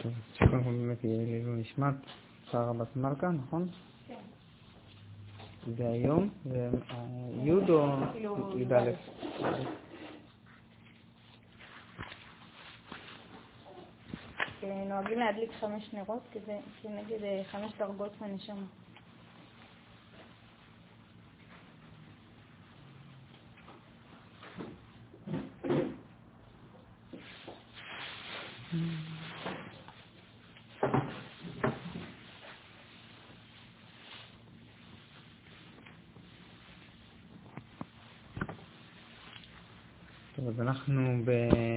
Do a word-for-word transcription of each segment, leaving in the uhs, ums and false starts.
טוב, שקודם כל באמת יהיה לי לא נשמעת שרה בת מלכה, נכון? כן. זה היום? זה י' או י' א'? נוהגים להדליק חמש נרות כנגד חמש דרגות מהנשמה. טוב, אז אנחנו ב...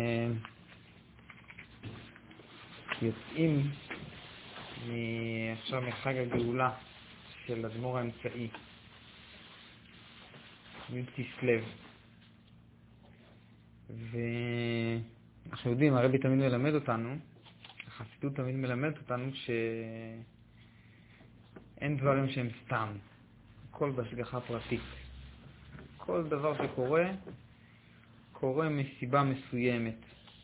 יוצאים עכשיו מחג הגאולה של אדמו"ר האמצעי, י' כסלו. ואנחנו יודעים, הרבי תמיד מלמד אותנו, החסידות תמיד מלמד אותנו שאין דברים שהם סתם, הכל בהשגחה פרטית. כל דבר שקורה, קורה מסיבה מסוימת.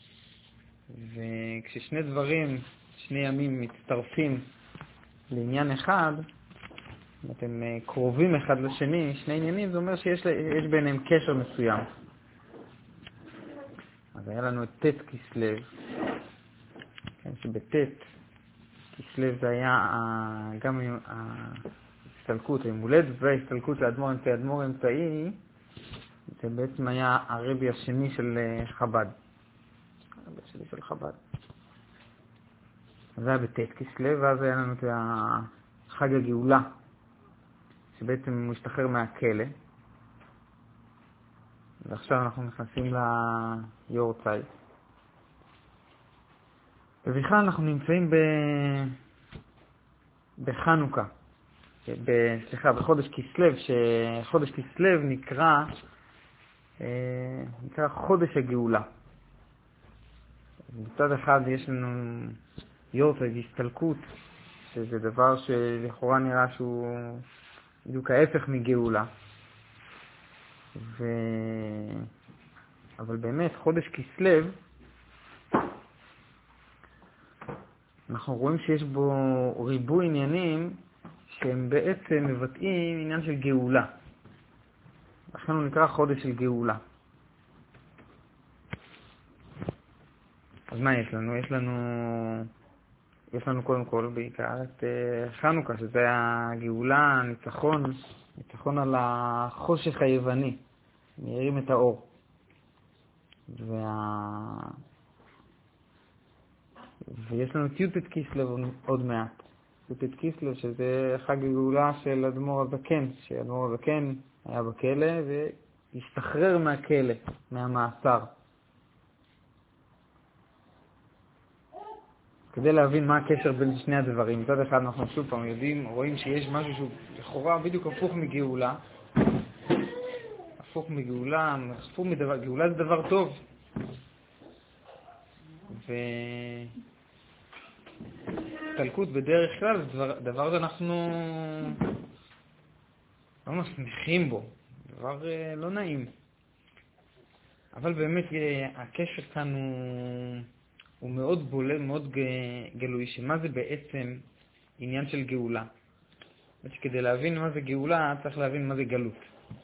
וכששני דברים, שני ימים מצטרפים לעניין אחד, אתם קרובים אחד לשני, שני עניינים, זה אומר שיש יש ביניהם קשר מסוים. אז היה לנו את ט' כסלו, כן, שבט' כסלו זה היה גם ההסתלקות, המולדת וההסתלקות לאדמו"ר האמצעי. אדמו"ר האמצעי זה בעצם היה הרבי השני של חב"ד. הרבי השני של חב"ד. זה היה בט' כסלו, ואז היה לנו את חג הגאולה, שבעצם הוא השתחרר מהכלא. ועכשיו אנחנו נכנסים ליורצייט. ובכלל אנחנו נמצאים ב... בחנוכה. ב... סליחה, בחודש כסלו, שחודש כסלו נקרא, נקרא חודש הגאולה. מצד אחד יש לנו יורצייט, הסתלקות, שזה דבר שלכאורה נראה שהוא בדיוק ההפך מגאולה. ו... אבל באמת, חודש כסלו, אנחנו רואים שיש בו ריבוי עניינים שהם בעצם מבטאים עניין של גאולה. לכן הוא נקרא חודש של גאולה. אז מה יש לנו? יש לנו, יש לנו קודם כל בעיקר את חנוכה, שזה הגאולה, הניצחון, ניצחון על החושך היווני. מאירים את האור. וה... ויש לנו את י' כסלו עוד מעט. י' כסלו שזה חג הגאולה של אדמו"ר הזקן, שאדמו"ר הזקן היה בכלא והשתחרר מהכלא, מהמאסר. כדי להבין מה הקשר בין שני הדברים, מצד אחד אנחנו שוב פעם יודעים, רואים שיש משהו שהוא לכאורה בדיוק הפוך מגאולה, הפוך מגאולה, הפוך מדבר, גאולה זה דבר טוב. והסתלקות בדרך כלל זה דבר, דבר שאנחנו לא מסמיכים בו, דבר לא נעים. אבל באמת הקשר כאן הוא, הוא מאוד בולט, מאוד גלוי, שמה זה בעצם עניין של גאולה. כדי להבין מה זה גאולה צריך להבין מה זה גלות.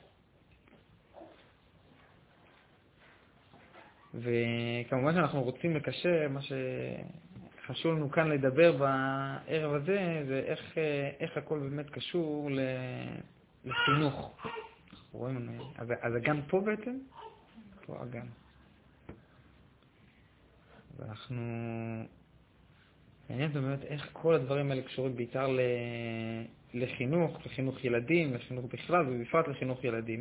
וכמובן שאנחנו רוצים לקשר, מה שחשוב לנו כאן לדבר בערב הזה, זה איך, איך הכל באמת קשור לחינוך. רואים, אז, אז הגן פה בעצם? פה הגן. ואנחנו... העניין זה באמת איך כל הדברים האלה קשורים בעיקר לחינוך, לחינוך ילדים, לחינוך בכלל, ובפרט לחינוך ילדים.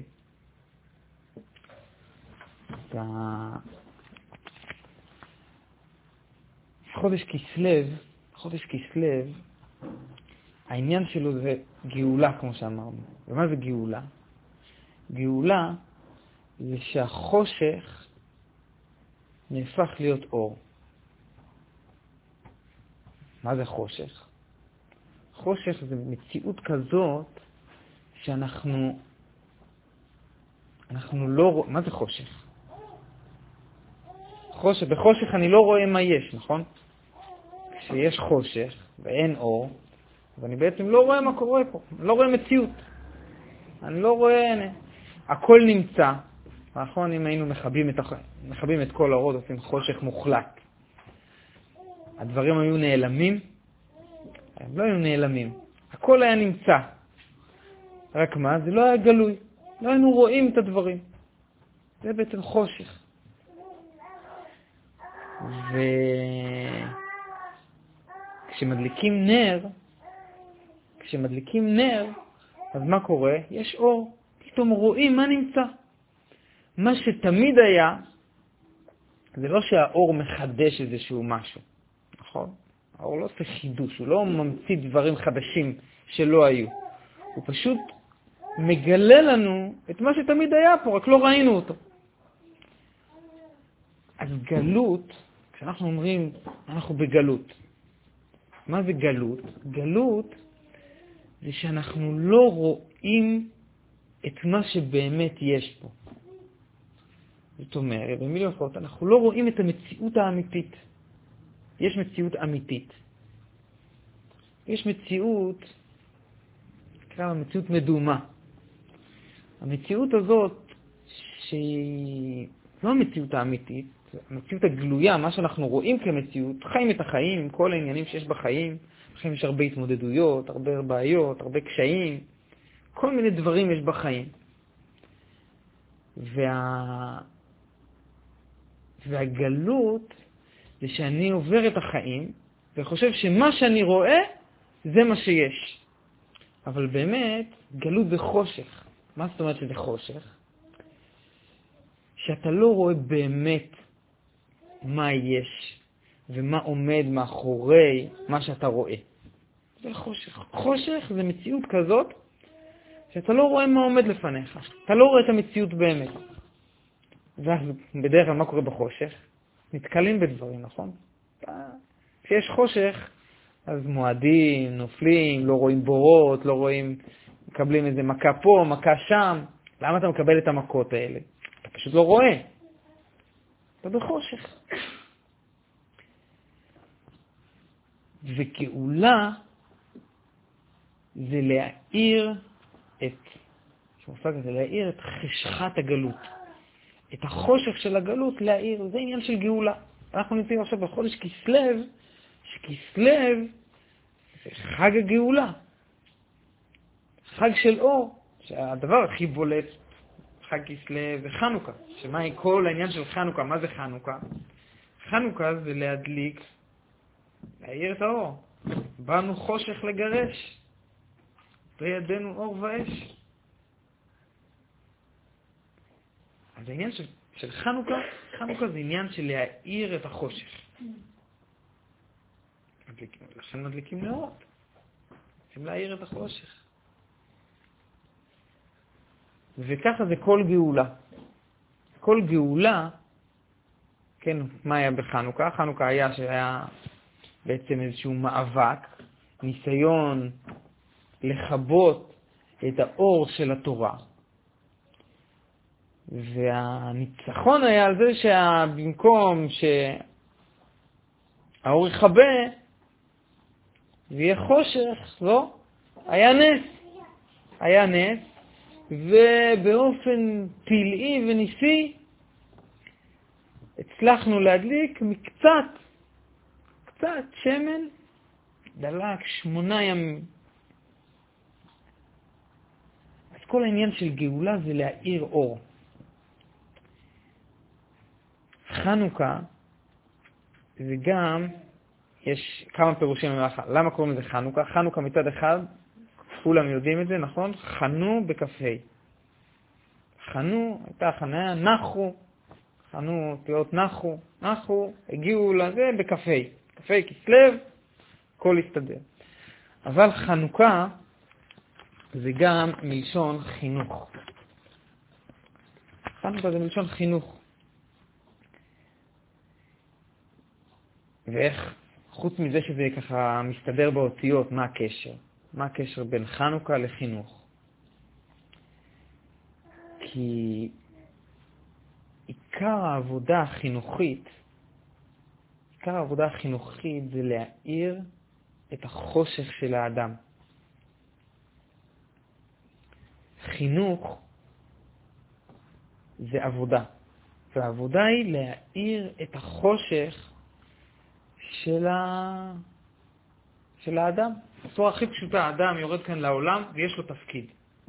חודש כסלו, חודש כסלו, העניין שלו זה גאולה, כמו שאמרנו. ומה זה גאולה? גאולה זה שהחושך נהפך להיות אור. מה זה חושך? חושך זה מציאות כזאת שאנחנו, אנחנו לא, מה זה חושך? חושך, בחושך אני לא רואה מה יש, נכון? שיש חושך ואין אור, ואני בעצם לא רואה מה קורה פה, אני לא רואה מציאות. אני לא רואה, הכל נמצא. נכון, אם היינו מכבים את, הח... מכבים את כל האורות, עושים חושך מוחלט. הדברים היו נעלמים? הם לא היו נעלמים. הכל היה נמצא. רק מה? זה לא היה גלוי. לא היינו רואים את הדברים. זה בעצם חושך. וכשמדליקים נר, כשמדליקים נר, אז מה קורה? יש אור. פתאום רואים מה נמצא. מה שתמיד היה, זה לא שהאור מחדש איזשהו משהו. נכון? האור לא עושה חידוש, הוא לא ממציא דברים חדשים שלא היו. הוא פשוט מגלה לנו את מה שתמיד היה פה, רק לא ראינו אותו. אז גלות, כשאנחנו אומרים, אנחנו בגלות. מה זה גלות? גלות זה שאנחנו לא רואים את מה שבאמת יש פה. זאת אומרת, במילים אחרות, אנחנו לא רואים את המציאות האמיתית. יש מציאות אמיתית. יש מציאות, נקרא מציאות מדומה. המציאות הזאת, שהיא לא המציאות האמיתית, המציאות הגלויה, מה שאנחנו רואים כמציאות, חיים את החיים, עם כל העניינים שיש בחיים. בחיים יש הרבה התמודדויות, הרבה בעיות, הרבה קשיים, כל מיני דברים יש בחיים. וה... והגלות זה שאני עובר את החיים וחושב שמה שאני רואה זה מה שיש. אבל באמת גלות זה חושך. מה זאת אומרת שזה חושך? שאתה לא רואה באמת מה יש ומה עומד מאחורי מה שאתה רואה. זה חושך. חושך זה מציאות כזאת שאתה לא רואה מה עומד לפניך. אתה לא רואה את המציאות באמת. ואז בדרך כלל מה קורה בחושך? נתקלים בדברים, נכון? כשיש חושך, אז מועדים, נופלים, לא רואים בורות, לא רואים, מקבלים איזה מכה פה, מכה שם. למה אתה מקבל את המכות האלה? אתה פשוט לא רואה. אתה בחושך. וגאולה זה להאיר את, שמושג הזה, להאיר את חשכת הגלות. את החושך של הגלות להאיר, זה עניין של גאולה. אנחנו נמצאים עכשיו בחודש כסלו, שכסלו זה חג הגאולה. חג של אור, שהדבר הכי בולט, חג כסלו זה חנוכה. שמה היא כל העניין של חנוכה? מה זה חנוכה? חנוכה זה להדליק, להאיר את האור. באנו חושך לגרש, בידינו אור ואש. אז העניין של, של חנוכה, חנוכה זה עניין של להאיר את החושך. לכן מדליקים נרות. רוצים להאיר את החושך. וככה זה כל גאולה. כל גאולה, כן, מה היה בחנוכה? חנוכה היה שהיה בעצם איזשהו מאבק, ניסיון לחבות את האור של התורה. והניצחון היה על זה שבמקום שהאור יחבא ויהיה חושך, לא, היה נס. היה נס, ובאופן פלאי וניסי הצלחנו להדליק מקצת, קצת שמן, דלק שמונה ימים. אז כל העניין של גאולה זה להאיר אור. חנוכה זה גם, יש כמה פירושים ממך. למה קוראים לזה חנוכה? חנוכה מצד אחד, כולם יודעים את זה, נכון? חנו בכ"ה. חנו, הייתה חניה, נחו, חנו, אותיות נחו, נחו, הגיעו לזה בכ"ה. כ"ה כסלו, הכל הסתדר. אבל חנוכה זה גם מלשון חינוך. חנוכה זה מלשון חינוך. ואיך, חוץ מזה שזה ככה מסתדר באותיות, מה הקשר? מה הקשר בין חנוכה לחינוך? כי עיקר העבודה החינוכית עיקר העבודה החינוכית זה להאיר את החושך של האדם. חינוך זה עבודה. והעבודה היא להאיר את החושך של, ה... של האדם. בצורה הכי פשוטה, האדם יורד כאן לעולם ויש לו תפקיד.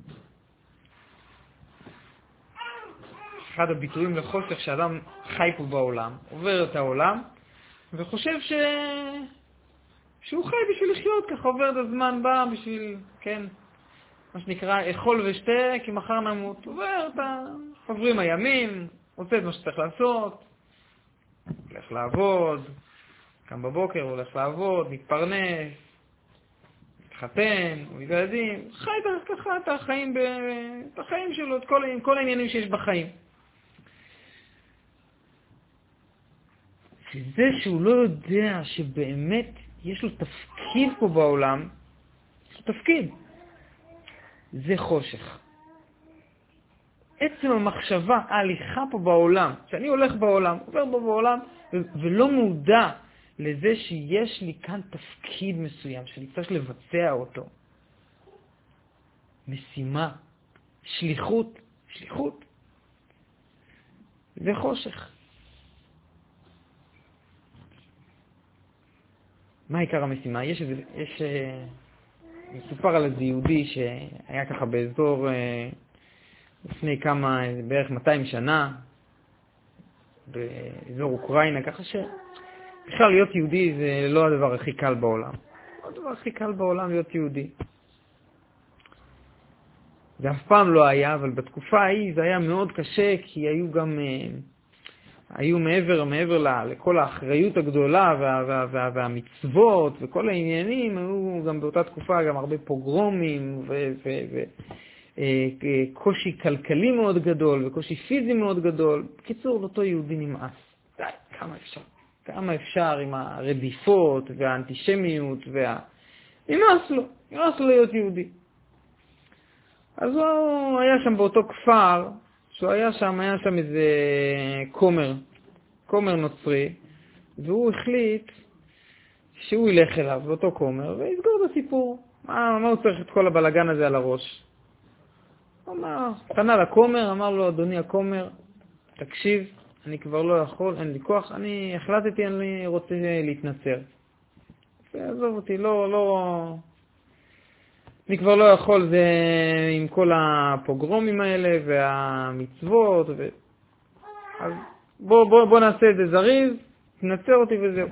אחד הביטויים לחושך שאדם חי פה בעולם, עובר את העולם, וחושב ש... שהוא חי בשביל לחיות, ככה עובר את הזמן, בא בשביל, כן, מה שנקרא, אכול ושתה, כי מחר נמות. עובר את ה... עוברים הימים, עושה את מה שצריך לעשות, הולך לעבוד, קם בבוקר, הולך לעבוד, מתפרנס, מתחתן, הוא ילדים, חי ככה את החיים, ב... את החיים שלו, את כל, כל העניינים שיש בחיים. שזה שהוא לא יודע שבאמת יש לו תפקיד פה בעולם, יש לו תפקיד. זה חושך. עצם המחשבה, ההליכה פה בעולם, שאני הולך בעולם, עובר בו בעולם, ולא מודע לזה שיש לי כאן תפקיד מסוים, שאני צריך לבצע אותו. משימה, שליחות, שליחות. זה חושך. מה עיקר המשימה? יש, יש, מסופר על איזה יהודי שהיה ככה באזור, לפני כמה, בערך מאתיים שנה, באזור אוקראינה, ככה שבכלל להיות יהודי זה לא הדבר הכי קל בעולם. לא הדבר הכי קל בעולם להיות יהודי. זה אף פעם לא היה, אבל בתקופה ההיא זה היה מאוד קשה, כי היו גם... היו מעבר, מעבר לכל האחריות הגדולה וה, וה, וה, והמצוות וכל העניינים, היו גם באותה תקופה גם הרבה פוגרומים וקושי כלכלי מאוד גדול וקושי פיזי מאוד גדול. בקיצור, לאותו יהודי נמאס. די, כמה אפשר? כמה אפשר עם הרדיפות והאנטישמיות וה... נמאס לו, נמאס לו להיות יהודי. אז הוא היה שם באותו כפר, שהוא היה שם, היה שם איזה כומר, כומר נוצרי, והוא החליט שהוא ילך אליו, באותו כומר, ויסגור את הסיפור. מה, מה הוא צריך את כל הבלגן הזה על הראש? הוא אמר, פנה לכומר, אמר לו, אדוני הכומר, תקשיב, אני כבר לא יכול, אין לי כוח, אני החלטתי, אני רוצה להתנצר. ועזוב אותי, לא, לא... אני כבר לא יכול, זה עם כל הפוגרומים האלה והמצוות, ו... אז בוא, בוא, בוא נעשה את זה זריז, תנצר אותי וזהו.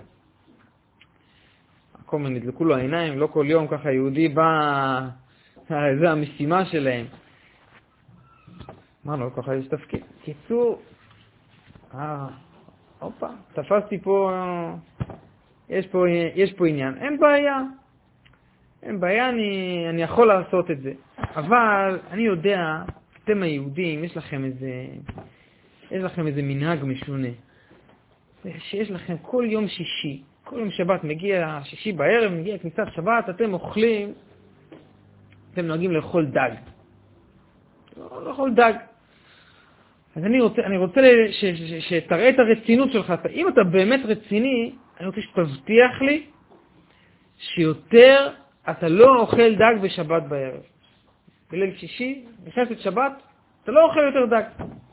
הכומר נדלקו לו העיניים, לא כל יום ככה יהודי בא, זה המשימה שלהם. אמרנו, ככה יש תפקיד. קיצור, אה, אופה, תפסתי פה, יש פה, יש פה עניין. אין בעיה. אין בעיה, אני, אני יכול לעשות את זה. אבל אני יודע, אתם היהודים, יש לכם איזה, יש לכם איזה מנהג משונה. שיש לכם כל יום שישי, כל יום שבת מגיע, שישי בערב מגיע כניסת שבת, אתם אוכלים, אתם נוהגים לאכול דג. לא לאכול דג. אז אני רוצה, אני רוצה ש, ש, שתראה את הרצינות שלך. אם אתה באמת רציני, אני רוצה שתבטיח לי שיותר אתה לא אוכל דג בשבת בערב. בליל שישי, נכנסת שבת, אתה לא אוכל יותר דג.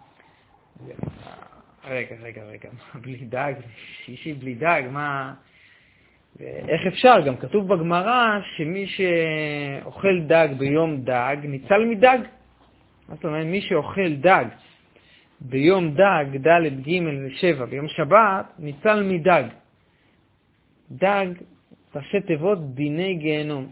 רגע, רגע, רגע, בלי דג, שישי בלי דג, מה... איך אפשר? גם כתוב בגמרא שמי שאוכל דג ביום דג, ניצל מדג. זאת אומרת, מי שאוכל דג ביום דג, ד' ג' שבע, ביום שבת, ניצל מדג. דג, ראשי תיבות, דיני גיהנום.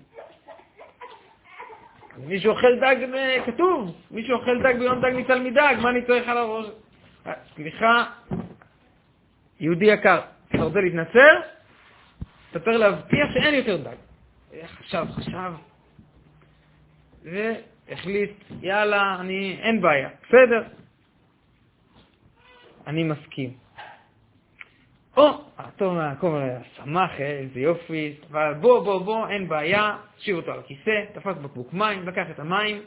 מי שאוכל דג, כתוב, מי שאוכל דג ביום דג ניצל מדג, מה אני צריך על הראש? סליחה, יהודי יקר, אתה רוצה להתנצר? אתה צריך להבטיח שאין יותר דג. חשב, חשב, והחליט, יאללה, אני, אין בעיה, בסדר. אני מסכים. או, אתה אומר, שמח, איזה יופי, אבל בוא, בוא, בוא, אין בעיה, שיב אותו על הכיסא, תפס בקבוק מים, לקח את המים,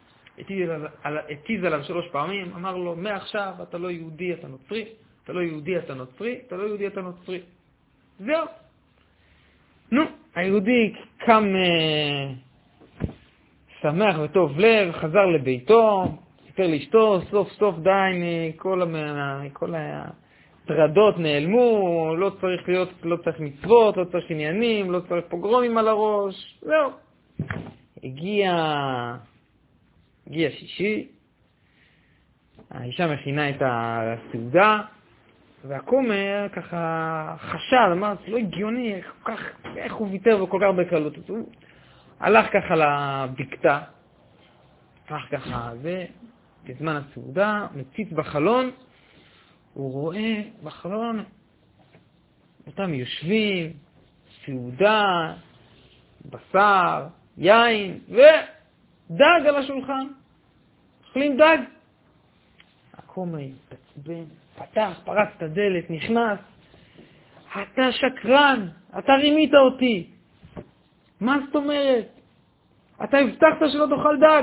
התיז עליו שלוש פעמים, אמר לו, מעכשיו אתה לא יהודי, אתה נוצרי, אתה לא יהודי, אתה נוצרי, אתה לא יהודי, אתה נוצרי. זהו. נו, היהודי קם אה, שמח וטוב לב, חזר לביתו, סיפר לאשתו, סוף סוף די, כל, המ... כל הטרדות נעלמו, לא צריך להיות, לא צריך מצוות, לא צריך עניינים, לא צריך פוגרומים על הראש, זהו. הגיע, הגיע שישי, האישה מכינה את הסעודה, והכומר ככה חשד, אמר, זה לא הגיוני, איך, כך, איך הוא ויתר וכל כך בקלות. הוא הלך ככה לבקתה, הלך ככה, ובזמן הסעודה, מציץ בחלון, הוא רואה בחלון אותם יושבים, סעודה, בשר, יין, ודג על השולחן. אוכלים דג. הכומר התעצבן, פתח, פרץ את הדלת, נכנס. אתה שקרן, אתה רימית אותי. מה זאת אומרת? אתה הבטחת שלא תאכל דג.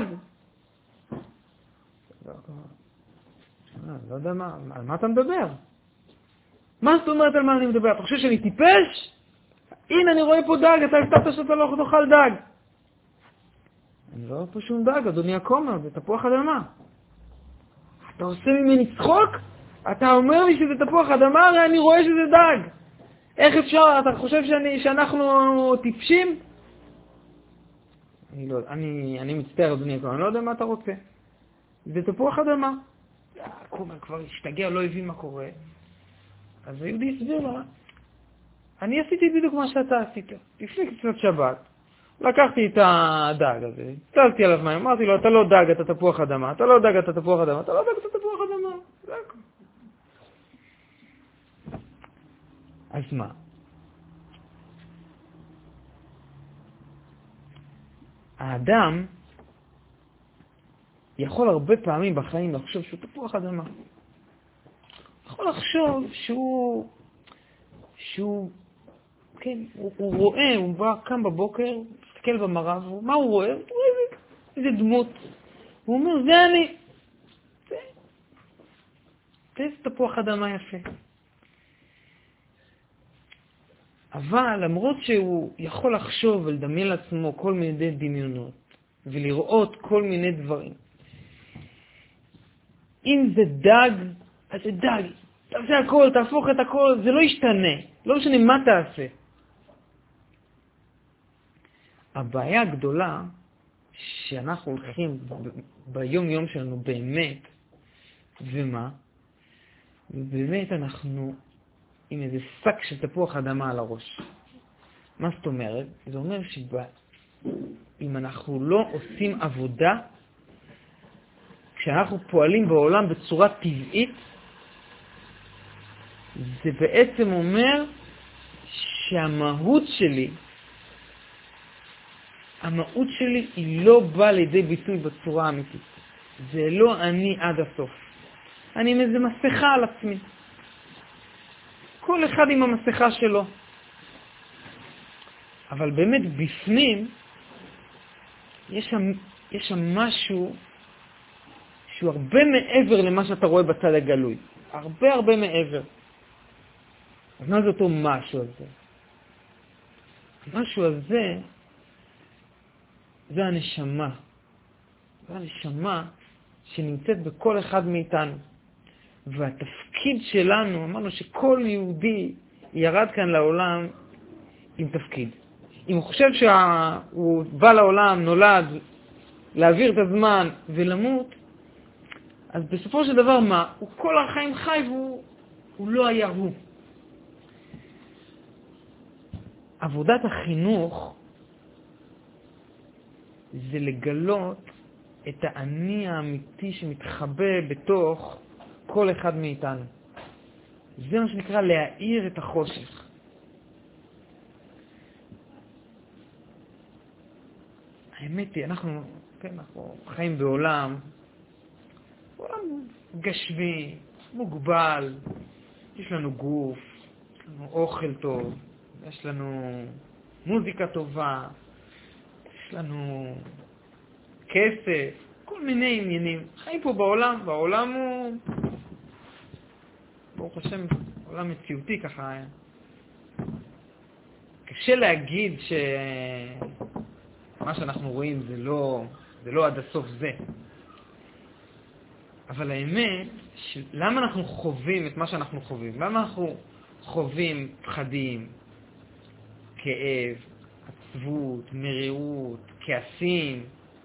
לא יודע מה, על מה אתה מדבר? מה זאת אומרת על מה אני מדבר? אתה חושב שאני טיפש? הנה אני רואה פה דג, אתה הבטחת שאתה לא תאכל דג. אני לא רואה פה שום דג, אדוני הכומר, זה תפוח אדמה. אתה עושה ממני צחוק? אתה אומר לי שזה תפוח אדמה, הרי אני רואה שזה דג. איך אפשר? אתה חושב שאני, שאנחנו טיפשים? אני לא, אני, אני מצטער, אדוני הכומר, אני לא יודע מה אתה רוצה. זה תפוח אדמה. הכומר כבר השתגע, לא הבין מה קורה. אז היהודי הסביר לה, אני עשיתי בדיוק מה שאתה עשית. לפני קצת שבת, לקחתי את הדג הזה, צלתי עליו מים, אמרתי לו, אתה לא דג, אתה תפוח אדמה, אתה לא דג, אתה תפוח אדמה, אתה לא דג, אתה תפוח אדמה. זה הכל. אז מה? האדם יכול הרבה פעמים בחיים לחשוב שהוא תפוח אדמה. יכול לחשוב שהוא, שהוא, כן, הוא, הוא רואה, הוא בא, קם בבוקר, מסתכל במראה, מה הוא רואה? הוא רואה איזה דמות. הוא אומר, זה אני. זה, זה תפוח אדמה יפה. אבל למרות שהוא יכול לחשוב ולדמיין לעצמו כל מיני דמיונות, ולראות כל מיני דברים, אם זה דג, אז זה דג. תעשה הכל, תהפוך את הכל, זה לא ישתנה. לא משנה מה תעשה. הבעיה הגדולה שאנחנו הולכים ביום יום שלנו באמת, ומה? ובאמת אנחנו עם איזה שק של תפוח אדמה על הראש. מה זאת אומרת? זה אומר שאם אנחנו לא עושים עבודה, כשאנחנו פועלים בעולם בצורה טבעית, זה בעצם אומר שהמהות שלי, המהות שלי היא לא באה לידי ביטוי בצורה אמיתית. זה לא אני עד הסוף. אני עם איזה מסכה על עצמי. כל אחד עם המסכה שלו. אבל באמת בפנים, יש שם, יש שם משהו שהוא הרבה מעבר למה שאתה רואה בצד הגלוי. הרבה הרבה מעבר. אז מה זה אותו משהו הזה? המשהו הזה, זה הנשמה. זה הנשמה שנמצאת בכל אחד מאיתנו. והתפקיד שלנו, אמרנו שכל יהודי ירד כאן לעולם עם תפקיד. אם הוא חושב שהוא בא לעולם, נולד, להעביר את הזמן ולמות, אז בסופו של דבר מה? הוא כל החיים חי והוא הוא לא היה הוא. עבודת החינוך זה לגלות את האני האמיתי שמתחבא בתוך כל אחד מאיתנו. זה מה שנקרא להאיר את החושך. האמת היא, אנחנו, כן, אנחנו חיים בעולם, בעולם גשמי, מוגבל, יש לנו גוף, יש לנו אוכל טוב, יש לנו מוזיקה טובה, יש לנו כסף, כל מיני עניינים. חיים פה בעולם, בעולם הוא, ברוך השם, עולם מציאותי ככה. קשה להגיד שמה שאנחנו רואים זה לא, זה לא עד הסוף זה. אבל האמת, למה אנחנו חווים את מה שאנחנו חווים? למה אנחנו חווים פחדים, כאב, עצבות, מרירות, כעסים?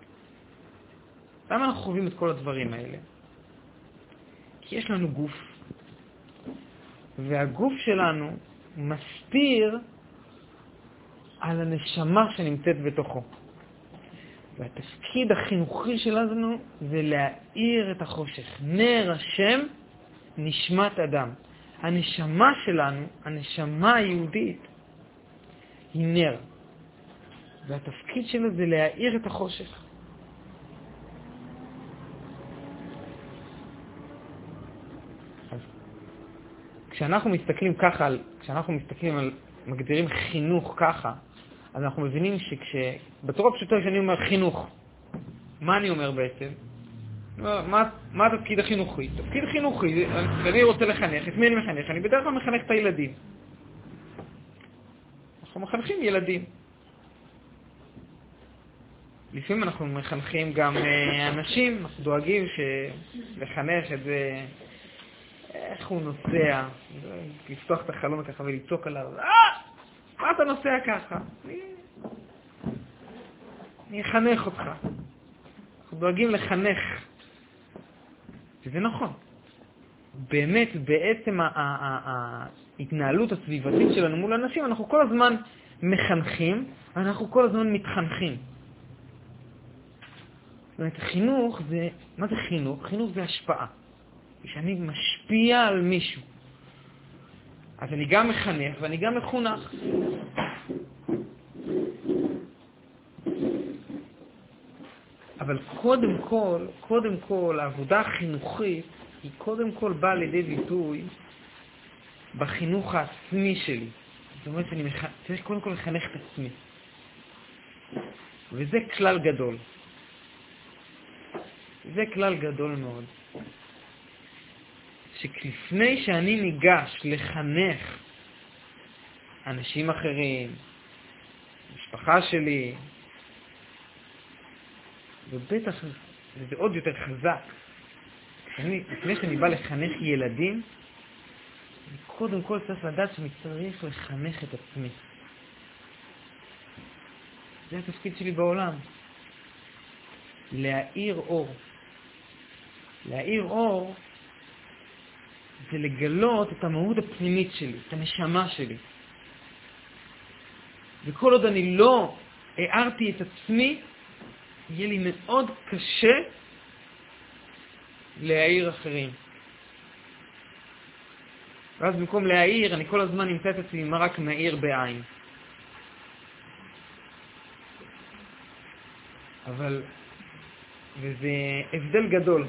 למה אנחנו חווים את כל הדברים האלה? כי יש לנו גוף, והגוף שלנו מסתיר על הנשמה שנמצאת בתוכו. והתפקיד החינוכי שלנו זה להאיר את החושך. נר השם נשמת אדם. הנשמה שלנו, הנשמה היהודית, היא נר. והתפקיד שלו זה להאיר את החושך. אז כשאנחנו מסתכלים ככה, כשאנחנו מסתכלים על, מגדירים חינוך ככה, אז אנחנו מבינים שכשבצורה פשוטה כשאני אומר חינוך, מה אני אומר בעצם? מה, מה התפקיד החינוכי? תפקיד חינוכי, כשאני רוצה לחנך, את מי אני מחנך? אני בדרך כלל מחנך את הילדים. אנחנו מחנכים ילדים. לפעמים אנחנו מחנכים גם אנשים, אנחנו דואגים לחנך את זה, איך הוא נוסע, לפתוח את החלום ככה ולצעוק עליו, אה! מה אתה נוסע ככה? אני, אני אחנך אותך. אנחנו דואגים לחנך. וזה נכון. באמת, בעצם ההתנהלות הסביבתית שלנו מול אנשים, אנחנו כל הזמן מחנכים, אנחנו כל הזמן מתחנכים. זאת אומרת, חינוך זה, מה זה חינוך? חינוך זה השפעה. כשאני משפיע על מישהו. אז אני גם מחנך ואני גם מחונך. אבל קודם כל, קודם כל, העבודה החינוכית היא קודם כל באה לידי ביטוי בחינוך העצמי שלי. זאת אומרת, אני מח... צריך קודם כל לחנך את עצמי. וזה כלל גדול. זה כלל גדול מאוד. שלפני שאני ניגש לחנך אנשים אחרים, משפחה שלי, ובטח זה עוד יותר חזק, כשאני, לפני שאני בא לחנך ילדים, אני קודם כל צריך לדעת שאני צריך לחנך את עצמי. זה התפקיד שלי בעולם. להאיר אור. להאיר אור זה לגלות את המהות הפנימית שלי, את הנשמה שלי. וכל עוד אני לא הארתי את עצמי, יהיה לי מאוד קשה להאיר אחרים. ואז במקום להאיר, אני כל הזמן נמצא את עצמי מה רק מאיר בעין. אבל, וזה הבדל גדול.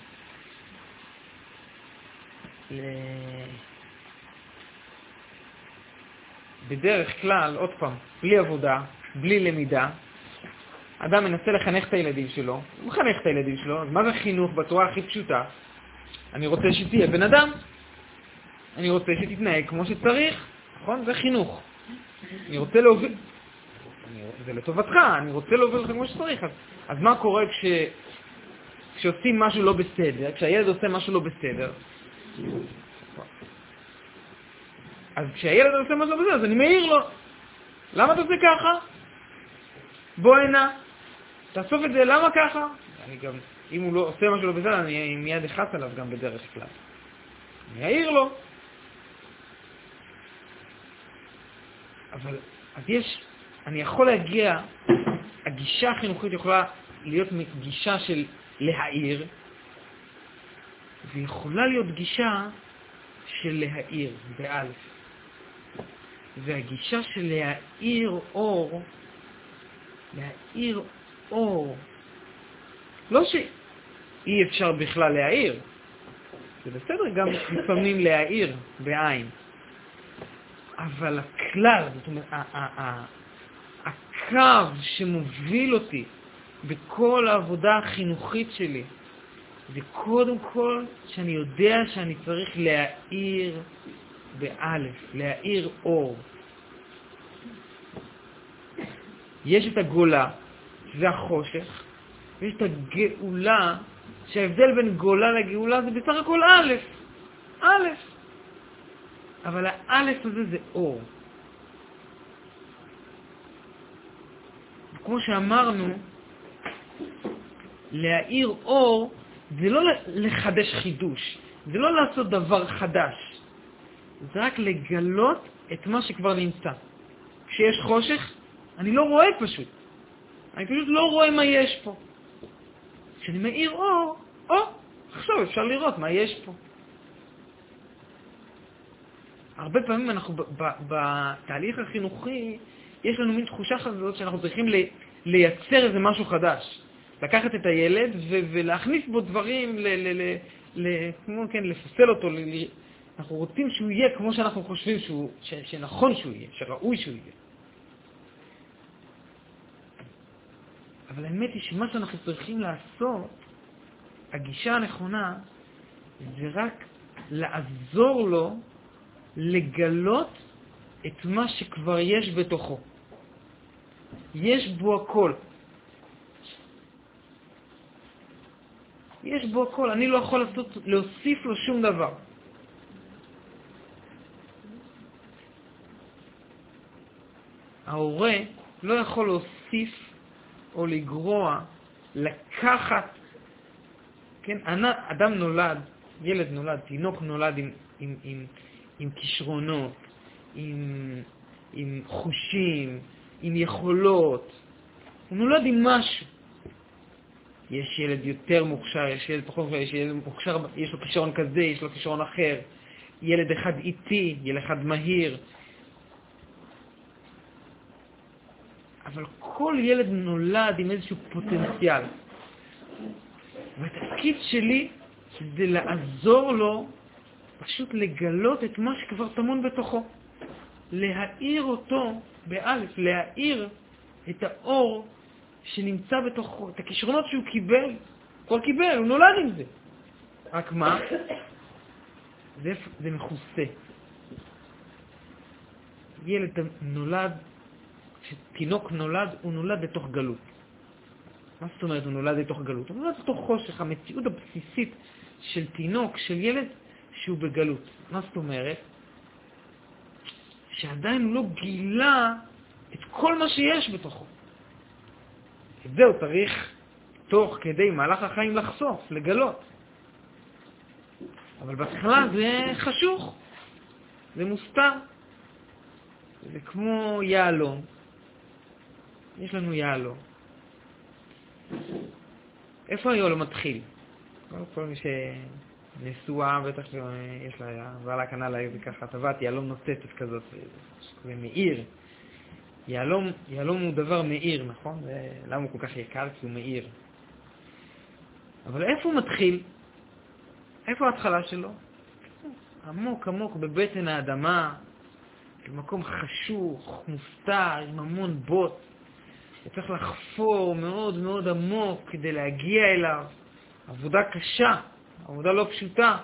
ל... בדרך כלל, עוד פעם, בלי עבודה, בלי למידה, אדם מנסה לחנך את הילדים שלו, הוא מחנך את הילדים שלו, אז מה זה חינוך בצורה הכי פשוטה? אני רוצה שתהיה בן אדם, אני רוצה שתתנהג כמו שצריך, נכון? זה חינוך. אני רוצה להוביל, אני... זה לטובתך, אני רוצה להוביל לך כמו שצריך. אז, אז מה קורה כש... כשעושים משהו לא בסדר, כשהילד עושה משהו לא בסדר? אז כשהילד עושה משהו לא בסדר, אז אני מעיר לו. למה אתה עושה ככה? בוא הנה, תאסוף את זה, למה ככה? אני גם, אם הוא לא עושה משהו לא בסדר, אני מיד אחת עליו גם בדרך כלל. אני אעיר לו. אבל, אז יש, אני יכול להגיע, הגישה החינוכית יכולה להיות גישה של להעיר, ויכולה להיות גישה של להעיר, באלף. והגישה של להעיר אור, להעיר אור, לא שאי אפשר בכלל להעיר, זה בסדר גם לפעמים להעיר בעין, אבל הכלל, זאת אומרת, הקו שמוביל אותי בכל העבודה החינוכית שלי, זה קודם כל שאני יודע שאני צריך להאיר באלף, להאיר אור. יש את הגולה, שזה החושך, ויש את הגאולה, שההבדל בין גולה לגאולה זה בסך הכל א', א'. אבל האלף הזה זה אור. כמו שאמרנו, להאיר אור זה לא לחדש חידוש, זה לא לעשות דבר חדש, זה רק לגלות את מה שכבר נמצא. כשיש חושך, אני לא רואה פשוט. אני פשוט לא רואה מה יש פה. כשאני מאיר אור, או, עכשיו אפשר לראות מה יש פה. הרבה פעמים אנחנו בתהליך החינוכי, יש לנו מין תחושה כזאת שאנחנו צריכים לייצר איזה משהו חדש. לקחת את הילד ולהכניס בו דברים, כמו כן, לפסל אותו. אנחנו רוצים שהוא יהיה כמו שאנחנו חושבים שנכון שהוא יהיה, שראוי שהוא יהיה. אבל האמת היא שמה שאנחנו צריכים לעשות, הגישה הנכונה, זה רק לעזור לו לגלות את מה שכבר יש בתוכו. יש בו הכל. יש בו הכל. אני לא יכול לעשות, להוסיף לו שום דבר. ההורה לא יכול להוסיף או לגרוע, לקחת, כן, אדם נולד, ילד נולד, תינוק נולד עם, עם, עם, עם כישרונות, עם, עם חושים, עם יכולות. הוא נולד עם משהו. יש ילד יותר מוכשר, יש ילד פחות מוכשר, יש ילד מוכשר, יש לו כישרון כזה, יש לו כישרון אחר. ילד אחד איטי, ילד אחד מהיר. אבל כל ילד נולד עם איזשהו פוטנציאל. והתפקיד שלי זה לעזור לו פשוט לגלות את מה שכבר טמון בתוכו. להאיר אותו באלף, להאיר את האור שנמצא בתוכו, את הכישרונות שהוא קיבל. כבר קיבל, הוא נולד עם זה. רק מה? זה, זה מכוסה. ילד נולד, כשתינוק נולד, הוא נולד בתוך גלות. מה זאת אומרת הוא נולד בתוך גלות? הוא נולד בתוך חושך, המציאות הבסיסית של תינוק, של ילד, שהוא בגלות. מה זאת אומרת? שעדיין הוא לא גילה את כל מה שיש בתוכו. את זה הוא צריך תוך כדי מהלך החיים לחשוף, לגלות. אבל בהתחלה זה חשוך, זה מוסתר. זה כמו יעלום. יש לנו יעלום. איפה היעלום מתחיל? כל מי שנשואה, בטח יש לה, ועלה כנל זה ככה, טבעת יעלום נוצצת כזאת, זה מאיר. יעלום, יעלום הוא דבר מאיר, נכון? למה הוא כל כך יקר? כי הוא מאיר. אבל איפה הוא מתחיל? איפה ההתחלה שלו? עמוק עמוק בבטן האדמה, במקום חשוך, מוסתר, עם המון בוט. צריך לחפור מאוד מאוד עמוק כדי להגיע אליו. עבודה קשה, עבודה לא פשוטה.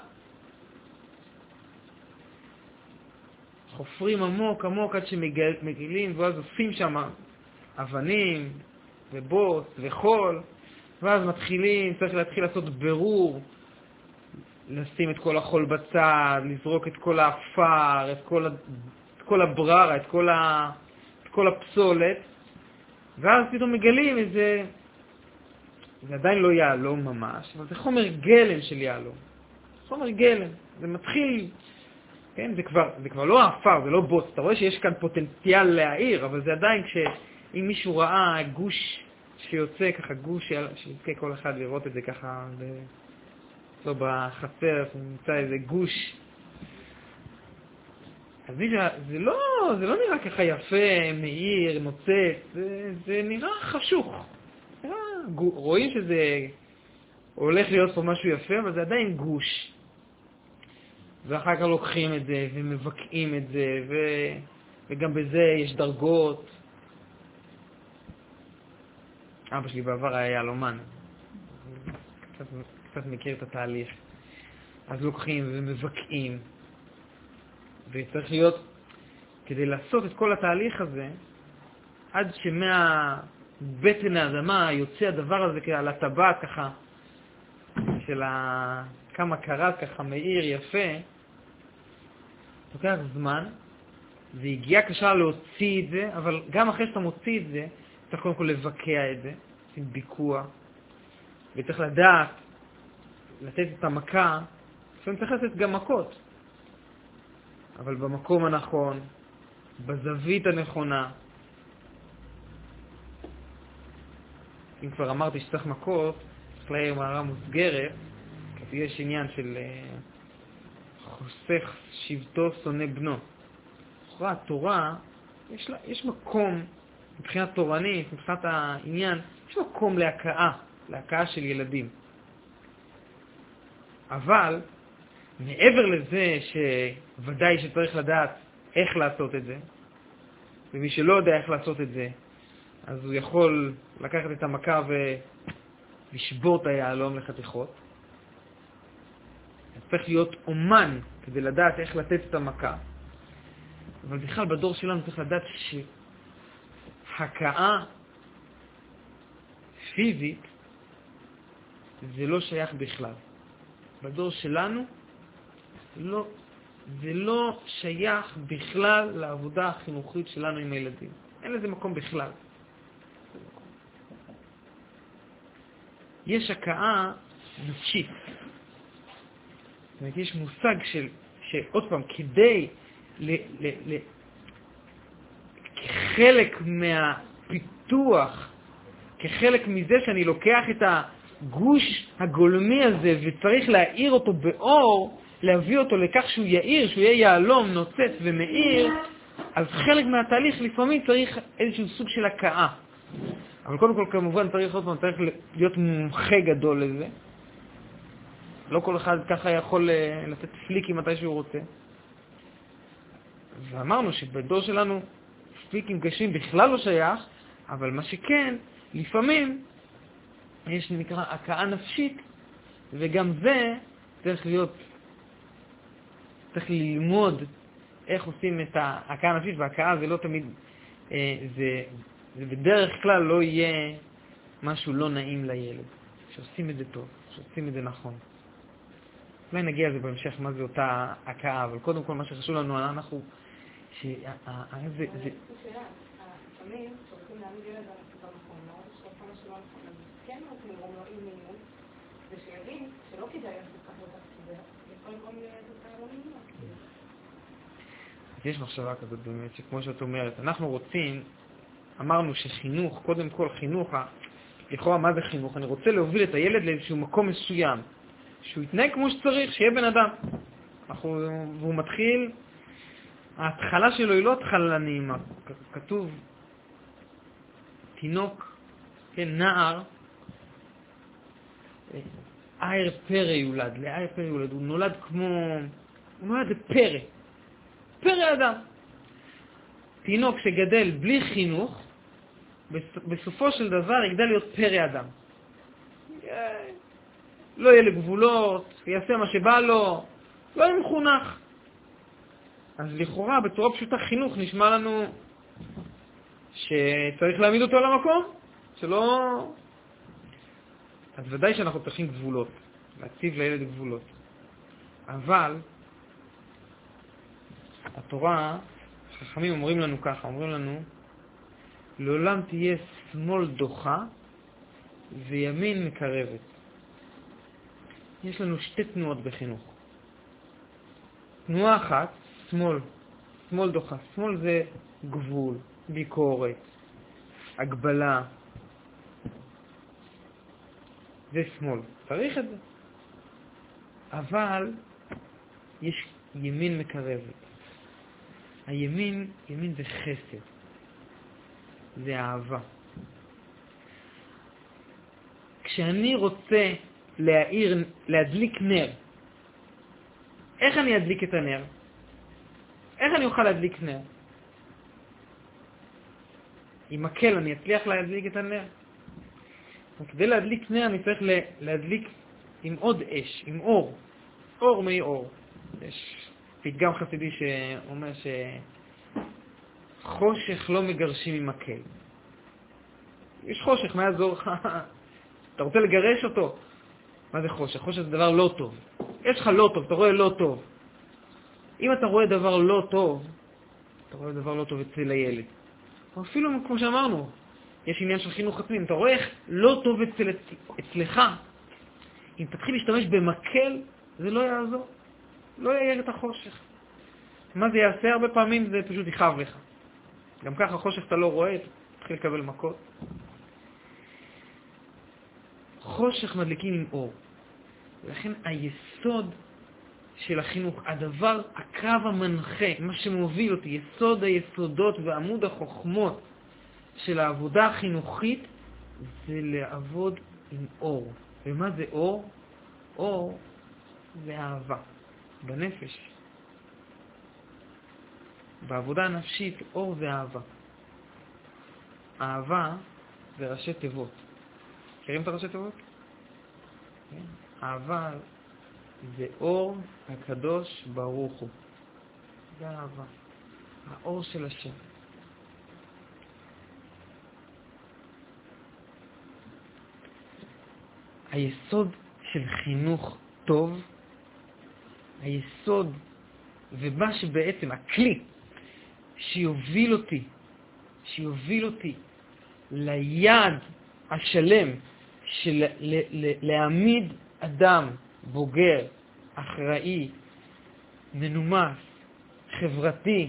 חופרים עמוק עמוק עד שמגילים, ואז עושים שם אבנים ובוט וחול, ואז מתחילים, צריך להתחיל לעשות ברור, לשים את כל החול בצד, לזרוק את כל האפר, את כל, את כל הבררה, את כל, ה, את כל הפסולת, ואז פתאום מגלים איזה, זה עדיין לא יעלום ממש, אבל זה חומר גלם של יעלום. חומר גלם. זה מתחיל, כן? זה כבר, זה כבר לא האפר, זה לא בוץ. אתה רואה שיש כאן פוטנציאל להעיר, אבל זה עדיין כשאם מישהו ראה גוש שיוצא ככה, גוש שיזכה כל אחד לראות את זה ככה, לא בחצר, נמצא איזה גוש. אז זה לא, זה לא נראה ככה יפה, מאיר, נוצץ, זה, זה נראה חשוך. רואים שזה הולך להיות פה משהו יפה, אבל זה עדיין גוש. ואחר כך לוקחים את זה ומבקעים את זה, ו... וגם בזה יש דרגות. אבא שלי בעבר היה יהלומן. קצת, קצת מכיר את התהליך. אז לוקחים ומבקעים. וצריך להיות, כדי לעשות את כל התהליך הזה, עד שמהבטן האדמה יוצא הדבר הזה על הטבעת ככה, של ה... כמה קרה ככה מאיר יפה, לוקח זמן, זה הגיע קשה להוציא את זה, אבל גם אחרי שאתה מוציא את זה, צריך קודם כל לבקע את זה, עושים ביקוע, וצריך לדעת, לתת את המכה, לפעמים צריך לתת גם מכות, אבל במקום הנכון, בזווית הנכונה. אם כבר אמרתי שצריך מכות, צריך להעיר מערה מוסגרת, כי יש עניין של חוסך שבטו שונא בנו. אחרי התורה, יש, לה, יש מקום, מבחינת תורנית, מבחינת העניין, יש מקום להכאה, להכאה של ילדים. אבל, מעבר לזה שוודאי שצריך לדעת איך לעשות את זה, ומי שלא יודע איך לעשות את זה, אז הוא יכול לקחת את המכה ולשבור את היהלום לחתיכות. אז צריך להיות אומן כדי לדעת איך לתת את המכה. אבל בכלל בדור שלנו צריך לדעת שהכאה פיזית זה לא שייך בכלל. בדור שלנו לא, זה לא שייך בכלל לעבודה החינוכית שלנו עם הילדים. אין לזה מקום בכלל. יש הכאה נפשית. זאת אומרת, יש מושג של, שעוד פעם, כדי ל, ל, ל, כחלק מהפיתוח, כחלק מזה שאני לוקח את הגוש הגולמי הזה וצריך להאיר אותו באור, להביא אותו לכך שהוא יאיר, שהוא יהיה יעלום, נוצץ ומאיר, אז חלק מהתהליך לפעמים צריך איזשהו סוג של הכאה. אבל קודם כל כמובן צריך עוד פעם, צריך להיות מומחה גדול לזה. לא כל אחד ככה יכול לתת פליקים מתי שהוא רוצה. ואמרנו שבדור שלנו פליקים קשים בכלל לא שייך, אבל מה שכן, לפעמים יש נקרא הכאה נפשית, וגם זה צריך להיות, צריך ללמוד איך עושים את ההכאה הנפשית, וההכאה זה לא תמיד, זה, זה בדרך כלל לא יהיה משהו לא נעים לילד. שעושים את זה טוב, שעושים את זה נכון. אולי נגיע לזה בהמשך, מה זה אותה הכאה, אבל קודם כל מה שחשוב לנו, אנחנו, שזה, זה... לפעמים, כשרוצים להעמיד ילד במקום, מאוד יש רצון שלא נכון, אז כן נותנים לו לא עם מימון, ושיבין שלא כדאי לעשות ככה אותה כסדר, יכול לקרוא מילד אותה לא מימון. אז יש מחשבה כזאת באמת, שכמו שאת אומרת, אנחנו רוצים, אמרנו שחינוך, קודם כל חינוך, לכאורה מה זה חינוך? אני רוצה להוביל את הילד לאיזשהו מקום מסוים, שהוא יתנהג כמו שצריך, שיהיה בן אדם. אנחנו, והוא מתחיל, ההתחלה שלו היא לא התחלה נעימה. כתוב, תינוק, כן, נער, עיר פרא יולד, לעיר פרא יולד, הוא נולד כמו, הוא נולד לפרא, פרא אדם. תינוק שגדל בלי חינוך, בסופו של דבר יגדל להיות פרא אדם. לא יהיה לגבולות, יעשה מה שבא לו, לא יהיה מחונך. אז לכאורה, בצורה פשוטה, חינוך נשמע לנו שצריך להעמיד אותו על המקום, שלא... אז ודאי שאנחנו צריכים גבולות, להציב לילד גבולות. אבל התורה, חכמים אומרים לנו ככה, אומרים לנו, לעולם תהיה שמאל דוחה וימין מקרבת. יש לנו שתי תנועות בחינוך. תנועה אחת, שמאל, שמאל דוחה. שמאל זה גבול, ביקורת, הגבלה. זה שמאל. צריך את זה. אבל יש ימין מקרבת. הימין, ימין זה חסד. זה אהבה. כשאני רוצה להאיר, להדליק נר, איך אני אדליק את הנר? איך אני אוכל להדליק נר? עם מקל אני אצליח להדליק את הנר? וכדי להדליק נר אני צריך להדליק עם עוד אש, עם אור. אור מי אור. יש פתגם חסידי שאומר חושך לא מגרשים עם מקל. יש חושך, מה יעזור לך? אתה רוצה לגרש אותו? מה זה חושך? חושך זה דבר לא טוב. יש לך לא טוב, אתה רואה לא טוב. אם אתה רואה דבר לא טוב, אתה רואה דבר לא טוב אצל הילד. או אפילו, כמו שאמרנו, יש עניין של חינוך עצמי. אם אתה רואה איך לא טוב אצל, אצלך, אם תתחיל להשתמש במקל, זה לא יעזור. לא יאיר את החושך. מה זה יעשה? הרבה פעמים זה פשוט יכאב לך. גם ככה חושך אתה לא רואה, תתחיל לקבל מכות. חושך מדליקים עם אור. ולכן היסוד של החינוך, הדבר, הקו המנחה, מה שמוביל אותי, יסוד היסודות ועמוד החוכמות של העבודה החינוכית, זה לעבוד עם אור. ומה זה אור? אור זה אהבה, בנפש. בעבודה הנפשית, אור זה אהבה. אהבה זה ראשי תיבות. מכירים את הראשי תיבות? כן. אהבה זה אור הקדוש ברוך הוא. זה אהבה. האור של השם. היסוד של חינוך טוב, היסוד ומה שבעצם הכלי שיוביל אותי, שיוביל אותי ליעד השלם של ל, ל, להעמיד אדם בוגר, אחראי, מנומס, חברתי,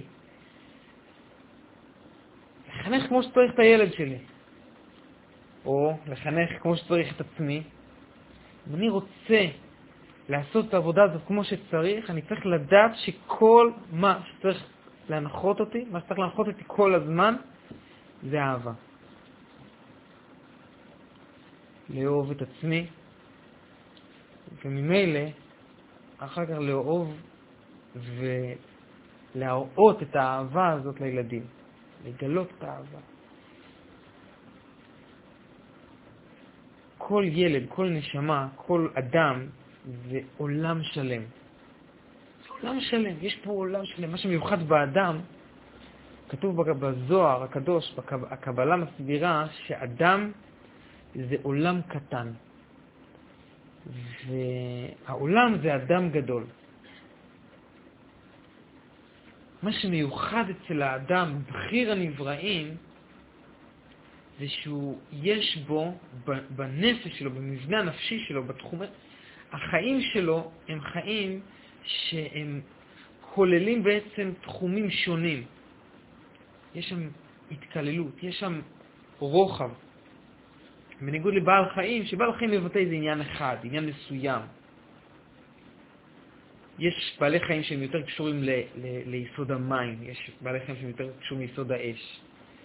לחנך כמו שצריך את הילד שלי, או לחנך כמו שצריך את עצמי. אם אני רוצה לעשות את העבודה הזאת כמו שצריך, אני צריך לדעת שכל מה שצריך להנחות אותי, מה שצריך להנחות אותי כל הזמן, זה אהבה. לאהוב את עצמי, וממילא אחר כך לאהוב ולהראות את האהבה הזאת לילדים, לגלות את האהבה. כל ילד, כל נשמה, כל אדם, זה עולם שלם. זה עולם שלם, יש פה עולם שלם. מה שמיוחד באדם, כתוב בזוהר הקדוש, הקבלה מסבירה שאדם זה עולם קטן. והעולם זה אדם גדול. מה שמיוחד אצל האדם, בחיר הנבראים, זה שהוא יש בו, בנפש שלו, במבנה הנפשי שלו, בתחום, החיים שלו הם חיים שהם כוללים בעצם תחומים שונים. יש שם התקללות, יש שם רוחב. בניגוד לבעל חיים, שבעל חיים מבטא איזה עניין אחד, עניין מסוים. יש בעלי חיים שהם יותר קשורים ל, ל, ליסוד המים, יש בעלי חיים שהם יותר קשורים ליסוד האש.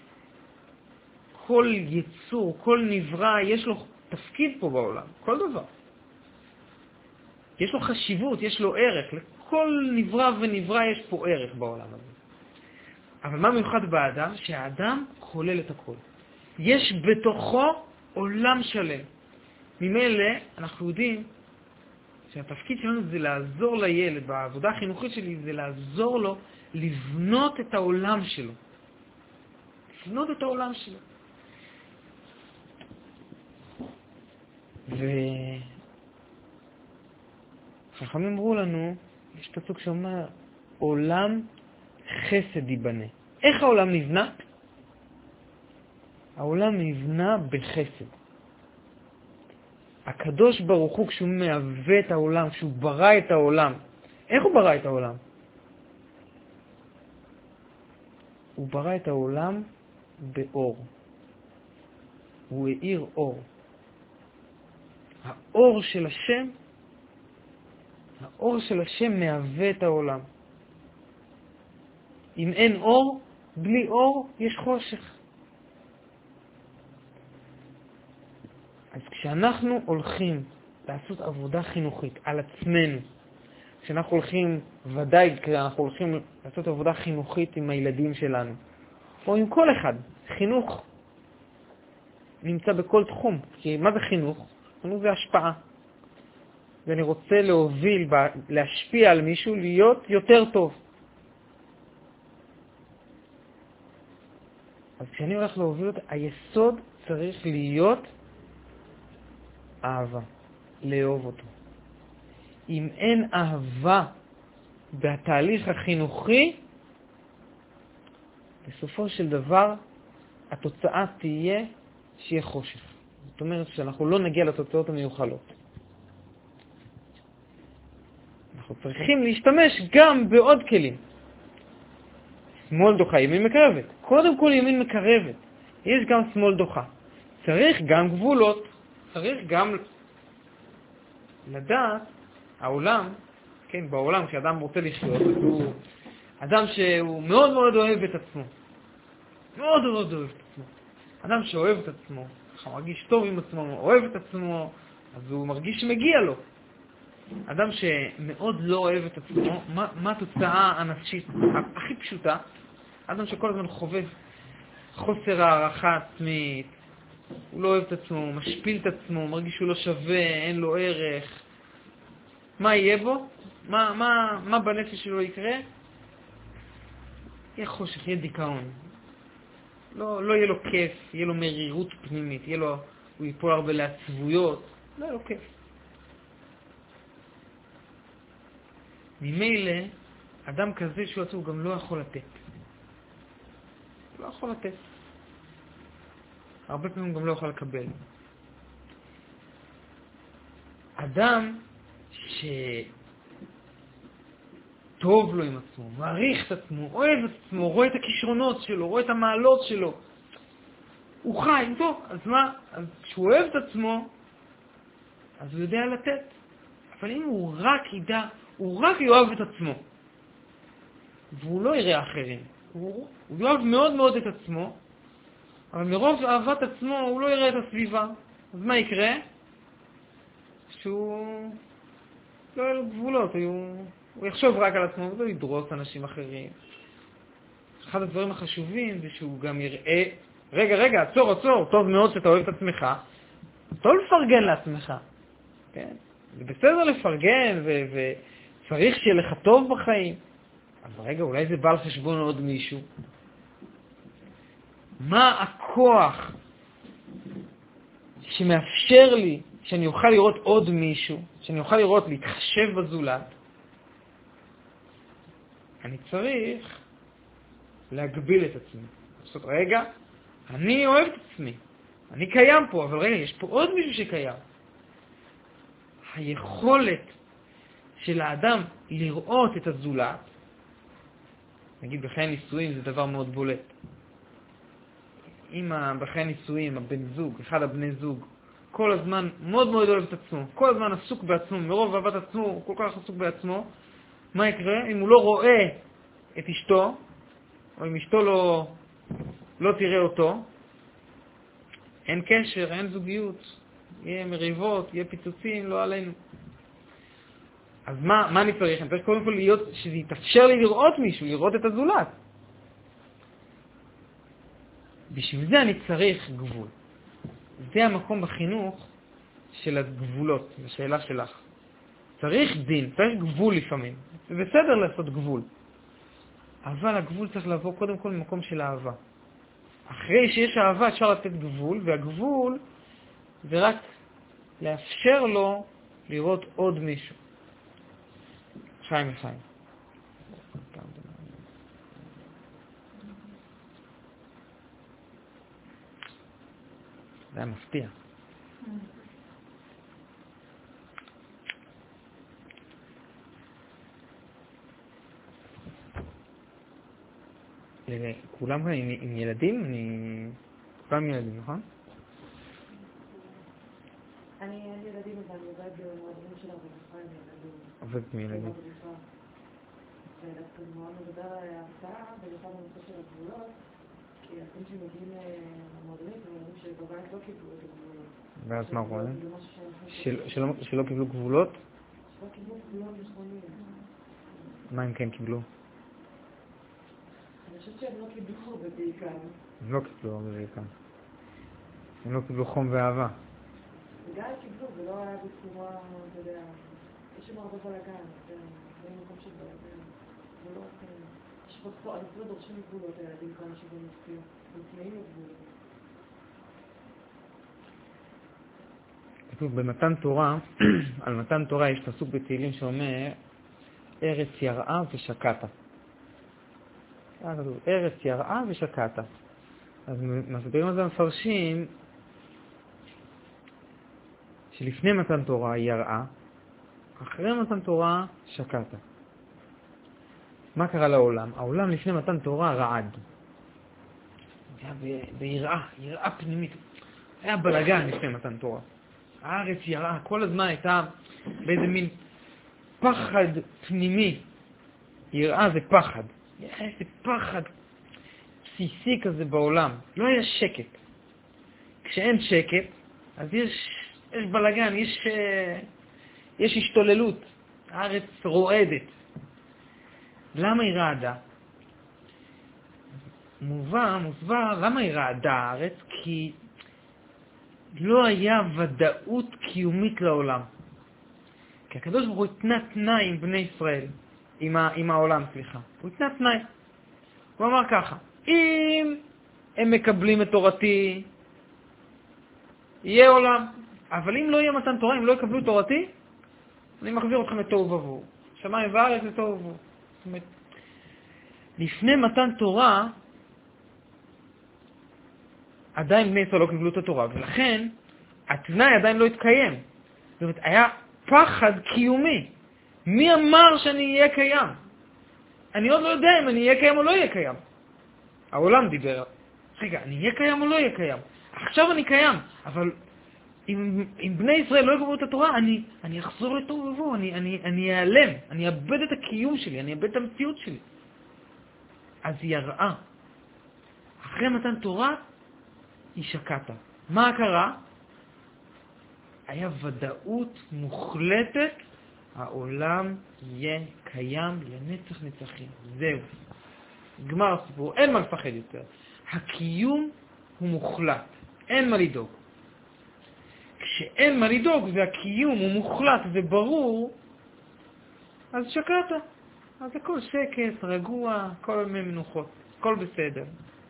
כל יצור, כל נברא, יש לו תפקיד פה בעולם, כל דבר. יש לו חשיבות, יש לו ערך. לכל נברא ונברא יש פה ערך בעולם הזה. אבל מה מיוחד באדם? שהאדם כולל את הכל. יש בתוכו עולם שלם. ממילא אנחנו יודעים שהתפקיד שלנו זה לעזור לילד, בעבודה החינוכית שלי זה לעזור לו לבנות את העולם שלו. לבנות את העולם שלו. וחכמים אמרו לנו, יש פסוק שאומר, עולם חסד ייבנה. איך העולם נבנה? העולם נבנה בחסד. הקדוש ברוך הוא, כשהוא מהווה את העולם, כשהוא ברא את העולם, איך הוא ברא את העולם? הוא ברא את העולם באור. הוא האיר אור. האור של השם, האור של השם מהווה את העולם. אם אין אור, בלי אור יש חושך. אז כשאנחנו הולכים לעשות עבודה חינוכית על עצמנו, כשאנחנו הולכים, ודאי כשאנחנו הולכים לעשות עבודה חינוכית עם הילדים שלנו, או עם כל אחד, חינוך נמצא בכל תחום. כי מה זה חינוך? חינוך זה השפעה. ואני רוצה להוביל, להשפיע על מישהו, להיות יותר טוב. אז כשאני הולך להוביל אותה, היסוד צריך להיות אהבה, לאהוב אותו. אם אין אהבה בתהליך החינוכי, בסופו של דבר התוצאה תהיה שיהיה חושך. זאת אומרת שאנחנו לא נגיע לתוצאות המיוחלות. אנחנו צריכים להשתמש גם בעוד כלים. שמאל דוחה, ימין מקרבת. קודם כל ימין מקרבת. יש גם שמאל דוחה. צריך גם גבולות. צריך גם לדעת, העולם, כן, בעולם, כשאדם רוצה לחיות, הוא אדם שהוא מאוד מאוד אוהב את עצמו. מאוד מאוד אוהב את עצמו. אדם שאוהב את עצמו, מרגיש טוב עם עצמו, אוהב את עצמו, אז הוא מרגיש שמגיע לו. אדם שמאוד לא אוהב את עצמו, מה, מה התוצאה הנפשית הכי פשוטה? אדם שכל הזמן חווה חוסר הערכה עצמית, הוא לא אוהב את עצמו, הוא משפיל את עצמו, מרגיש שהוא לא שווה, אין לו ערך. מה יהיה בו? מה, מה, מה בנפש שלו יקרה? יהיה חושך, יהיה דיכאון. לא, לא יהיה לו כיף, יהיה לו מרירות פנימית, יהיה לו, הוא ייפול הרבה לעצבויות, לא יהיה לו כיף. ממילא, אדם כזה שהוא עצוב גם לא יכול לתת. לא יכול לתת. הרבה פעמים גם לא יכול לקבל. אדם שטוב לו עם עצמו, מעריך את עצמו, אוהב את עצמו, רואה את הכישרונות שלו, רואה את המעלות שלו, הוא חי, טוב, אז מה? אז כשהוא אוהב את עצמו, אז הוא יודע לתת. אבל אם הוא רק ידע, הוא רק יאהב את עצמו, והוא לא יראה אחרים, הוא, הוא יאהב מאוד מאוד את עצמו, אבל מרוב אהבת עצמו הוא לא יראה את הסביבה. אז מה יקרה? שהוא לא יהיה לו גבולות, הוא, הוא יחשוב רק על עצמו, הוא לא ידרוס אנשים אחרים. אחד הדברים החשובים זה שהוא גם יראה, רגע, רגע, עצור, עצור, טוב מאוד שאתה אוהב את עצמך, טוב לפרגן לעצמך. כן? זה בסדר לפרגן וצריך שיהיה לך טוב בחיים. אבל רגע, אולי זה בא על חשבון עוד מישהו. מה הכוח שמאפשר לי שאני אוכל לראות עוד מישהו, שאני אוכל לראות, להתחשב בזולת? אני צריך להגביל את עצמי. זאת רגע, אני אוהב את עצמי, אני קיים פה, אבל רגע, יש פה עוד מישהו שקיים. היכולת של האדם לראות את הזולת, נגיד בחיי נישואים זה דבר מאוד בולט. אם בחיי נישואים, הבן זוג, אחד הבני זוג, כל הזמן מאוד מאוד אוהב את עצמו, כל הזמן עסוק בעצמו, מרוב אהבת עצמו, הוא כל כך עסוק בעצמו, מה יקרה? אם הוא לא רואה את אשתו, או אם אשתו לא, לא תראה אותו, אין קשר, אין זוגיות, יהיה מריבות, יהיה פיצוצים, לא עלינו. אז מה, מה אני צריך? אני צריך קודם כל להיות, שזה יתאפשר לי לראות מישהו, לראות את הזולת. בשביל זה אני צריך גבול. זה המקום בחינוך של הגבולות, השאלה שלך. צריך דין, צריך גבול לפעמים. זה בסדר לעשות גבול. אבל הגבול צריך לבוא קודם כל ממקום של אהבה. אחרי שיש אהבה אפשר לתת גבול, והגבול זה רק לאפשר לו לראות עוד מישהו. חיים לחיים. זה היה מפתיע. כולם כאן עם, עם ילדים? אני... כולם עם ילדים, נכון? אני אין ילדים, אבל אני עובד במועדים של הרווחה עם ילדים. עובדת עם ילדים. ודווקא מאוד מדבר על ההרצאה, במיוחד בנושא של הגבולות, כי אתם שמגיעים למועדונית, הם אומרים שבבית לא קיבלו את הגבולות. ואז מה רואים? שלא קיבלו גבולות? שלא קיבלו גבולות נכונים. מה הם כן קיבלו? אני חושבת שהם לא קיבלו הרבה בעיקר. הם לא קיבלו הרבה בעיקר. הם לא קיבלו חום ואהבה. וגם קיבלו, ולא היה בצורה, אתה יודע, יש שם הרבה בלגן, זה מקום של בלגן. זה לא רק שבפועל, אנחנו לא דורשים גבולות הילדים כמה שזה מופיע, הם תנאים גבולות. כתוב במתן תורה, על מתן תורה יש פסוק בתהילים שאומר, ארץ יראה ושקעת. ארץ יראה ושקעת. אז מסבירים על זה מפרשים, שלפני מתן תורה יראה, אחרי מתן תורה שקעת. מה קרה לעולם? העולם לפני מתן תורה רעד. היה ביראה, יראה פנימית. היה בלגן לפני מתן תורה. הארץ יראה, כל הזמן הייתה באיזה מין פחד פנימי. יראה זה פחד. היה איזה פחד בסיסי כזה בעולם. לא היה שקט. כשאין שקט, אז יש, יש בלגן, יש, יש השתוללות. הארץ רועדת. למה היא רעדה? מובא, מוסבר, למה היא רעדה הארץ? כי לא היה ודאות קיומית לעולם. כי הקדוש ברוך הוא התנה תנאי עם בני ישראל, עם, ה, עם העולם, סליחה. הוא התנה תנאי. הוא אמר ככה, אם הם מקבלים את תורתי, יהיה עולם. אבל אם לא יהיה מתן תורה, אם לא יקבלו את תורתי, אני מחזיר אתכם לתוהו ובוהו. שמיים וארץ לתוהו ובוהו. זאת אומרת, לפני מתן תורה, עדיין בני ישראל לא קיבלו את התורה, ולכן התנאי עדיין לא התקיים. זאת אומרת, היה פחד קיומי. מי אמר שאני אהיה קיים? אני עוד לא יודע אם אני אהיה קיים או לא אהיה קיים. העולם דיבר, רגע, אני אהיה קיים או לא אהיה קיים? עכשיו אני קיים, אבל אם, אם בני ישראל לא יקבלו את התורה, אני, אני אחזור לתוהו ובוהו, אני, אני, אני אעלם, אני אאבד את הקיום שלי, אני אאבד את המציאות שלי. אז היא יראה. אחרי מתן תורה, היא שקעת. מה קרה? היה ודאות מוחלטת, העולם יהיה קיים לנצח נצחים. זהו. גמר הסיפור, אין מה לפחד יותר. הקיום הוא מוחלט, אין מה לדאוג. כשאין מה לדאוג והקיום הוא מוחלט וברור, אז שקעת. אז הכל שקט, רגוע, כל מי מנוחות, הכל בסדר.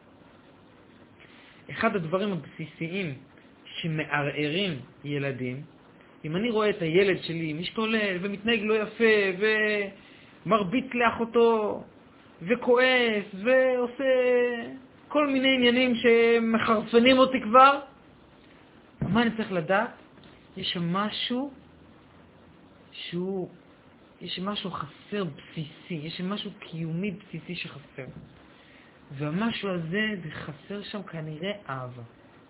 אחד הדברים הבסיסיים שמערערים ילדים, אם אני רואה את הילד שלי משתולל ומתנהג לא יפה ומרביץ לאחותו וכועס ועושה כל מיני עניינים שמחרפנים אותי כבר, מה אני צריך לדעת? יש שם משהו שהוא, יש שם משהו חסר בסיסי, יש שם משהו קיומי בסיסי שחסר. והמשהו הזה, זה חסר שם כנראה אהבה.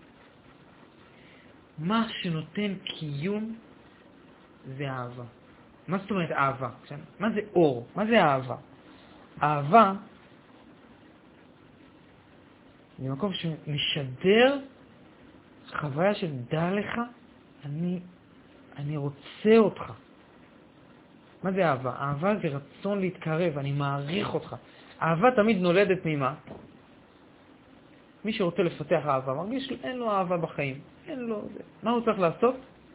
מה שנותן קיום זה אהבה. מה זאת אומרת אהבה? מה זה אור? מה זה אהבה? אהבה זה מקום שמשדר חוויה של דע לך, אני, אני רוצה אותך. מה זה אהבה? אהבה זה רצון להתקרב, אני מעריך אותך. אהבה תמיד נולדת ממה? מי שרוצה לפתח אהבה, מרגיש אין לו אהבה בחיים. אין לו זה. מה הוא צריך לעשות?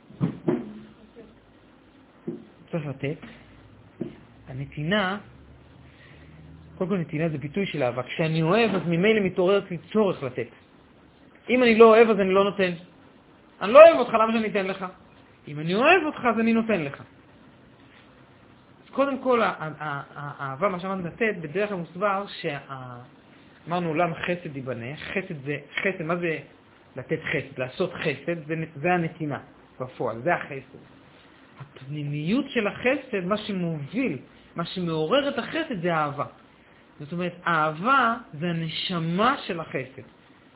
צריך לתת. הנתינה, קודם כל נתינה זה ביטוי של אהבה. כשאני אוהב, אז ממילא מתעורר לי צורך לתת. אם אני לא אוהב, אז אני לא נותן. אני לא אוהב אותך, למה שאני אתן לך? אם אני אוהב אותך, אז אני נותן לך. אז קודם כל, האהבה, מה שאמרנו לתת, בדרך כלל מוסבר שאמרנו עולם חסד ייבנה. חסד זה, חסד, מה זה לתת חסד? לעשות חסד, זה, זה הנתינה בפועל, זה החסד. הפנימיות של החסד, מה שמוביל, מה שמעורר את החסד זה אהבה. זאת אומרת, אהבה זה הנשמה של החסד.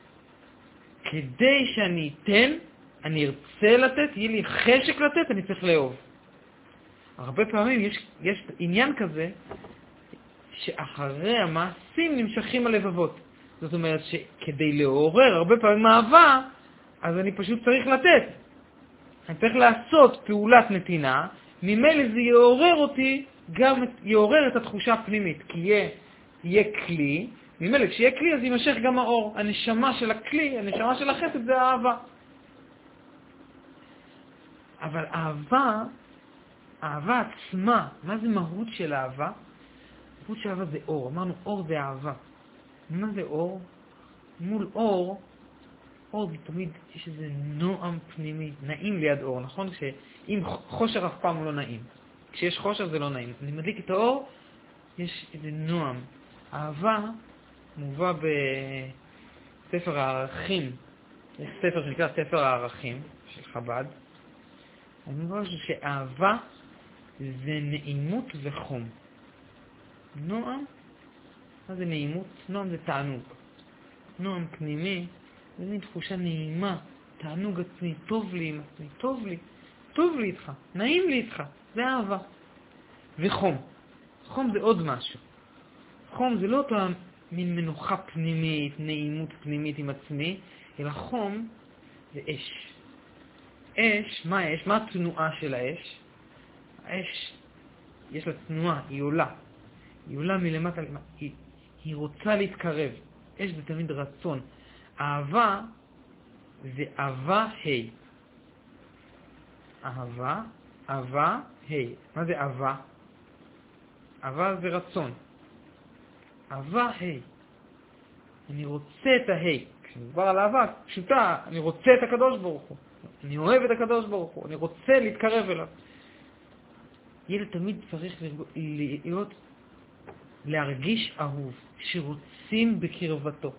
כדי שאני אתן, אני ארצה לתת, יהיה לי חשק לתת, אני צריך לאהוב. הרבה פעמים יש, יש עניין כזה, שאחרי המעשים נמשכים הלבבות. זאת אומרת שכדי לעורר הרבה פעמים אהבה, אז אני פשוט צריך לתת. אני צריך לעשות פעולת נתינה, ממילא זה יעורר אותי, גם יעורר את התחושה הפנימית, כי יהיה, יהיה כלי, ממילא כשיהיה כלי אז יימשך גם האור. הנשמה של הכלי, הנשמה של החסד זה האהבה. אבל אהבה, אהבה עצמה, מה זה מהות של אהבה? דמות של אהבה זה אור. אמרנו, אור זה אהבה. מה זה אור? מול אור, אור זה תמיד, יש איזה נועם פנימי, נעים ליד אור, נכון? שאם חושר אף פעם הוא לא נעים. כשיש חושר זה לא נעים. אני מדליק את האור, יש איזה נועם. אהבה מובא בספר הערכים. יש ספר שנקרא ספר הערכים של חב"ד. אני אומר שאהבה זה נעימות וחום. נועם, מה זה נעימות? נועם זה תענוג. נועם פנימי, זה מין תחושה נעימה, תענוג עצמי, טוב לי עם עצמי, טוב לי, טוב לי איתך, נעים לי איתך, זה אהבה. וחום. חום זה עוד משהו. חום זה לא אותו מין מנוחה פנימית, נעימות פנימית עם עצמי, אלא חום זה אש. אש, מה האש? מה התנועה של האש? האש, יש לה תנועה, היא עולה. היא עולה מלמטה, היא, היא רוצה להתקרב. אש זה תמיד רצון. אהבה זה אהבה היי. אהבה, אהבה היי. מה זה אהבה? אהבה זה רצון. אהבה היי. אני רוצה את ההי. כשמדבר על אהבה פשוטה, אני רוצה את הקדוש ברוך הוא. אני אוהב את הקדוש ברוך הוא. אני רוצה להתקרב אליו. ילד תמיד צריך להיות, להרגיש אהוב, שרוצים בקרבתו.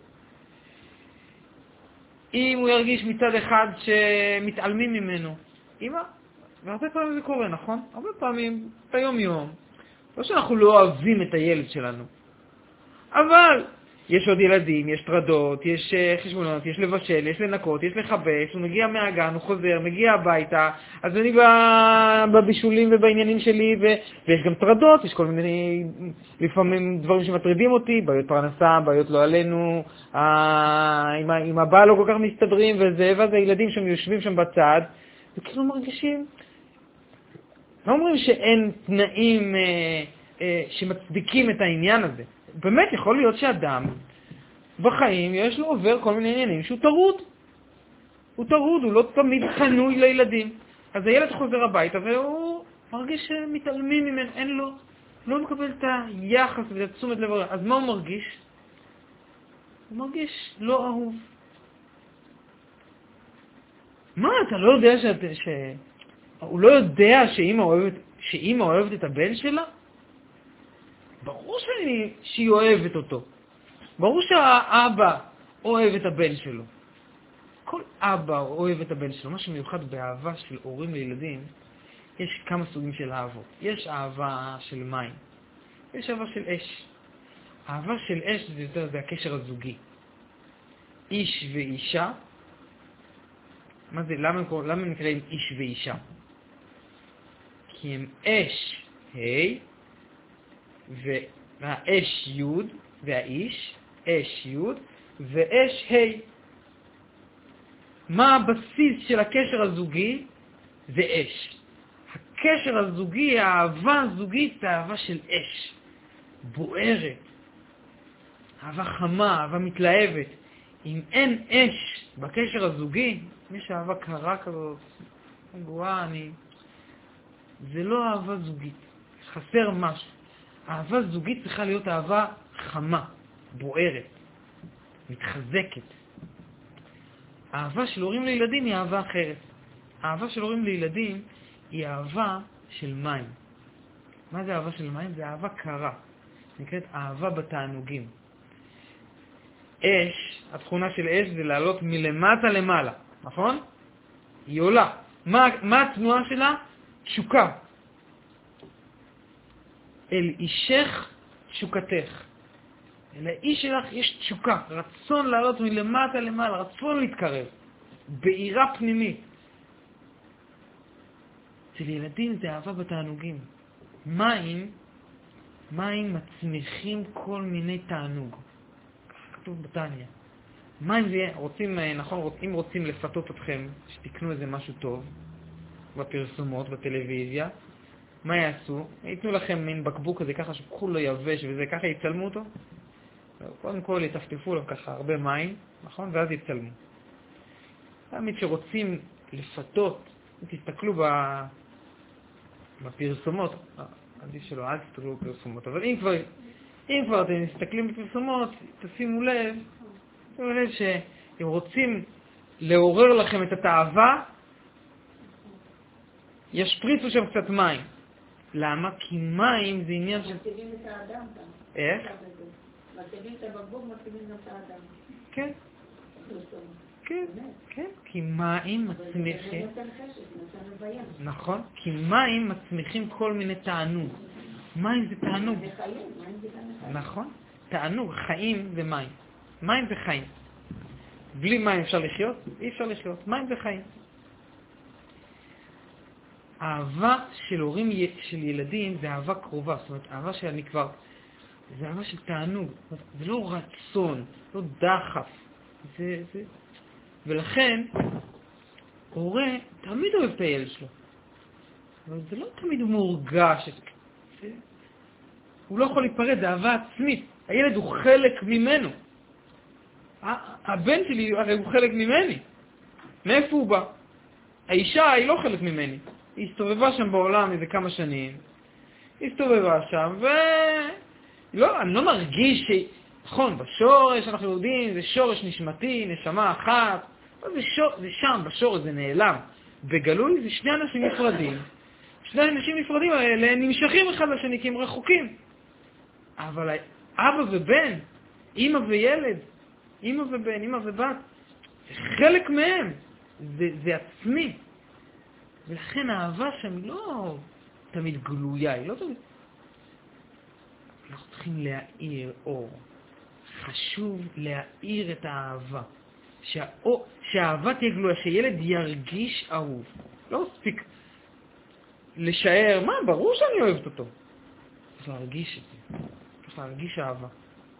אם הוא ירגיש מצד אחד שמתעלמים ממנו, אמא, והרבה פעמים זה קורה, נכון? הרבה פעמים, ביום יום, לא שאנחנו לא אוהבים את הילד שלנו, אבל יש עוד ילדים, יש טרדות, יש חשבונות, יש לבשל, יש לנקות, יש לחבש, הוא מגיע מהגן, הוא חוזר, מגיע הביתה, אז אני בבישולים ובעניינים שלי, ו... ויש גם טרדות, יש כל מיני, לפעמים דברים שמטרידים אותי, בעיות פרנסה, בעיות לא עלינו, ה... עם, ה... עם הבא לא כל כך מסתדרים, וזה, ואז הילדים שם יושבים שם בצד, וכאילו מרגישים, לא אומרים שאין תנאים אה, אה, שמצדיקים את העניין הזה. באמת יכול להיות שאדם בחיים יש לו עובר כל מיני עניינים שהוא טרוד. הוא טרוד, הוא לא תמיד פנוי לילדים. אז הילד חוזר הביתה והוא מרגיש שמתעלמים ממנו, אין לו, לא מקבל את היחס ואת תשומת לב. אז מה הוא מרגיש? הוא מרגיש לא אהוב. מה, אתה לא יודע שאת, ש... הוא לא יודע שאמא אוהבת, שאמא אוהבת את הבן שלה? ברור שאני, שהיא אוהבת אותו. ברור שהאבא אוהב את הבן שלו. כל אבא אוהב את הבן שלו. מה שמיוחד באהבה של הורים לילדים, יש כמה סוגים של אהבות. יש אהבה של מים. יש אהבה של אש. אהבה של אש זה יותר, זה הקשר הזוגי. איש ואישה. מה זה? למה, למה הם נקראים איש ואישה? כי הם אש, היי, והאש יוד, והאיש, אש יוד, ואש היי. מה הבסיס של הקשר הזוגי? זה אש. הקשר הזוגי, האהבה הזוגית, זה אהבה של אש. בוערת. אהבה חמה, אהבה מתלהבת. אם אין אש בקשר הזוגי, יש אהבה קרה כזאת, גרועה, אני... זה לא אהבה זוגית. חסר משהו. אהבה זוגית צריכה להיות אהבה חמה, בוערת, מתחזקת. האהבה של הורים לילדים היא אהבה אחרת. האהבה של הורים לילדים היא אהבה של מים. מה זה אהבה של מים? זה אהבה קרה. נקראת אהבה בתענוגים. אש, התכונה של אש זה לעלות מלמטה למעלה, נכון? היא עולה. מה, מה התנועה שלה? תשוקה. אל אישך תשוקתך. אל האיש שלך יש תשוקה, רצון לעלות מלמטה למעלה, רצון להתקרב, בעירה פנימית. אצל ילדים זה אהבה בתענוגים. מים, מים מצמיחים כל מיני תענוג. ככה כתוב בתניא. מים זה, רוצים, נכון, אם רוצים לפתות אתכם, שתקנו איזה משהו טוב, בפרסומות, בטלוויזיה, מה יעשו? ייתנו לכם מין בקבוק כזה ככה שכולו יבש וזה, ככה יצלמו אותו. קודם כל יטפטפו לו ככה הרבה מים, נכון? ואז יצלמו. תמיד שרוצים לפתות, תסתכלו בפרסומות, עדיף שלא, אל תסתכלו בפרסומות, אבל אם כבר אם כבר אתם מסתכלים בפרסומות, תשימו לב, תשימו לב שאם רוצים לעורר לכם את התאווה, ישפריצו שם קצת מים. למה? כי מים זה עניין של... מציבים את האדם כאן. איך? מציבים את הבקבוק, מציבים את האדם. כן. כן, כן. כי מים מצמיחים... נכון. כי מים מצמיחים כל מיני תענוג. מים זה תענוג. זה חיים, מים זה גם חיים. נכון. תענוג, חיים ומים. מים זה חיים. בלי מים אפשר לחיות? אי אפשר לחיות. מים זה חיים. האהבה של הורים של ילדים זה אהבה קרובה. זאת אומרת, אהבה שאני כבר... זה אהבה של תענוג. זה לא רצון, לא דחף. זה... זה... ולכן, הורה תמיד אוהב את הילד שלו. אבל זה לא תמיד מורגש. זה... הוא לא יכול להיפרד, זה אהבה עצמית. הילד הוא חלק ממנו. הבן שלי הרי הוא חלק ממני. מאיפה הוא בא? האישה היא לא חלק ממני. היא הסתובבה שם בעולם איזה כמה שנים. היא הסתובבה שם, ו... לא, אני לא מרגיש ש... נכון, בשורש אנחנו יודעים, זה שורש נשמתי, נשמה אחת. זה, שור... זה שם, בשורש זה נעלם. בגלוי זה שני אנשים נפרדים. שני אנשים נפרדים האלה נמשכים אחד לשני כי הם רחוקים. אבל אבא ובן, אמא וילד, אמא ובן, אמא ובת, זה חלק מהם. זה, זה עצמי. ולכן האהבה שם לא תמיד גלויה, היא לא תמיד... אנחנו צריכים להאיר אור. חשוב להאיר את האהבה. שהאור, שהאהבה תהיה גלויה, שילד ירגיש אהוב. לא מספיק לשער, מה, ברור שאני אוהבת אותו. צריך להרגיש את זה. צריך להרגיש אהבה.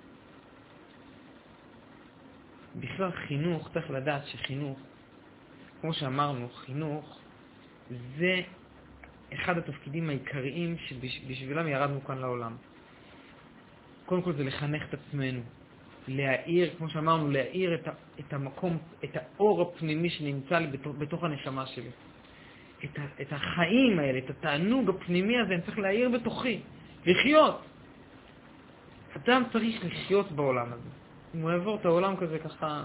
בכלל חינוך, צריך לדעת שחינוך, כמו שאמרנו, חינוך זה אחד התפקידים העיקריים שבשבילם ירדנו כאן לעולם. קודם כל זה לחנך את עצמנו, להאיר, כמו שאמרנו, להאיר את, ה, את המקום, את האור הפנימי שנמצא לי בתוך, בתוך הנשמה שלי. את, ה, את החיים האלה, את התענוג הפנימי הזה, אני צריך להאיר בתוכי, לחיות. אדם צריך לחיות בעולם הזה. אם הוא יעבור את העולם כזה ככה,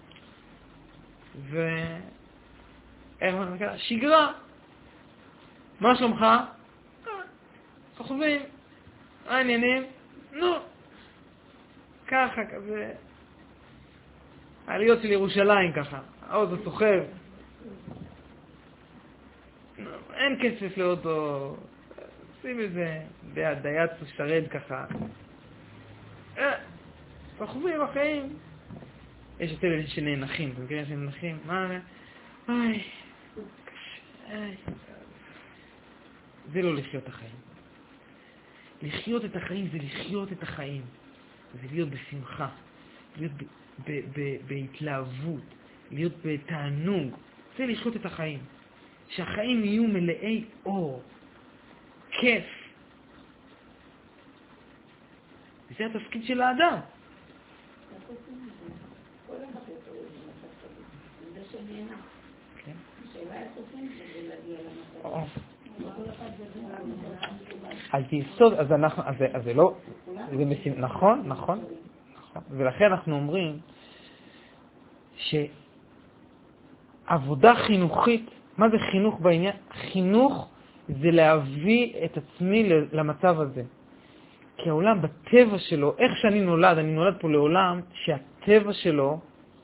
ו... איך אני מקווה? שגרה. מה שלומך? סוחבים. העניינים? נו. ככה, כזה. העליות של ירושלים ככה. העוז הסוחב. אין כסף לאוטו. שים איזה דייט שרד ככה. סוחבים החיים. יש את אלה שנאנחים. אתם מכירים שנאנחים? מה? איי. איי. זה לא לחיות החיים. לחיות את החיים זה לחיות את החיים. זה להיות בשמחה, להיות ב- ב- ב- בהתלהבות, להיות בתענוג. זה לחיות את החיים. שהחיים יהיו מלאי אור, כיף. זה התפקיד של האדם. על יסוד, אז אנחנו, אז זה, אז זה לא, זה משים, נכון, נכון, נכון. ולכן אנחנו אומרים שעבודה חינוכית, מה זה חינוך בעניין? חינוך זה להביא את עצמי למצב הזה. כי העולם בטבע שלו, איך שאני נולד, אני נולד פה לעולם שהטבע שלו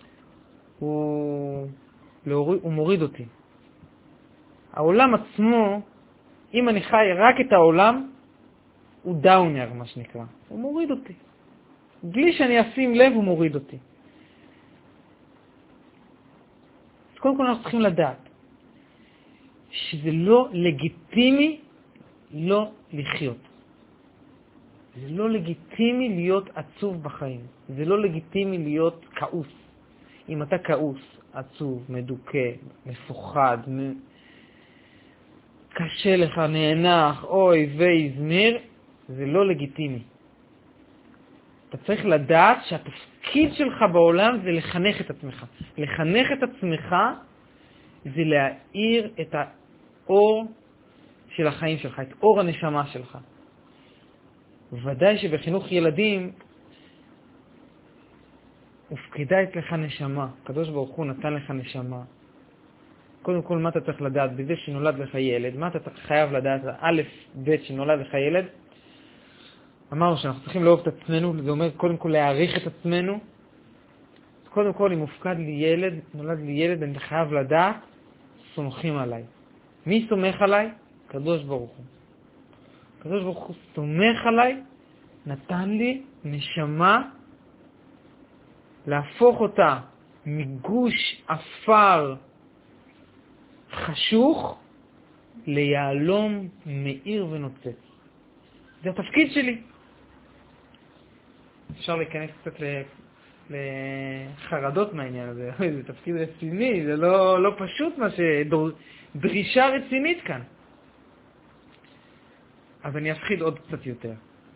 הוא, להוריד, הוא מוריד אותי. העולם עצמו, אם אני חי רק את העולם, הוא דאונר, מה שנקרא. הוא מוריד אותי. בלי שאני אשים לב, הוא מוריד אותי. אז קודם כל אנחנו צריכים לדעת שזה לא לגיטימי לא לחיות. זה לא לגיטימי להיות עצוב בחיים. זה לא לגיטימי להיות כעוס. אם אתה כעוס, עצוב, מדוכא, מפוחד, מ... קשה לך, נאנח, אוי ויזמיר, זה לא לגיטימי. אתה צריך לדעת שהתפקיד שלך בעולם זה לחנך את עצמך. לחנך את עצמך זה להאיר את האור של החיים שלך, את אור הנשמה שלך. ודאי שבחינוך ילדים הופקדה אצלך נשמה. הקדוש ברוך הוא נתן לך נשמה. קודם כל, מה אתה צריך לדעת? בזה שנולד לך ילד, מה אתה חייב לדעת? א', ב', שנולד לך ילד. אמרנו שאנחנו צריכים לאהוב את עצמנו, זה אומר קודם כל להעריך את עצמנו. קודם כל, אם הופקד לי ילד, נולד לי ילד, אני חייב לדעת, סומכים עליי. מי סומך עליי? קדוש ברוך הוא. קדוש ברוך הוא סומך עליי, נתן לי נשמה, להפוך אותה מגוש אפר חשוך ליעלום מאיר ונוצץ. זה התפקיד שלי. אפשר להיכנס קצת לחרדות מהעניין הזה. זה תפקיד רציני, זה לא, לא פשוט מה שדרישה רצינית כאן. אז אני אפחיד עוד קצת יותר.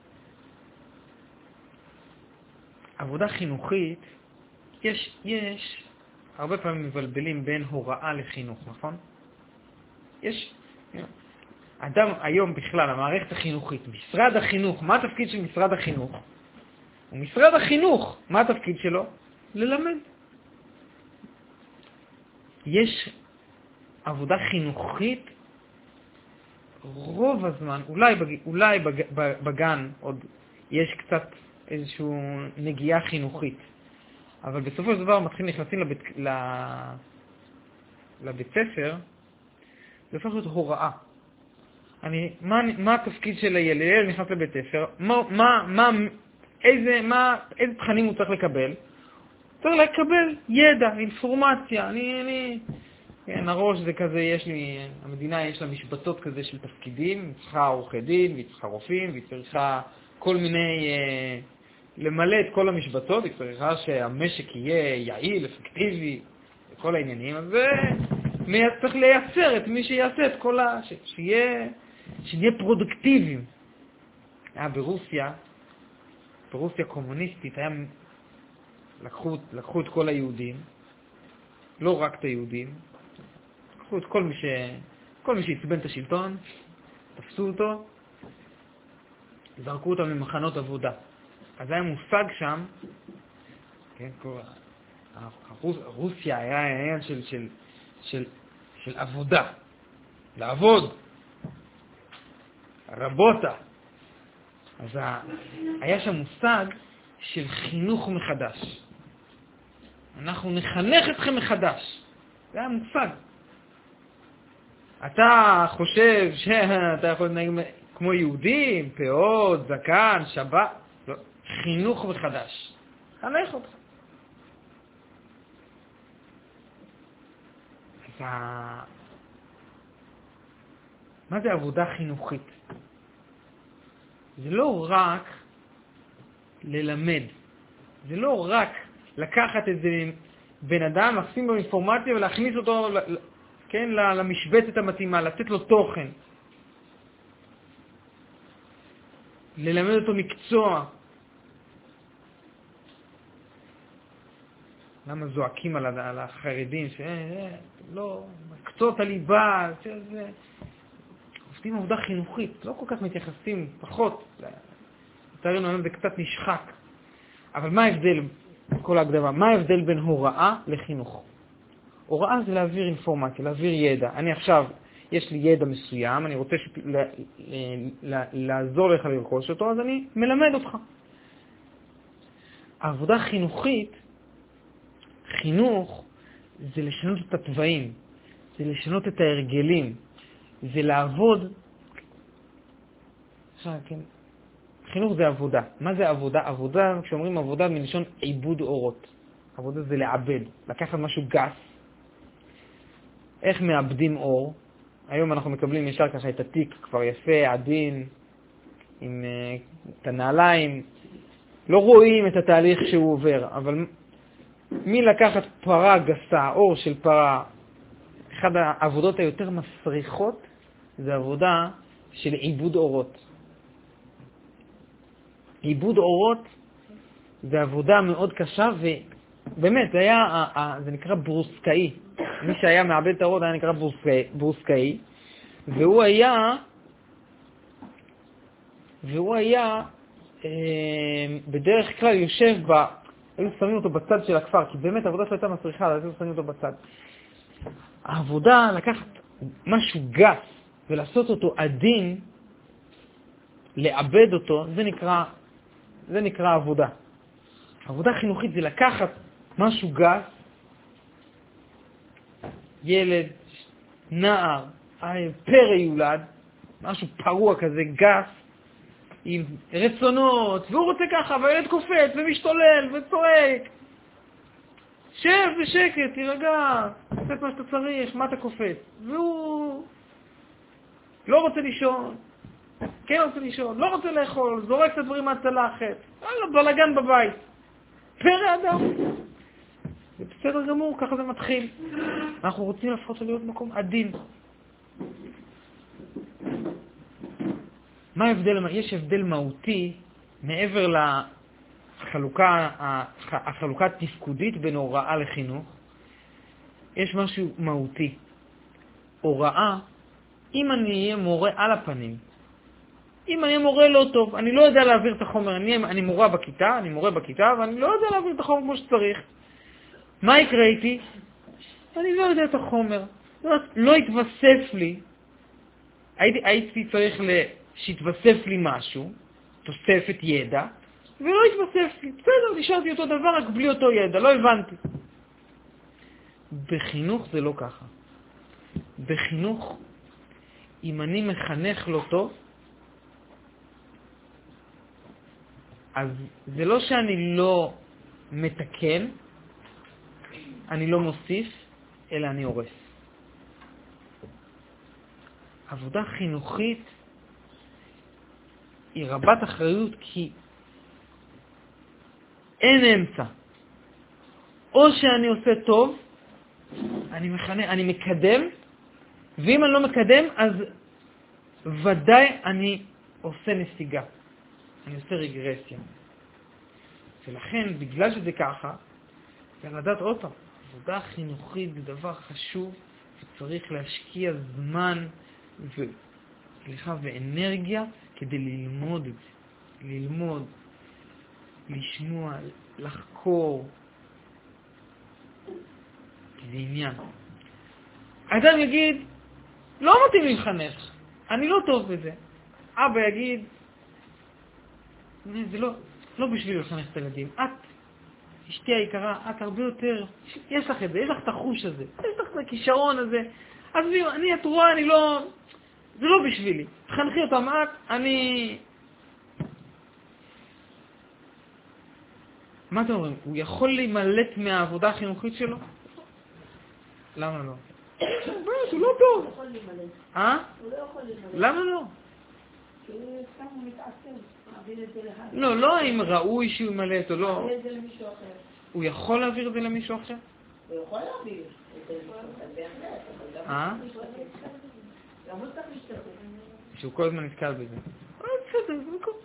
עבודה חינוכית, יש, יש, הרבה פעמים מבלבלים בין הוראה לחינוך, נכון? יש, אדם היום בכלל, המערכת החינוכית, משרד החינוך, מה התפקיד של משרד החינוך? ומשרד החינוך, מה התפקיד שלו? ללמד. יש עבודה חינוכית, רוב הזמן, אולי, בג, אולי בג, בגן עוד יש קצת איזושהי נגיעה חינוכית, אבל בסופו של דבר מתחילים נכנסים לבית, לבית ספר, זה הופך להיות הוראה. אני, מה, מה התפקיד של הילד? הילד נכנס לבית ספר, מה, מה, מה, איזה, מה, איזה תכנים הוא צריך לקבל? צריך לקבל ידע, אינפורמציה. אני, אני, כן, הראש זה כזה, יש לי, המדינה יש לה משבצות כזה של תפקידים, היא צריכה עורכי דין, והיא צריכה רופאים, והיא צריכה כל מיני, אה, למלא את כל המשבצות, היא צריכה שהמשק יהיה יעיל, אפקטיבי, כל העניינים, אז צריך לייצר את מי שיעשה את כל ה... ש... שיהיה, שנהיה פרודוקטיביים. היה ברוסיה, ברוסיה קומוניסטית, היה... לקחו, לקחו את כל היהודים, לא רק את היהודים, לקחו את כל מי ש... כל מי שהצבן את השלטון, תפסו אותו, זרקו אותם למחנות עבודה. אז היה מושג שם, כן, כל... הרוס... רוסיה היה העניין של... של... של, של עבודה, לעבוד, רבותה. אז ה... היה שם מושג של חינוך מחדש. אנחנו נחנך אתכם מחדש. זה היה מושג. אתה חושב שאתה יכול לנהג כמו יהודים, פאות, זקן, שבת, לא. חינוך מחדש. חנך אותך. מה זה עבודה חינוכית? זה לא רק ללמד. זה לא רק לקחת איזה בן אדם, לשים לו אינפורמציה ולהכניס אותו, כן, למשבצת המתאימה, לתת לו תוכן. ללמד אותו מקצוע. למה זועקים על החרדים, שלא, מקצועות הליבה, שזה... עובדים עבודה חינוכית, לא כל כך מתייחסים, פחות. לצערנו היום זה קצת נשחק. אבל מה ההבדל, כל ההקדמה, מה ההבדל בין הוראה לחינוך? הוראה זה להעביר אינפורמציה, להעביר ידע. אני עכשיו, יש לי ידע מסוים, אני רוצה ש... לה... לה... לעזור לך לרכוש אותו, אז אני מלמד אותך. העבודה חינוכית, חינוך זה לשנות את הטבעים, זה לשנות את ההרגלים, זה לעבוד. עכשיו, כן. חינוך זה עבודה. מה זה עבודה? עבודה, כשאומרים עבודה, מלשון עיבוד אורות. עבודה זה לעבד, לקחת משהו גס. איך מאבדים אור? היום אנחנו מקבלים ישר ככה את התיק, כבר יפה, עדין, עם uh, את הנעליים. לא רואים את התהליך שהוא עובר, אבל מי לקחת פרה גסה, אור של פרה, אחד העבודות היותר מסריחות, זה עבודה של עיבוד אורות. עיבוד אורות זה עבודה מאוד קשה, ובאמת, זה היה, זה נקרא ברוסקאי. מי שהיה מעבד את האורות היה נקרא ברוסקאי, ברוסקאי, והוא היה, והוא היה בדרך כלל יושב ב... היו שמים אותו בצד של הכפר, כי באמת העבודה שלו הייתה מסריחה, אז היו שמים אותו בצד. העבודה לקחת משהו גס ולעשות אותו עדין, לעבד אותו, זה נקרא, זה נקרא עבודה. עבודה חינוכית זה לקחת משהו גס, ילד, נער, פרא יולד, משהו פרוע כזה, גס, עם רצונות, והוא רוצה ככה, והילד קופץ ומשתולל וצועק. שב בשקט, תירגע, עושה את מה שאתה צריך, מה אתה קופץ? והוא לא רוצה לישון, כן רוצה לישון, לא רוצה לאכול, זורק את הדברים מהצלחת, לא, בלגן בבית. פרא אדם. זה בסדר גמור, ככה זה מתחיל. אנחנו רוצים לפחות להיות מקום עדין. מה ההבדל? יש הבדל מהותי מעבר לחלוקה, החלוקה התפקודית בין הוראה לחינוך. יש משהו מהותי. הוראה, אם אני אהיה מורה על הפנים, אם אני מורה לא טוב, אני לא יודע להעביר את החומר, אני, אני מורה בכיתה, אני מורה בכיתה, ואני לא יודע להעביר את החומר כמו שצריך. מה יקרה איתי? אני לא יודע את החומר. לא, לא התווסף לי. הייתי, הייתי צריך שיתווסף לי משהו, תוספת ידע, ולא התווסף לי. בסדר, נשארתי אותו דבר, רק בלי אותו ידע, לא הבנתי. בחינוך זה לא ככה. בחינוך, אם אני מחנך לא טוב, אז זה לא שאני לא מתקן, אני לא מוסיף, אלא אני הורס. עבודה חינוכית היא רבת אחריות, כי אין אמצע. או שאני עושה טוב, אני מחנך, אני מקדם, ואם אני לא מקדם, אז ודאי אני עושה נסיגה. אני עושה רגרסיה. ולכן, בגלל שזה ככה, צריך לדעת עוד פעם, עבודה חינוכית זה דבר חשוב, וצריך להשקיע זמן ו... סליחה, ואנרגיה כדי ללמוד את זה. ללמוד, לשמוע, לחקור. זה עניין. האדם יגיד, לא מתאים לי לחנך, אני לא טוב בזה. אבא יגיד, זה לא, לא בשביל לחנך את הילדים. את, אשתי היקרה, את הרבה יותר, יש לך את זה, יש לך את החוש הזה, יש לך את הכישרון הזה. אז אני, את רואה, אני לא, זה לא בשבילי. תחנכי אותם, את, אני... מה אתם אומרים? הוא יכול להימלט מהעבודה החינוכית שלו? למה לא? הוא לא טוב. הוא יכול להימלט. אה? הוא לא יכול להימלט. למה לא? כי סתם הוא מתעצל. מעביר את זה לאחד. לא, לא האם ראוי שהוא ימלט או לא. מעביר את זה למישהו אחר. הוא יכול להעביר את זה למישהו אחר? הוא יכול להעביר את זה למישהו אחר. בהחלט. אה? גם הוא צריך להשתתף. שהוא כל הזמן נתקל בזה. אה, בסדר, זה מקום.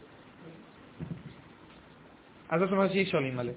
אז זאת אומרת שאי אפשר להימלט.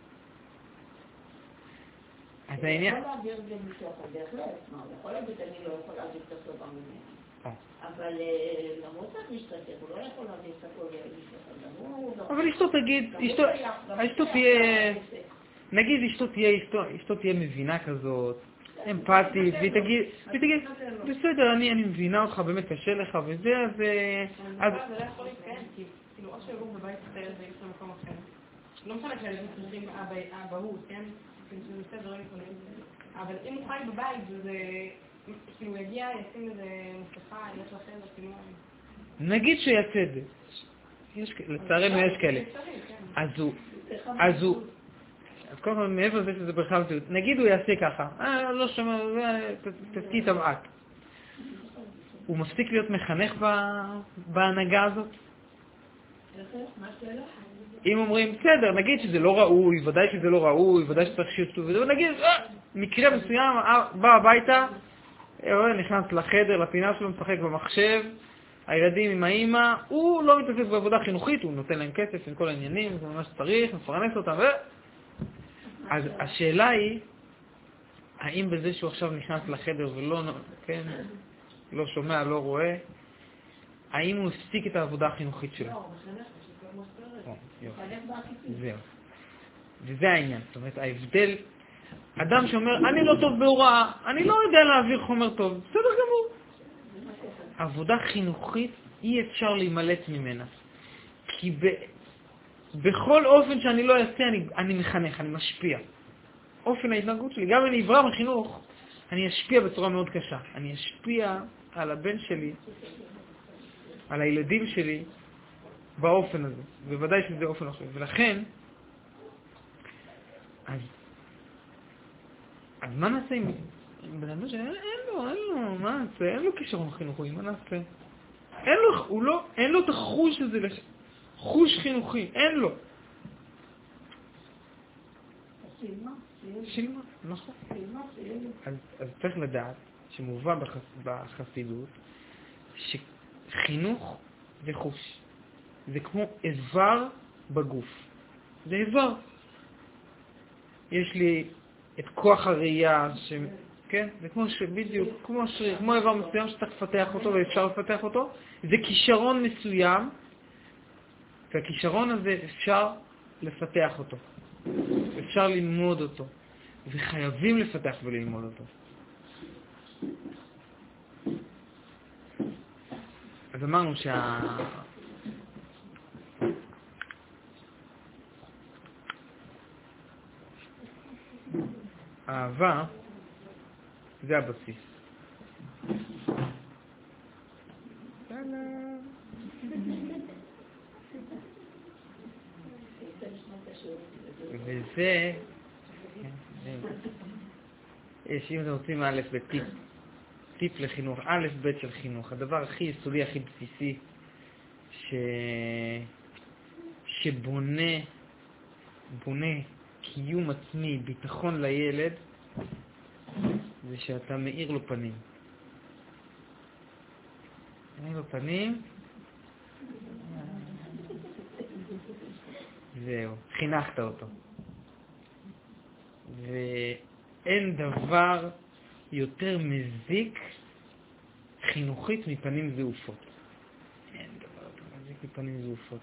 אז העניין... הוא יכול להעביר את זה למישהו אחר, בהחלט. הוא יכול להגיד, אני לא יכול להעביר את הסובה ממנו. אבל גם הוא צריך להשתתף, הוא לא יכול להעביר את הכל למישהו אחר. אבל אשתו תגיד, אשתו תהיה... נגיד אשתו תהיה, אשתו תהיה מבינה כזאת, אמפתית, והיא תגיד, בסדר, אני מבינה אותך, באמת קשה לך וזה, אז... זה לא יכול להתקיים, כי כאילו, או שהוא בבית אחר זה יש לו מקום אחר. לא משנה שהילדים צריכים אבהות, כן? זה בסדר, לא יכולים. אבל אם הוא חי בבית, וזה... כאילו, הוא יגיע, ישים איזה מסכה, ילך לחדר, כאילו... נגיד שיצא את זה. לצערנו יש כאלה. אז הוא... אז הוא... אז כל פעם מעבר לזה שזה בכלל מציאות. נגיד הוא יעשה ככה. אה, לא שומע, תסקי את המעט. הוא מפסיק להיות מחנך בהנהגה הזאת? אם אומרים, בסדר, נגיד שזה לא ראוי, ודאי שזה לא ראוי, ודאי שצריך שיוצאו, ונגיד, מקרה מסוים, בא הביתה, נכנס לחדר, לפינה שלו, משחק במחשב, הילדים עם האמא, הוא לא מתעסק בעבודה חינוכית, הוא נותן להם כסף עם כל העניינים, זה ממש צריך, מפרנס אותם, ו... אז השאלה היא, האם בזה שהוא עכשיו נכנס לחדר ולא, כן, לא שומע, לא רואה, האם הוא הפסיק את העבודה החינוכית שלו? לא, הוא מחנך, הוא שכר מוסר. נכון, יופי. זהו. וזה העניין. זאת אומרת, ההבדל, אדם שאומר, אני לא טוב בהוראה, אני לא יודע להעביר חומר טוב, בסדר גמור. עבודה חינוכית אי אפשר להימלט ממנה. כי ב, בכל אופן שאני לא אעשה, אני, אני מחנך, אני משפיע. אופן ההתנהגות שלי, גם אם אני אברא בחינוך, אני אשפיע בצורה מאוד קשה. אני אשפיע על הבן שלי, על הילדים שלי, באופן הזה. בוודאי שזה אופן אחר. ולכן, אז, אז מה נעשה עם בן אדם שאין לו, אין לו, מה נעשה? אין לו כישרון חינוכי, מה נעשה? אין לו, הוא לא, אין לו את החוש הזה, חוש חינוכי, אין לו. שילמה, שילמה, נכון. אז, אז צריך לדעת שמובא בחס, בחסידות שחינוך זה חוש. זה כמו איבר בגוף. זה איבר. יש לי את כוח הראייה, ש... כן? זה כמו שבדיוק, כמו, ש... כמו איבר מסוים שצריך לפתח אותו ואפשר לפתח אותו. זה כישרון מסוים, והכישרון הזה אפשר לפתח אותו. אפשר ללמוד אותו. וחייבים לפתח וללמוד אותו. אז אמרנו שה... האהבה זה הבסיס. וזה, יש, אם אתם רוצים א' בטיפ, טיפ לחינוך, א' ב' של חינוך, הדבר הכי יסודי, הכי בסיסי, ש... שבונה, בונה קיום עצמי, ביטחון לילד, זה שאתה מאיר לו פנים. מאיר לו פנים, זהו, חינכת אותו. ואין דבר יותר מזיק חינוכית מפנים זעופות. אין דבר יותר מזיק מפנים זעופות.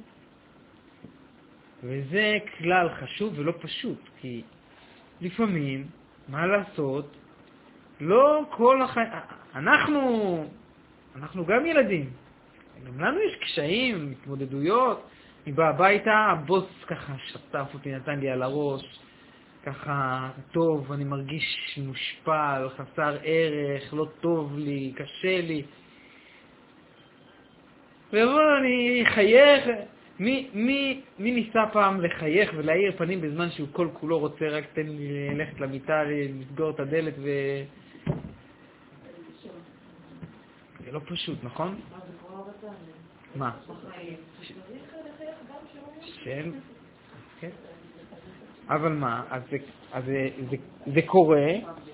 וזה כלל חשוב ולא פשוט, כי לפעמים, מה לעשות, לא כל החיים, אנחנו, אנחנו גם ילדים. גם לנו יש קשיים, התמודדויות. אני בא הביתה, הבוס ככה שטף אותי, נתן לי על הראש, ככה טוב, אני מרגיש מושפל, חסר ערך, לא טוב לי, קשה לי. ובוא, אני חייך. מי, מי, מי ניסה פעם לחייך ולהאיר פנים בזמן שהוא כל כולו רוצה רק תן לי ללכת למיטה, לסגור את הדלת ו... זה לא פשוט, נכון? מה? שם? כן. אבל מה? אז זה, אז זה, זה, זה קורה,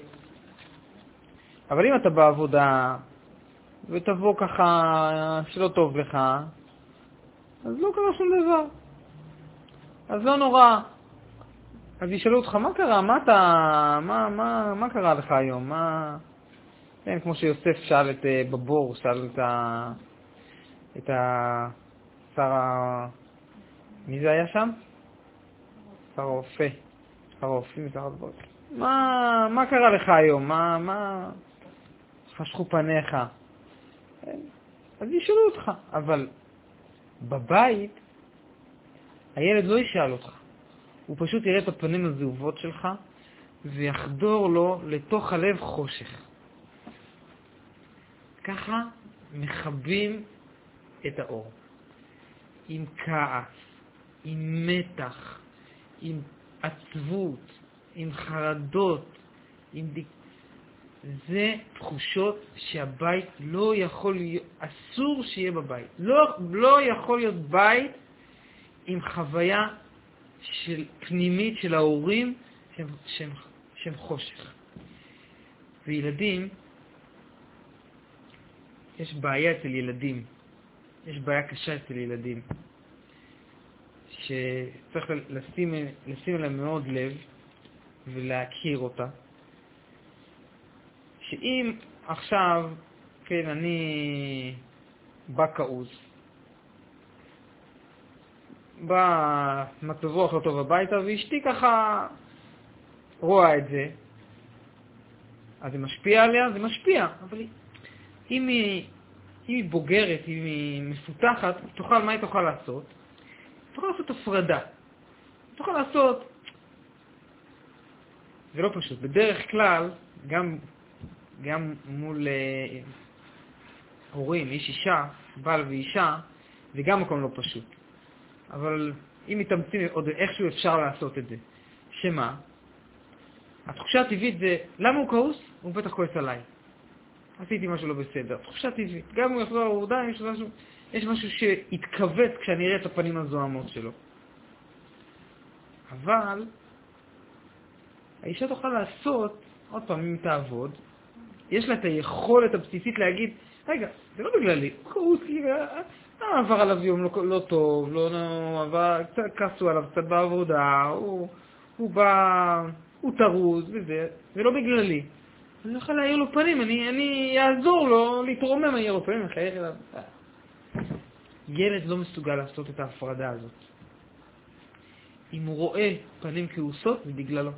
אבל אם אתה בעבודה ותבוא ככה שלא טוב לך, אז לא קרה שום דבר. אז לא נורא. אז ישאלו אותך, מה קרה? מה אתה, מה, מה, מה קרה לך היום? מה... כן, כמו שיוסף שאל את בבור, שאל את ה... את ה... שר ה... מי זה היה שם? שר האופה. שר האופים ושר הדברות. מה, מה קרה לך היום? מה, מה... חשכו פניך. אז ישאלו אותך. אבל בבית, הילד לא ישאל אותך. הוא פשוט יראה את הפנים הזהובות שלך, ויחדור לו לתוך הלב חושך. ככה מחבים את האור. עם כעס, עם מתח, עם עצבות, עם חרדות, עם דיק... זה תחושות שהבית לא יכול להיות, אסור שיהיה בבית. לא, לא יכול להיות בית עם חוויה של פנימית של ההורים שהם, שהם, שהם חושך. וילדים, יש בעיה אצל ילדים, יש בעיה קשה אצל ילדים, שצריך לשים, לשים עליהם מאוד לב ולהכיר אותה. שאם עכשיו, כן, אני בא כעוס, בא מצב רוח לא טוב הביתה, ואשתי ככה רואה את זה, אז זה משפיע עליה, זה משפיע, אבל אם היא, אם היא בוגרת, אם היא מפותחת, תוכל, מה היא תוכל לעשות? תוכל לעשות הפרדה. תוכל לעשות, זה לא פשוט, בדרך כלל, גם, גם מול אה, הורים, איש אישה, בעל ואישה, זה גם מקום לא פשוט. אבל אם מתאמצים עוד איכשהו אפשר לעשות את זה. שמה? התחושה הטבעית זה, למה הוא כעוס? הוא בטח כועס עליי. עשיתי משהו לא בסדר. תחושה טבעית. גם הוא יחזור לעבודה, יש משהו, יש משהו שהתכווץ כשאני אראה את הפנים הזוהמות שלו. אבל האישה תוכל לעשות, עוד פעם, אם תעבוד, יש לה את היכולת הבסיסית להגיד, רגע, זה לא בגללי, הוא כעוס, לא עבר עליו יום לא, לא טוב, לא עבר, קצת כעסו עליו קצת בעבודה, הוא, הוא בא, הוא תרוז וזה, זה לא בגללי. אני אוכל להעיר לו פנים, אני, אני אעזור לו להתרומם, אני אעיר לו פנים, אני חייך אליו. ילד לא מסוגל לעשות את ההפרדה הזאת. אם הוא רואה פנים כעוסות, זה בגללו.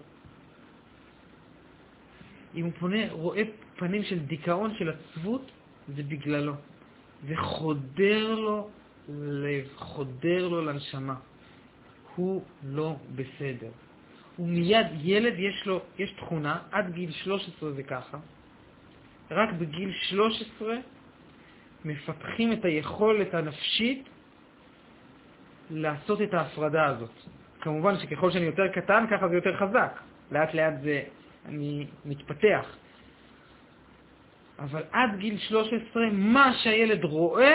אם הוא פונה, רואה פנים של דיכאון, של עצבות, זה בגללו. זה חודר לו לב, חודר לו לנשמה. הוא לא בסדר. ומיד ילד יש לו, יש תכונה, עד גיל שלוש עשרה זה ככה. רק בגיל שלוש עשרה מפתחים את היכולת הנפשית לעשות את ההפרדה הזאת. כמובן שככל שאני יותר קטן, ככה זה יותר חזק. לאט לאט זה, אני מתפתח. אבל עד גיל שלוש עשרה, מה שהילד רואה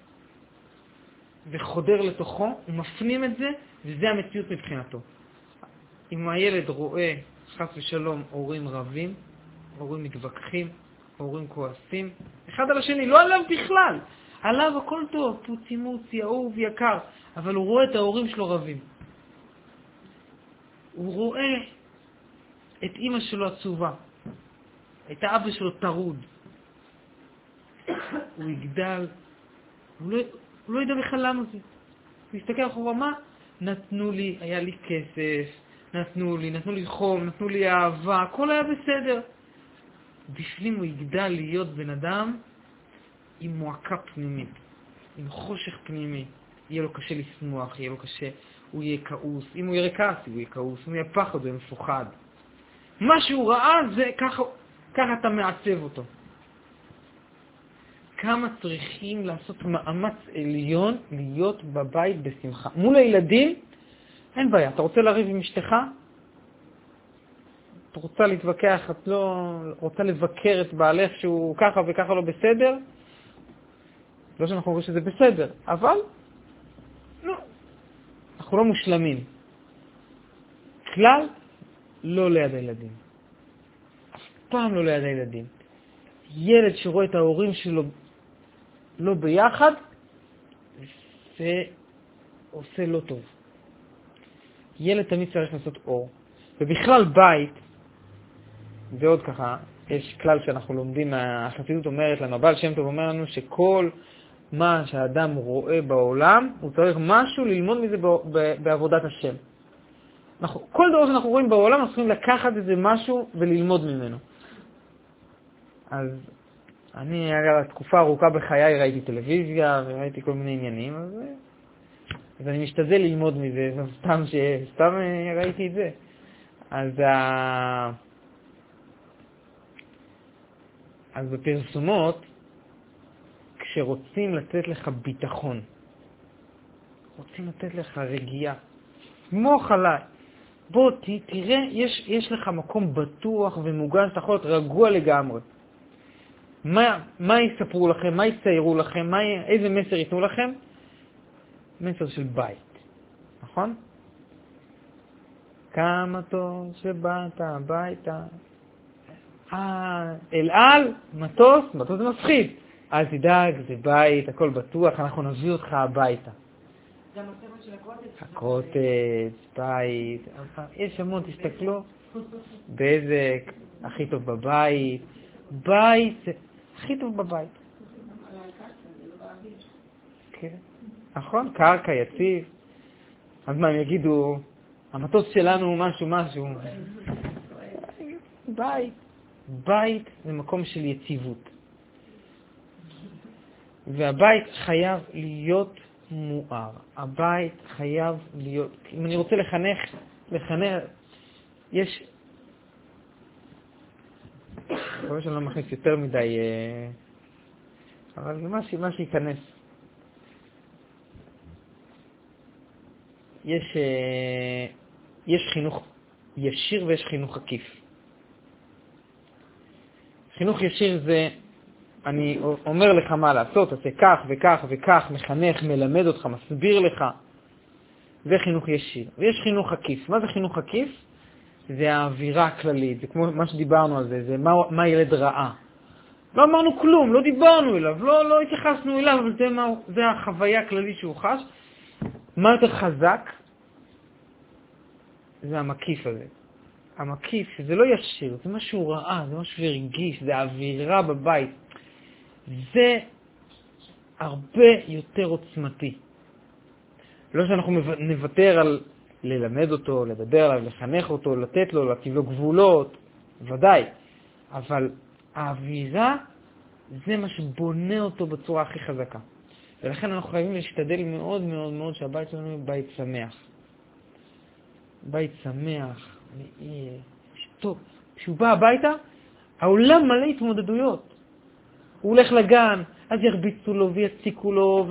וחודר לתוכו, הוא מפנים את זה, וזה המציאות מבחינתו. אם הילד רואה, חס ושלום, הורים רבים, הורים מתווכחים, הורים כועסים, אחד על השני, לא עליו בכלל. עליו הכל טוב, פוצי מוצי, אהוב, יקר, אבל הוא רואה את ההורים שלו רבים. הוא רואה את אמא שלו עצובה, את האבא שלו טרוד. הוא יגדל, הוא לא, הוא לא ידע בכלל למה זה. הוא יסתכל אחורה, מה? נתנו לי, היה לי כסף, נתנו לי, נתנו לי חום, נתנו לי אהבה, הכל היה בסדר. בפנים הוא יגדל להיות בן אדם עם מועקה פנימית, עם חושך פנימי. יהיה לו קשה לשמוח, יהיה לו קשה, הוא יהיה כעוס. אם הוא יראה כעס, הוא יהיה כעוס, הוא יהיה פחד, הוא יהיה מפוחד. מה שהוא ראה זה ככה, ככה אתה מעצב אותו. כמה צריכים לעשות מאמץ עליון להיות בבית בשמחה. מול הילדים, אין בעיה. אתה רוצה לריב עם אשתך? את רוצה להתווכח, את לא רוצה לבקר את בעלך שהוא ככה וככה לא בסדר? לא שאנחנו רואים שזה בסדר, אבל לא. אנחנו לא מושלמים. כלל, לא ליד הילדים. אף פעם לא ליד הילדים. ילד שרואה את ההורים שלו לא ביחד, זה עושה לא טוב. ילד תמיד צריך לעשות אור. ובכלל בית, זה עוד ככה, יש כלל שאנחנו לומדים, החסידות אומרת לנו, הבעל שם טוב אומר לנו שכל מה שהאדם רואה בעולם, הוא צריך משהו ללמוד מזה בעבודת השם. אנחנו, כל דבר שאנחנו רואים בעולם, אנחנו צריכים לקחת איזה משהו וללמוד ממנו. אז אני, אגב, תקופה ארוכה בחיי ראיתי טלוויזיה וראיתי כל מיני עניינים, אז, אז אני משתדל ללמוד מזה, סתם, ש, סתם ראיתי את זה. אז, ה... אז בפרסומות, כשרוצים לתת לך ביטחון, רוצים לתת לך רגיעה, סמוך עליי, בוא ת, תראה, יש, יש לך מקום בטוח ומוגן, שאתה יכול להיות רגוע לגמרי. מה, מה יספרו לכם, מה יציירו לכם, מה, איזה מסר ייתנו לכם? מסר של בית, נכון? כמה טוב שבאת הביתה. אה, אל על, מטוס, מטוס זה מפחיד. אל תדאג, זה בית, הכל בטוח, אנחנו נביא אותך הביתה. זה המסורת של הקוטג'. הקוטג', בית, יש המון, תסתכלו באיזה הכי טוב בבית. בית זה הכי טוב בבית. כן, נכון, קרקע יציב. אז מה, הם יגידו, המטוס שלנו הוא משהו משהו. בית. בית זה מקום של יציבות. והבית חייב להיות מואר. הבית חייב להיות, אם אני רוצה לחנך, לחנך, יש, אני חושב שאני לא מכניס יותר מדי, אבל מה שיכנס. יש, יש חינוך ישיר ויש חינוך עקיף. חינוך ישיר זה, אני אומר לך מה לעשות, עושה כך וכך וכך, מחנך, מלמד אותך, מסביר לך. זה חינוך ישיר. ויש חינוך עקיף. מה זה חינוך עקיף? זה האווירה הכללית, זה כמו מה שדיברנו על זה, זה מה, מה ילד ראה. לא אמרנו כלום, לא דיברנו אליו, לא, לא התייחסנו אליו, אבל זה, מה, זה החוויה הכללית שהוא חש. מה יותר חזק? זה המקיף הזה. המקיף, זה לא ישיר, זה משהו ראה, זה משהו הרגיש, זה האווירה בבית. זה הרבה יותר עוצמתי. לא שאנחנו נוותר על ללמד אותו, לדבר עליו, לחנך אותו, לתת לו, להציב לו גבולות, ודאי. אבל האווירה זה מה שבונה אותו בצורה הכי חזקה. ולכן אנחנו חייבים להשתדל מאוד מאוד מאוד שהבית שלנו יהיה בית שמח. בית שמח, מאיר, טוב. כשהוא בא הביתה, העולם מלא התמודדויות. הוא הולך לגן, אז ירביצו לו ויציקו לו,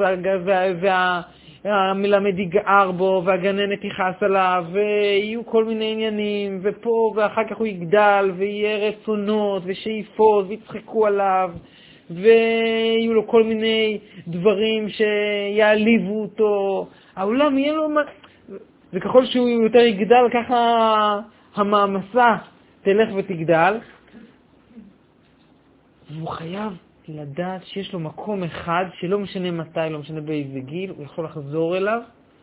והמלמד יגער בו, והגננת יכעס עליו, ויהיו כל מיני עניינים, ופה, ואחר כך הוא יגדל, ויהיה רצונות ושאיפות, ויצחקו עליו, ויהיו לו כל מיני דברים שיעליבו אותו. העולם יהיה לו, וככל שהוא יותר יגדל, ככה המעמסה תלך ותגדל, והוא חייב לדעת שיש לו מקום אחד שלא משנה מתי, לא משנה באיזה גיל, הוא יכול לחזור אליו,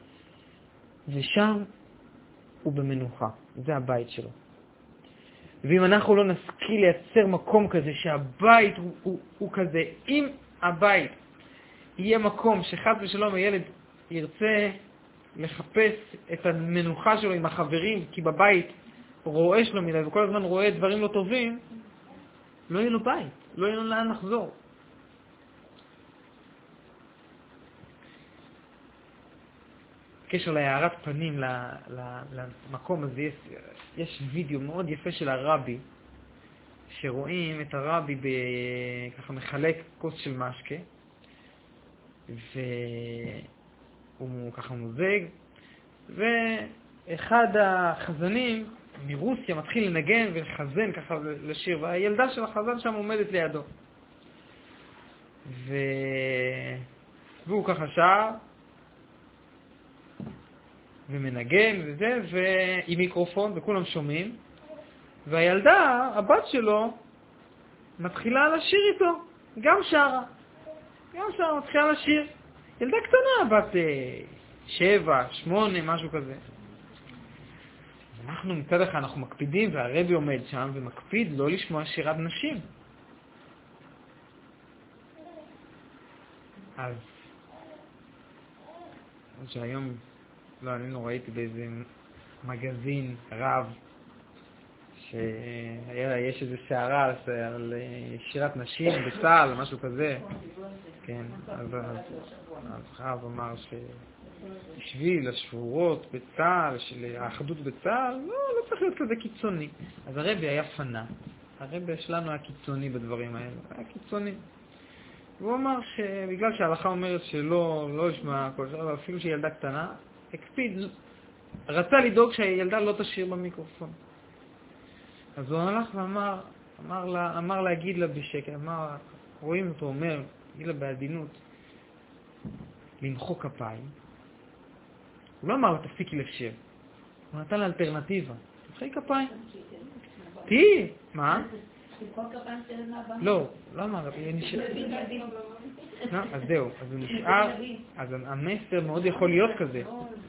ושם הוא במנוחה. זה הבית שלו. ואם אנחנו לא נשכיל לייצר מקום כזה, שהבית הוא, הוא, הוא כזה, אם הבית יהיה מקום שחד ושלום הילד ירצה לחפש את המנוחה שלו עם החברים, כי בבית רואה שלו מדי וכל הזמן רואה דברים לא טובים, לא יהיה לו בית, לא יהיה לו לאן לחזור. בקשר להערת פנים למקום הזה, יש, יש וידאו מאוד יפה של הרבי, שרואים את הרבי ככה מחלק כוס של משקה, והוא ככה מוזג, ואחד החזנים מרוסיה מתחיל לנגן ולחזן ככה לשיר, והילדה של החזן שם עומדת לידו. ו... והוא ככה שר ומנגן וזה, ועם מיקרופון וכולם שומעים, והילדה, הבת שלו, מתחילה לשיר איתו, גם שרה, גם שרה, מתחילה לשיר. ילדה קטנה, בת שבע, שמונה, משהו כזה. אנחנו מצד אחד אנחנו מקפידים, והרבי עומד שם ומקפיד לא לשמוע שירת נשים. אז, אז שהיום, לא, אני לא ראיתי באיזה מגזין רב, שיש איזו שערה על שירת נשים בצה"ל, משהו כזה. כן, אז הרב אמר שבשביל השבורות בצה"ל, של האחדות בצה"ל, לא, לא צריך להיות כזה קיצוני. אז הרבי היה פנה. הרבי שלנו היה קיצוני בדברים האלה, היה קיצוני. והוא אמר שבגלל שההלכה אומרת שלא, לא ישמע הכל, אפילו שהיא ילדה קטנה, הקפיד, רצה לדאוג שהילדה לא תשאיר במיקרופון. אז הוא הלך ואמר, אמר לה, אמר להגיד לה בשקט, אמר, רואים אותו אומר, גיד לה בעדינות, למחוא כפיים. הוא לא אמר, תפסיקי לשיר. הוא נתן לה אלטרנטיבה. תמחאי כפיים. תהי, מה? לא, לא אמר, היא נשאר. אז זהו, אז הוא נשאר, אז המסר מאוד יכול להיות כזה.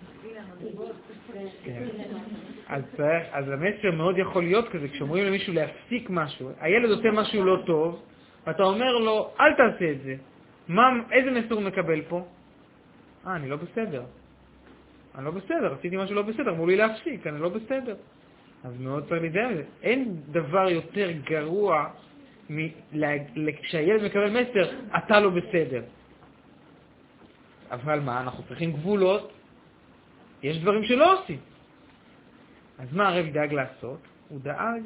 אז, אז המסר מאוד יכול להיות כזה, כשאומרים למישהו להפסיק משהו, הילד עושה משהו לא טוב, ואתה אומר לו, אל תעשה את זה. מה, איזה מסר הוא מקבל פה? אה, אני לא בסדר. אני לא בסדר, עשיתי משהו לא בסדר, אמרו לי להפסיק, אני לא בסדר. אז מאוד צריך להיזהר מזה. אין דבר יותר גרוע כשהילד מקבל מסר, אתה לא בסדר. אבל מה, אנחנו צריכים גבולות, יש דברים שלא עושים. אז מה הרב דאג לעשות? הוא דאג,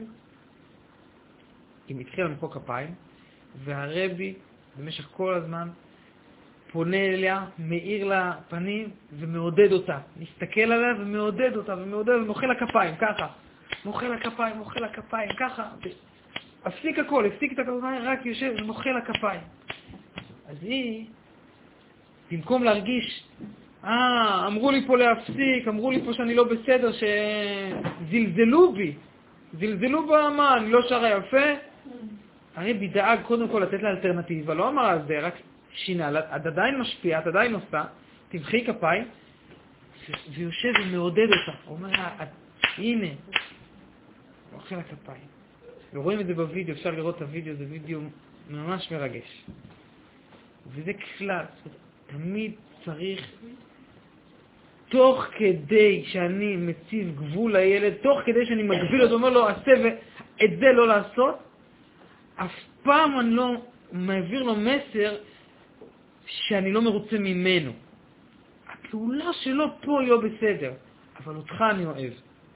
אם התחיל למחוא כפיים, והרבי במשך כל הזמן פונה אליה, מאיר לה פנים ומעודד אותה. מסתכל עליה ומעודד אותה ומעודד ומוחא לה כפיים, ככה. מוחא לה כפיים, מוחא לה כפיים, ככה. הפסיק הכל, הפסיק את הכל, רק יושב ומוחא לה כפיים. אז היא, במקום להרגיש, אה, אמרו לי פה להפסיק, אמרו לי פה שאני לא בסדר, שזלזלו בי, זלזלו באמה, אני לא שרה יפה. הרבי דאג קודם כל לתת לה אלטרנטיבה, לא אמר על זה, רק שינה, את עדיין משפיעה, את עדיין עושה, תמחאי כפיים, ויושב ומעודד אותה. הוא אומר לה, הנה, הוא אוכל הכפיים. ורואים את זה בווידאו, אפשר לראות את הווידאו, זה וידאו ממש מרגש. וזה כלל, תמיד צריך, תוך כדי שאני מציב גבול לילד, תוך כדי שאני מגביל אותו, אומר לו, עשה ואת זה לא לעשות, אף פעם אני לא מעביר לו מסר שאני לא מרוצה ממנו. הפעולה שלו פה היא לא בסדר, אבל אותך אני אוהב.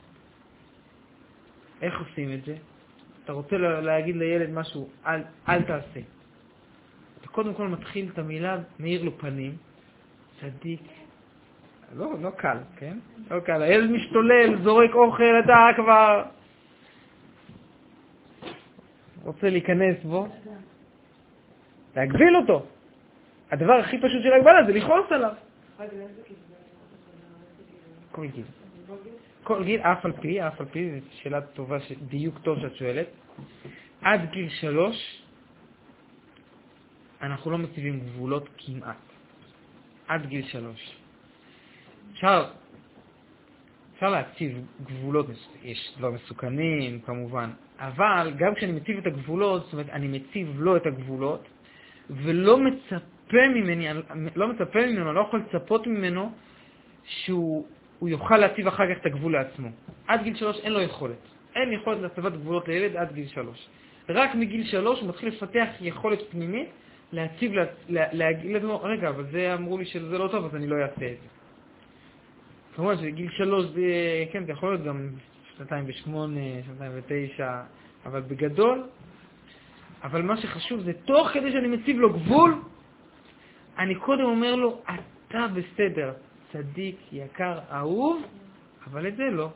איך עושים את זה? אתה רוצה להגיד לילד משהו, אל, אל תעשה. אתה קודם כל מתחיל את המילה, מאיר לו פנים, צדיק. לא, לא קל, כן? לא קל. הילד משתולל, זורק אוכל, אתה כבר רוצה להיכנס בו. להגביל אותו. הדבר הכי פשוט של הגבלה זה לכעוס עליו. כל גיל. כל גיל, אף על פי, אף על פי, זו שאלה טובה, דיוק טוב שאת שואלת. עד גיל שלוש, אנחנו לא מציבים גבולות כמעט. עד גיל שלוש. אפשר, אפשר להציב גבולות, יש לא מסוכנים, כמובן, אבל גם כשאני מציב את הגבולות, זאת אומרת, אני מציב לו את הגבולות, ולא מצפה ממני, לא מצפה ממנו, לא יכול לצפות ממנו, שהוא הוא יוכל להציב אחר כך את הגבול לעצמו. עד גיל שלוש אין לו יכולת. אין יכולת להצבת גבולות לילד עד גיל שלוש. רק מגיל שלוש הוא מתחיל לפתח יכולת פנימית, להציב, לה, לה, להגיד לנו, רגע, אבל זה אמרו לי שזה לא טוב, אז אני לא אעשה את זה. כמובן שגיל שלוש זה, כן, זה יכול להיות גם שנתיים ושמונה, שנתיים ותשע, אבל בגדול, אבל מה שחשוב זה, תוך כדי שאני מציב לו גבול, אני קודם אומר לו, אתה בסדר, צדיק, יקר, אהוב, אבל את זה לא.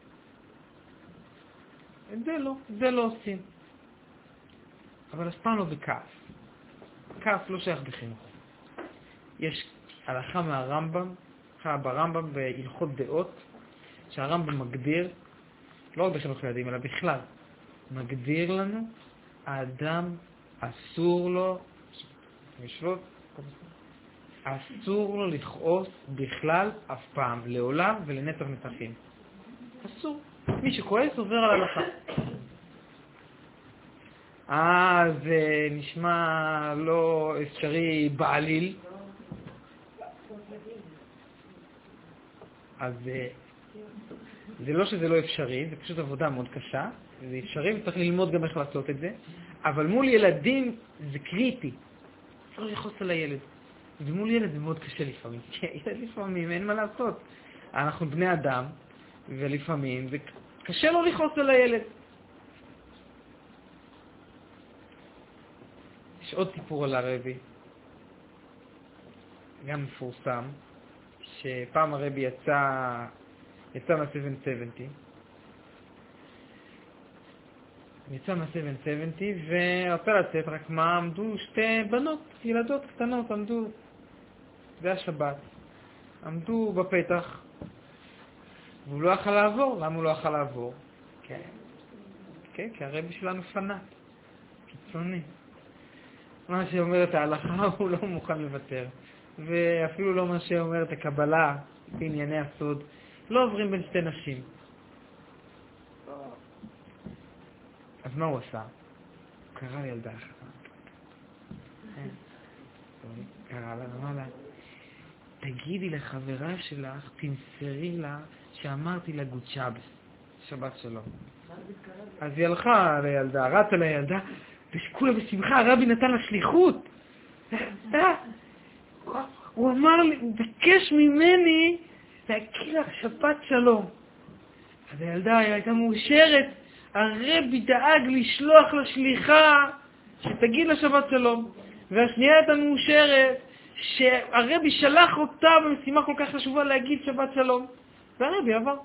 את זה לא, את זה לא עושים. אבל אף פעם לא בכעס. כעס לא שייך בחינוך. יש הלכה מהרמב"ם, הלכה ברמב"ם בהלכות דעות, שהרמב"ם מגדיר, לא רק בחינוך ילדים, אלא בכלל, מגדיר לנו, האדם אסור לו, משלות, אסור לו לכעוס בכלל אף פעם, לעולם ולנצח נצחים. אסור. מי שכועס עובר על הלכה. אה, זה נשמע לא אפשרי בעליל. אז זה לא שזה לא אפשרי, זה פשוט עבודה מאוד קשה. זה אפשרי וצריך ללמוד גם איך לעשות את זה. אבל מול ילדים זה קריטי. צריך לכעוס על הילד. ומול ילד זה מאוד קשה לפעמים. ילד לפעמים אין מה לעשות. אנחנו בני אדם, ולפעמים זה קשה לא לכעוס על הילד. יש עוד סיפור על הרבי, גם מפורסם, שפעם הרבי יצא, יצא מה-שבע שבעים. יצא מה-שבע שבעים ורצה לצאת, רק מה, עמדו שתי בנות, ילדות קטנות, עמדו, זה השבת, עמדו בפתח, והוא לא יכל לעבור. למה הוא לא יכל לעבור? כן, כן, כי הרבי שלנו פנאט, קיצוני. מה שאומרת ההלכה הוא לא מוכן לוותר, ואפילו לא מה שאומרת הקבלה בענייני הסוד, לא עוברים בין שתי נשים. אז מה הוא עשה? הוא קרא לילדה אחת. קרא לה, אמר לה, תגידי לחברה שלך, תמסרי לה שאמרתי לה גוד שבס, שבת שלום. אז היא הלכה לילדה, רצה לילדה, וכולה בשמחה, הרבי נתן לה שליחות. הוא אמר לי, הוא בקש ממני להכיר לך שבת שלום. אז הילדה הייתה מאושרת, הרבי דאג לשלוח לשליחה שתגיד לה שבת שלום. והשנייה הייתה מאושרת שהרבי שלח אותה במשימה כל כך חשובה להגיד שבת שלום. והרבי עבר.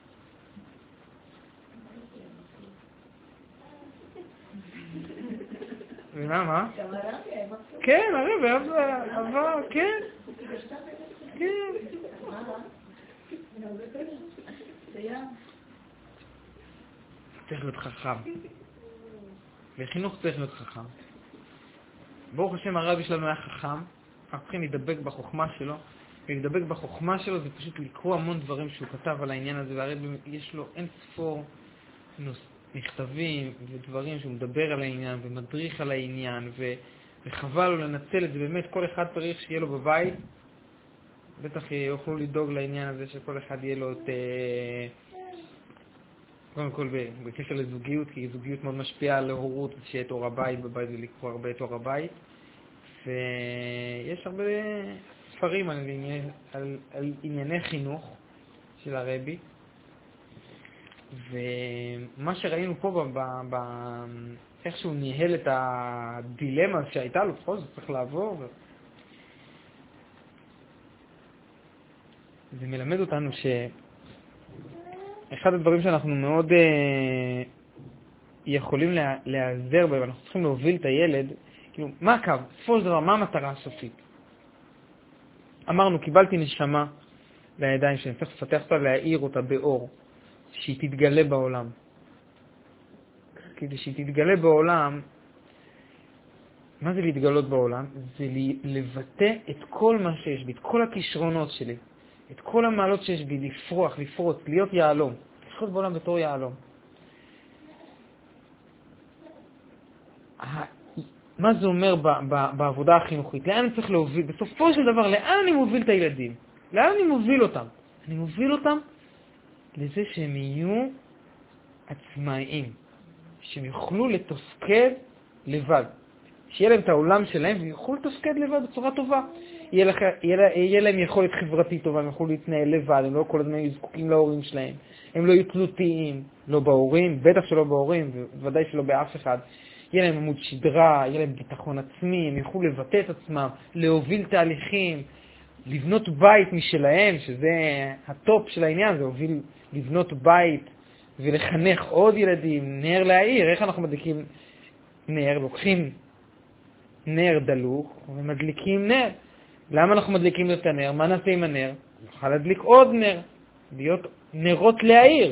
ומה, מה? כן, הרבי עבר, כן. כן. צריך להיות חכם. וחינוך צריך להיות חכם. ברוך השם הרבי שלנו היה חכם, אנחנו צריכים להידבק בחוכמה שלו, ולהידבק בחוכמה שלו זה פשוט לקרוא המון דברים שהוא כתב על העניין הזה, והרבי יש לו אין ספור מכתבים ודברים שהוא מדבר על העניין ומדריך על העניין, ו... וחבל לו לנצל את זה, באמת כל אחד צריך שיהיה לו בבית, בטח יוכלו לדאוג לעניין הזה שכל אחד יהיה לו את... קודם כל בקשר לזוגיות, כי זוגיות מאוד משפיעה על הורות, שיהיה את אור הבית בבית ולקרוא הרבה את אור הבית. ויש הרבה ספרים על, ענייני, על, על ענייני חינוך של הרבי. ומה שראינו פה, ב, ב, איך שהוא ניהל את הדילמה שהייתה לו, בכל זאת צריך לעבור. זה מלמד אותנו ש... אחד הדברים שאנחנו מאוד אה, יכולים לה, להיעזר בהם, אנחנו צריכים להוביל את הילד, כאילו, מה הקו? בסופו של דבר, מה המטרה הסופית? אמרנו, קיבלתי נשמה לידיים שאני צריך לפתח אותה, להאיר אותה באור, שהיא תתגלה בעולם. כדי שהיא תתגלה בעולם, מה זה להתגלות בעולם? זה לבטא את כל מה שיש בי, את כל הכישרונות שלי. את כל המעלות שיש בי, לפרוח, לפרוץ, להיות יעלום. לחיות בעולם בתור יעלום. מה זה אומר ב- ב- בעבודה החינוכית? לאן אני צריך להוביל? בסופו של דבר, לאן אני מוביל את הילדים? לאן אני מוביל אותם? אני מוביל אותם לזה שהם יהיו עצמאיים. שהם יוכלו לתפקד לבד. שיהיה להם את העולם שלהם ויוכלו לתפקד לבד בצורה טובה. יהיה, לך, יהיה, יהיה להם יכולת חברתית טובה, הם יוכלו להתנהל לבד, הם לא כל הזמן יהיו זקוקים להורים שלהם, הם לא יהיו תלותיים, לא בהורים, בטח שלא בהורים, וודאי שלא באף אחד. יהיה להם עמוד שדרה, יהיה להם ביטחון עצמי, הם יוכלו לבטא את עצמם, להוביל תהליכים, לבנות בית משלהם, שזה הטופ של העניין, זה הוביל לבנות בית ולחנך עוד ילדים, נר להעיר. איך אנחנו מדליקים נר? לוקחים נר דלוק ומדליקים נר. למה אנחנו מדליקים את הנר? מה נעשה עם הנר? נוכל להדליק עוד נר, להיות נרות להעיר.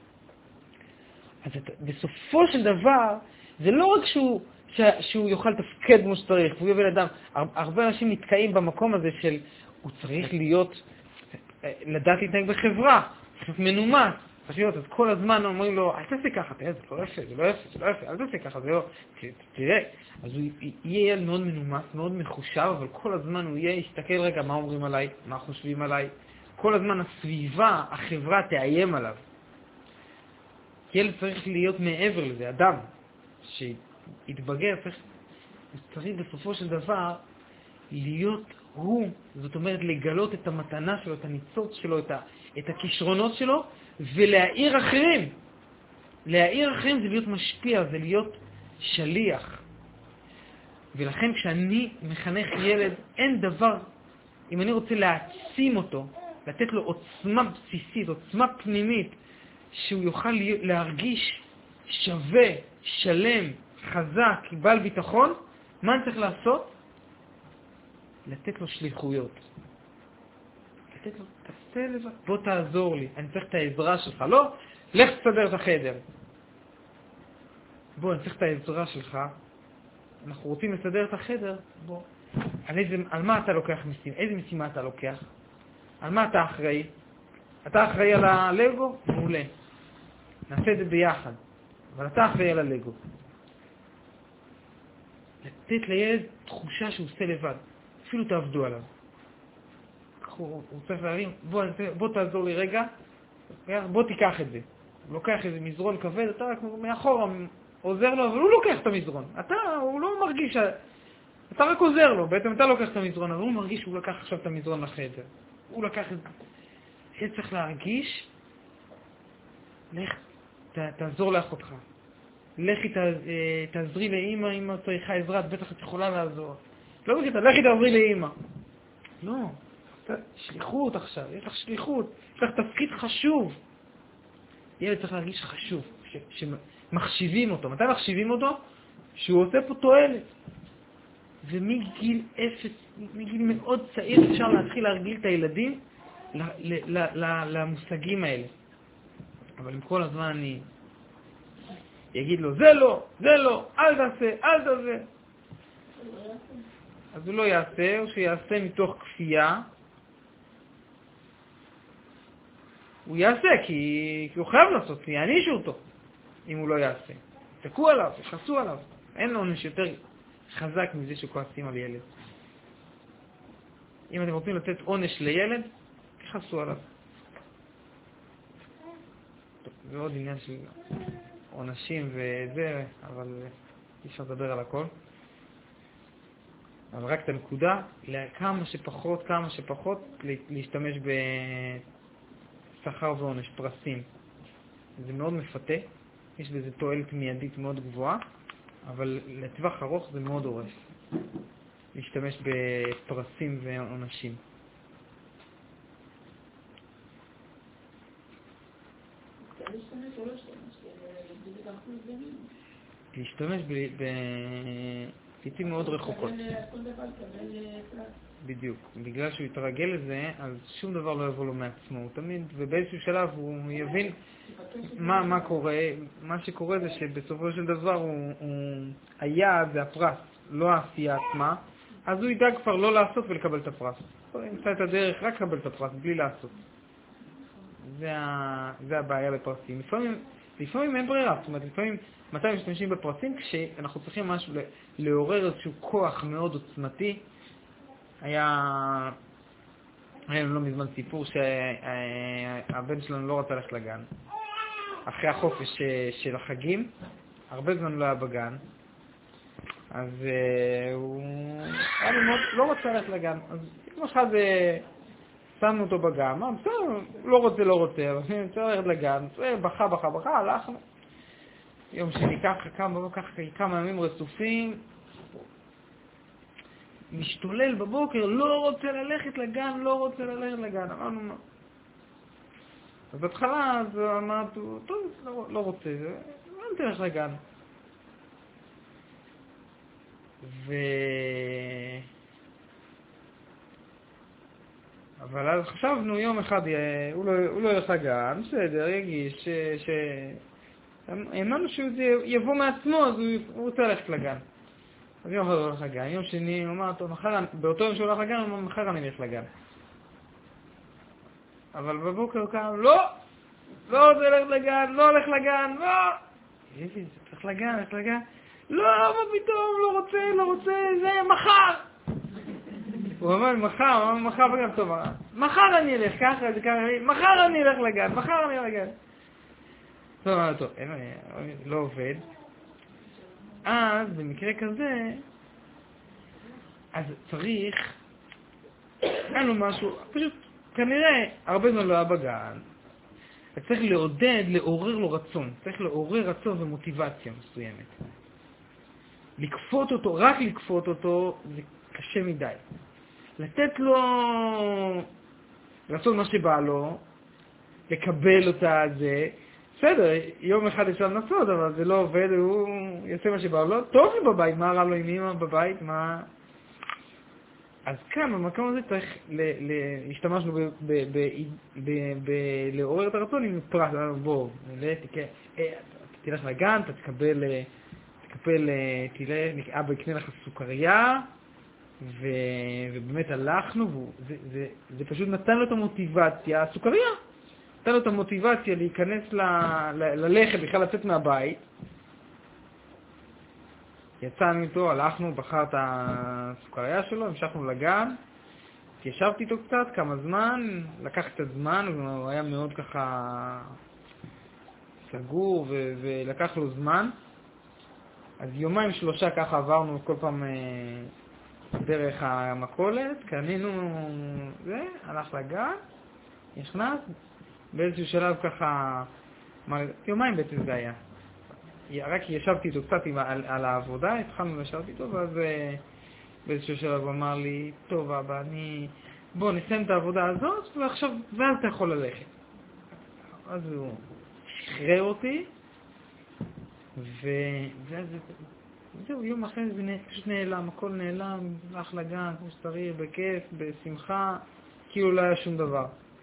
אז בסופו של דבר, זה לא רק שהוא, שהוא יוכל לתפקד כמו שצריך, והוא יוביל אדם. הרבה אנשים נתקעים במקום הזה של, הוא צריך להיות, לדעת להתנהג בחברה, צריך להיות מנומס. אז כל הזמן אומרים לו, אל תעשה ככה, תראה, זה לא יפה, זה לא יפה, זה לא יפה, אל תעשה ככה, זה לא, תראה. אז הוא יהיה ילד מאוד מנומס, מאוד מחושב, אבל כל הזמן הוא יהיה, יסתכל רגע מה אומרים עליי, מה חושבים עליי. כל הזמן הסביבה, החברה תאיים עליו. ילד צריך להיות מעבר לזה, אדם שיתבגר, צריך, צריך בסופו של דבר להיות הוא, זאת אומרת לגלות את המתנה שלו, את הניצוץ שלו, את, ה, את הכישרונות שלו, ולהאיר אחרים. להאיר אחרים זה להיות משפיע, זה להיות שליח. ולכן כשאני מחנך ילד, אין דבר, אם אני רוצה להעצים אותו, לתת לו עוצמה בסיסית, עוצמה פנימית, שהוא יוכל להרגיש שווה, שלם, חזק, בעל ביטחון, מה אני צריך לעשות? לתת לו שליחויות. לתת לו, תעשה לבד, בוא תעזור לי, אני צריך את העזרה שלך. לא, לך תסדר את החדר. בוא, אני צריך את העזרה שלך. אנחנו רוצים לסדר את החדר, בוא. על, איזה, על מה אתה לוקח משימה? איזה משימה אתה לוקח? על מה אתה אחראי? אתה אחראי על הלגו? מעולה. נעשה את זה ביחד. אבל אתה אחראי על הלגו. לתת לילד תחושה שהוא עושה לבד. אפילו תעבדו עליו. הוא צריך להרים, בוא, בוא תעזור לי רגע, בוא תיקח את זה. הוא לוקח איזה מזרון כבד, אתה רק מאחורה עוזר לו, אבל הוא לוקח את המזרון. אתה, הוא לא מרגיש, אתה רק עוזר לו, בעצם אתה לוקח את המזרון, אבל הוא מרגיש שהוא לקח עכשיו את המזרון לחדר. הוא לקח את זה. זה צריך להרגיש, לך, ת, תעזור לאחותך. לכי ת, תעזרי לאמא, אמא צריכה עזרה, את בטח את יכולה לעזור. לא בקטע, לכי תעזרי לאמא. לא, שליחות עכשיו, יש לך שליחות, יש לך תפקיד חשוב. ילד צריך להרגיש חשוב, ש, שמחשיבים אותו. מתי מחשיבים אותו? שהוא עושה פה תועלת. ומגיל אפס, מגיל מאוד צעיר אפשר להתחיל להרגיל את הילדים ל, ל, ל, ל, למושגים האלה. אבל עם כל הזמן אני יגיד לו, זה לא, זה לא, אל תעשה, אל תעשה. אז הוא לא יעשה, או שיעשה מתוך כפייה. הוא יעשה כי, כי הוא חייב לעשות, כי יענישו אותו אם הוא לא יעשה. תקעו עליו, יחסו עליו. אין עונש יותר חזק מזה שכועסים על ילד. אם אתם רוצים לתת עונש לילד, תחסו עליו. טוב, זה עוד עניין של עונשים וזה, אבל אי אפשר לדבר על הכל. אבל רק את הנקודה, כמה שפחות, כמה שפחות להשתמש בשכר ועונש, פרסים. זה מאוד מפתה, יש בזה תועלת מיידית מאוד גבוהה, אבל לטווח ארוך זה מאוד הורס. להשתמש בפרסים ועונשים. להשתמש לעתים מאוד רחוקות. בדיוק. בגלל שהוא יתרגל לזה, אז שום דבר לא יבוא לו מעצמו. הוא תמיד, ובאיזשהו שלב הוא יבין מה, מה קורה. מה שקורה זה שבסופו של דבר הוא, הוא, היעד זה הפרס, לא העשייה עצמה. אז הוא ידאג כבר לא לעשות ולקבל את הפרס. הוא ימצא את הדרך רק לקבל את הפרס, בלי לעשות. זה, ה, זה הבעיה בפרסים. לפעמים, לפעמים אין ברירה. זאת אומרת, לפעמים, מתי משתמשים בפרסים? כשאנחנו צריכים משהו לעורר איזשהו כוח מאוד עוצמתי. היה, היה לנו לא מזמן סיפור שהבן שלנו לא רצה ללכת לגן. אחרי החופש של החגים, הרבה זמן לא היה בגן. אז uh, הוא היה לי מאוד, לא רוצה ללכת לגן. אז כמו אחד שמנו אותו בגן, מה, בסדר, לא רוצה, לא רוצה, אבל אני רוצה ללכת לגן, בכה, בכה, בכה, הלכנו. יום שני ככה, כמה, ככה, כמה ימים רצופים, משתולל בבוקר, לא רוצה ללכת לגן, לא רוצה ללכת לגן. אמרנו מה? אז בהתחלה אז אמרנו, טוב, לא, לא רוצה, לא נתלך לגן. ו... אבל אז חשבנו יום אחד, הוא לא, הוא לא ילך לגן, בסדר, יגיש, ש... ש... האמנו שהוא יבוא מעצמו, אז הוא, הוא רוצה ללכת לגן. אז יום אחד הוא הולך לגן, יום שני הוא אמר, טוב, מחר, באותו יום שהוא הולך לגן, הוא אמר, מחר אני אלך לגן. אבל בבוקר הוא קם, לא, לא רוצה ללכת לגן, לא הולך לגן, לא. איזה, צריך לגן, הולך לגן. לא, מה פתאום, לא רוצה, לא רוצה, זה מחר. הוא אמר, מחר, הוא אמר, מחר וגם טוב, מחר אני אלך, ככה, זה ככה, מחר אני אלך לגן, מחר אני אלך לגן. טוב, אמר, טוב, אין, לא עובד. אז, במקרה כזה, אז צריך, אין לו משהו, פשוט, כנראה, הרבה זמן לא היה בגן, צריך לעודד, לעורר לו רצון, צריך לעורר רצון ומוטיבציה מסוימת. לקפות אותו, רק לקפות אותו, זה קשה מדי. לתת לו לעשות מה שבא לו, לקבל אותה, זה, בסדר, יום אחד אפשר לנסות, אבל זה לא עובד, הוא יעשה מה שבא לו, טוב לי בבית, מה רע לו עם אמא בבית, מה... אז כאן, במקום הזה צריך, השתמשנו לעורר את הרצון עם פרס, בוא, תלך לגן, אתה תקבל... תקפל, תראה, אבא יקנה לך סוכריה, ו... ובאמת הלכנו, וזה, זה, זה פשוט נתן לו את המוטיבציה, הסוכריה, נתן לו את המוטיבציה להיכנס ל... ל... ללכת, בכלל לצאת מהבית. יצאנו איתו, הלכנו, בחר את הסוכריה שלו, המשכנו לגן, התיישבתי איתו קצת, כמה זמן, לקח קצת זמן, הוא היה מאוד ככה סגור ו- ולקח לו זמן. אז יומיים שלושה ככה עברנו כל פעם דרך המכולת, קנינו זה, הלך לגן, נכנס, באיזשהו שלב ככה, יומיים בעצם זה היה. רק ישבתי איתו קצת על, על העבודה, התחלנו לשבת איתו, ואז באיזשהו שלב הוא אמר לי, טוב אבא, אני... בוא נסיים את העבודה הזאת, ועכשיו, ואז אתה יכול ללכת. אז הוא שחרר אותי, ו... ואז זהו, יום אחרי זה פשוט נעלם, הכל נעלם, הלך לגן, כמו שצריך, בכיף, בשמחה, כאילו לא היה שום דבר.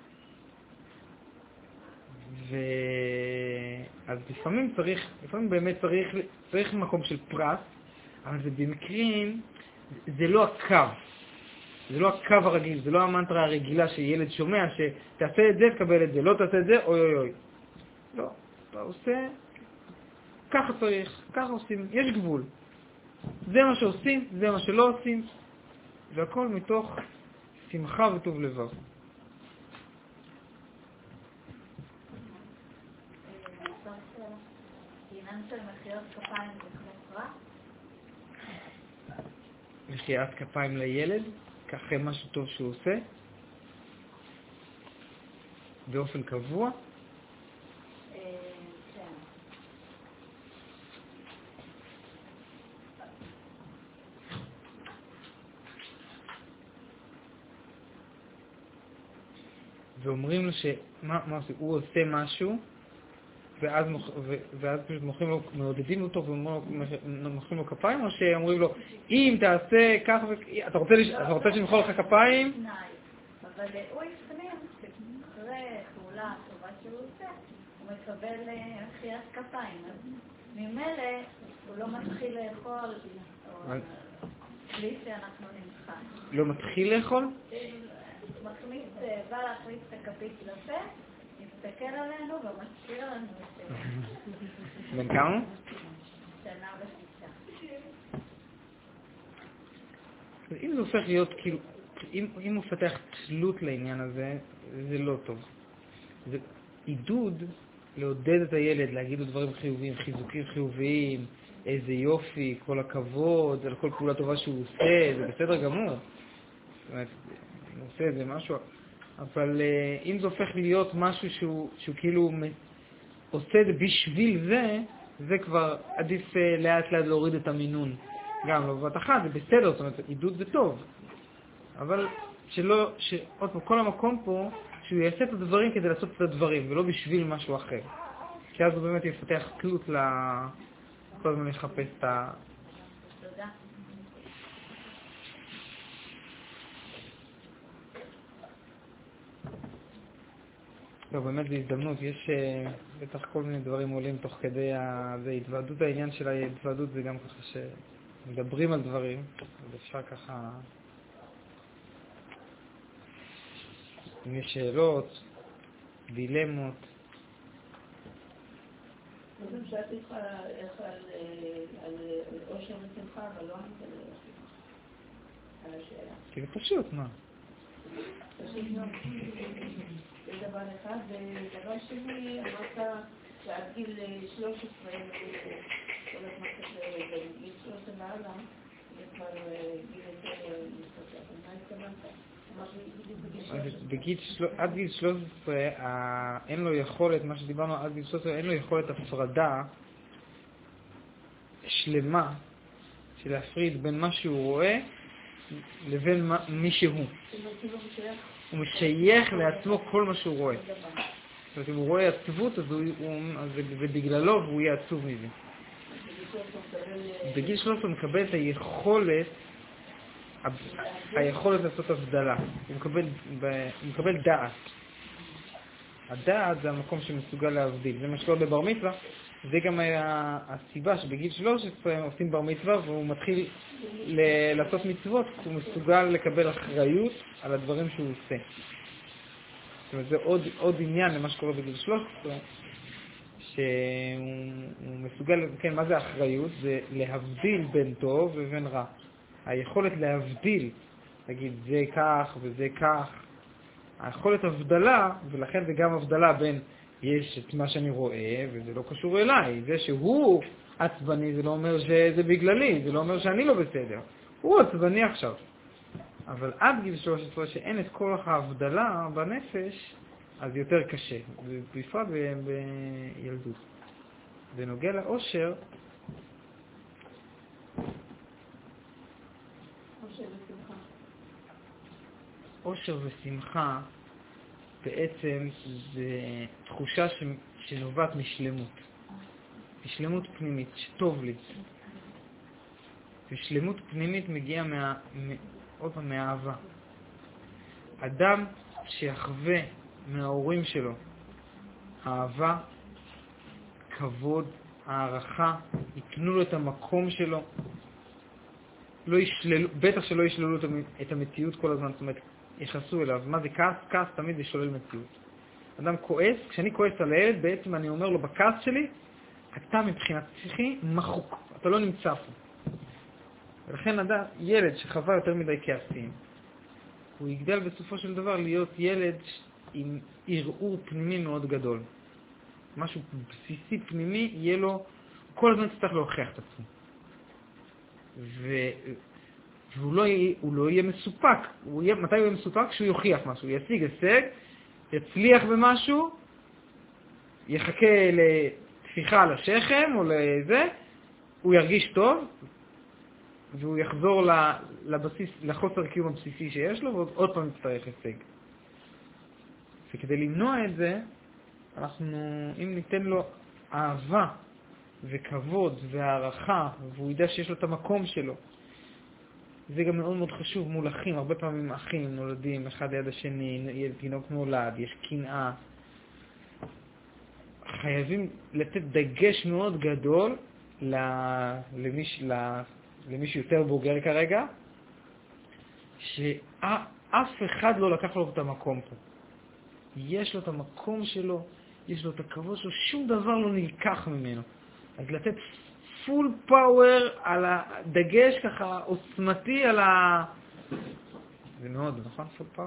ו... אז לפעמים צריך, לפעמים באמת צריך, צריך מקום של פרס, אבל זה במקרים, זה לא הקו, זה לא הקו הרגיל, זה לא המנטרה הרגילה שילד שומע, שתעשה את זה, תקבל את זה, לא תעשה את זה, אוי אוי אוי. לא, אתה עושה, ככה צריך, ככה עושים, יש גבול. זה מה שעושים, זה מה שלא עושים, והכל מתוך שמחה וטוב לבב. של מחיאות כפיים זה כמו פרס? מחיאת כפיים לילד, ככה משהו טוב שהוא עושה, באופן קבוע. כן. ואומרים לו שמה, מה עושה? הוא עושה משהו, ואז, ואז פשוט מוכרים לו, מעודדים אותו ומוכרים לו כפיים, או שאומרים לו, אם תעשה כך ו... אתה רוצה, אתה רוצה שנמחוא לך כפיים? אבל הוא יפנים שאחרי פעולה טובה שהוא עושה, הוא מקבל מחיאת כפיים. אז ממילא הוא לא מתחיל לאכול, בלי שאנחנו נמחא. לא מתחיל לאכול? מכניס, בא להכניס את הכפית לפה, מסתכל עלינו ומשאיר לנו את זה. בן כמה? שנה ושישה. אם זה הופך להיות, כאילו, אם, אם הוא פתח תלות לעניין הזה, זה לא טוב. זה עידוד לעודד את הילד, להגיד לו דברים חיוביים, חיזוקים חיוביים, איזה יופי, כל הכבוד, על כל פעולה טובה שהוא עושה, זה בסדר גמור. זאת אומרת, הוא עושה את זה משהו, אבל uh, אם זה הופך להיות משהו שהוא, שהוא כאילו עושה את זה בשביל זה, זה כבר עדיף uh, לאט לאט להוריד את המינון. גם לא בבת אחת, זה בסדר, זאת אומרת, עידוד זה טוב. אבל שלא, שעוד פעם, כל המקום פה, שהוא יעשה את הדברים כדי לעשות את הדברים, ולא בשביל משהו אחר. כי אז הוא באמת יפתח תלות ל... כל הזמן לחפש את ה... תודה. לא, באמת זו הזדמנות, יש בטח כל מיני דברים עולים תוך כדי ההתוועדות, העניין של ההתוועדות זה גם ככה שמדברים על דברים, אז אפשר ככה, אם יש שאלות, דילמות. קודם שאלתי לך איך על אושר ושמחה, אבל לא ענית על השאלה. כאילו פשוט, מה? פשוט מאוד. זה דבר אחד, ודבר שני, אמרת שעד גיל שלוש עשרה, כל הזמן כזה, בגיל שלוש עשרה מעלה, זה כבר גיל יותר מתפתח. מה התכוונת? בגיל עד גיל שלוש עשרה אין לו יכולת, מה שדיברנו עד גיל שלוש עשרה, אין לו יכולת הפרדה שלמה של להפריד בין מה שהוא רואה לבין מי שהוא. הוא משייך לעצמו כל מה שהוא רואה. זאת אומרת, אם הוא רואה עצבות, אז זה בגללו והוא יהיה עצוב מזה. בגיל שלוש עשרה הוא מקבל את היכולת היכולת לעשות הבדלה. הוא מקבל, הוא מקבל דעת. הדעת זה המקום שמסוגל להבדיל. זה מה שקורה בבר מצווה. זה גם היה הסיבה שבגיל שלוש עשרה עושים בר מצווה והוא מתחיל ל- לעשות מצוות, הוא מסוגל לקבל אחריות על הדברים שהוא עושה. זאת אומרת, זה עוד, עוד עניין למה שקורה בגיל שלוש עשרה, שהוא מסוגל, כן, מה זה אחריות? זה להבדיל בין טוב ובין רע. היכולת להבדיל להגיד זה כך וזה כך. היכולת הבדלה, ולכן זה גם הבדלה בין יש את מה שאני רואה, וזה לא קשור אליי. זה שהוא עצבני, זה לא אומר שזה בגללי, זה לא אומר שאני לא בסדר. הוא עצבני עכשיו. אבל עד גיל שלוש עשרה שאין את כל ההבדלה בנפש, אז יותר קשה, בפרט בילדות. בנוגע לאושר, אושר ושמחה בעצם זה תחושה ש... שנובעת משלמות. משלמות פנימית, שטוב לי. ושלמות פנימית מגיעה מה... עוד פעם מהאהבה. אדם שיחווה מההורים שלו אהבה, כבוד, הערכה, ייתנו לו את המקום שלו, לא ישללו, בטח שלא ישללו את המציאות כל הזמן, זאת אומרת, יחסו אליו. מה זה כעס? כעס תמיד זה שולל מציאות. אדם כועס, כשאני כועס על הילד, בעצם אני אומר לו בכעס שלי, אתה מבחינת פסיכי מחוק, אתה לא נמצא פה. ולכן אדם, ילד שחווה יותר מדי כעסים, הוא יגדל בסופו של דבר להיות ילד עם ערעור פנימי מאוד גדול. משהו בסיסי פנימי, יהיה לו, כל הזמן צריך להוכיח את עצמו. ו... והוא לא יהיה, הוא לא יהיה מסופק. הוא יהיה, מתי הוא יהיה מסופק? כשהוא יוכיח משהו. הוא ישיג הישג, יצליח במשהו, יחכה לתפיחה על השכם או לזה, הוא ירגיש טוב, והוא יחזור לבסיס, לחוסר קיום הבסיסי שיש לו, ועוד פעם יצטרך הישג. וכדי למנוע את זה, אנחנו, אם ניתן לו אהבה וכבוד והערכה, והוא ידע שיש לו את המקום שלו, זה גם מאוד מאוד חשוב מול אחים. הרבה פעמים אחים נולדים אחד ליד השני, ילד תינוק נולד, יש קנאה. חייבים לתת דגש מאוד גדול למי, למי שיותר בוגר כרגע, שאף אחד לא לקח לו את המקום פה. יש לו את המקום שלו, יש לו את הכבוד שלו, שום דבר לא נלקח ממנו. אז לתת פול פאוור על הדגש ככה עוצמתי על ה... זה מאוד, נכון? פול פאוור?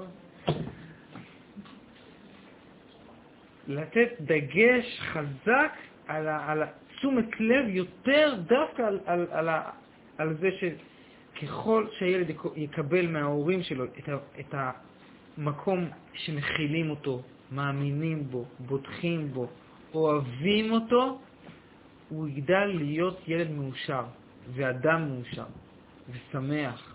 לתת דגש חזק על, ה... על תשומת לב יותר דווקא על, על, על, ה... על זה שככל שהילד יקבל מההורים שלו את, ה... את המקום שמכילים אותו, מאמינים בו, בוטחים בו, אוהבים אותו, הוא יגדל להיות ילד מאושר, ואדם מאושר, ושמח.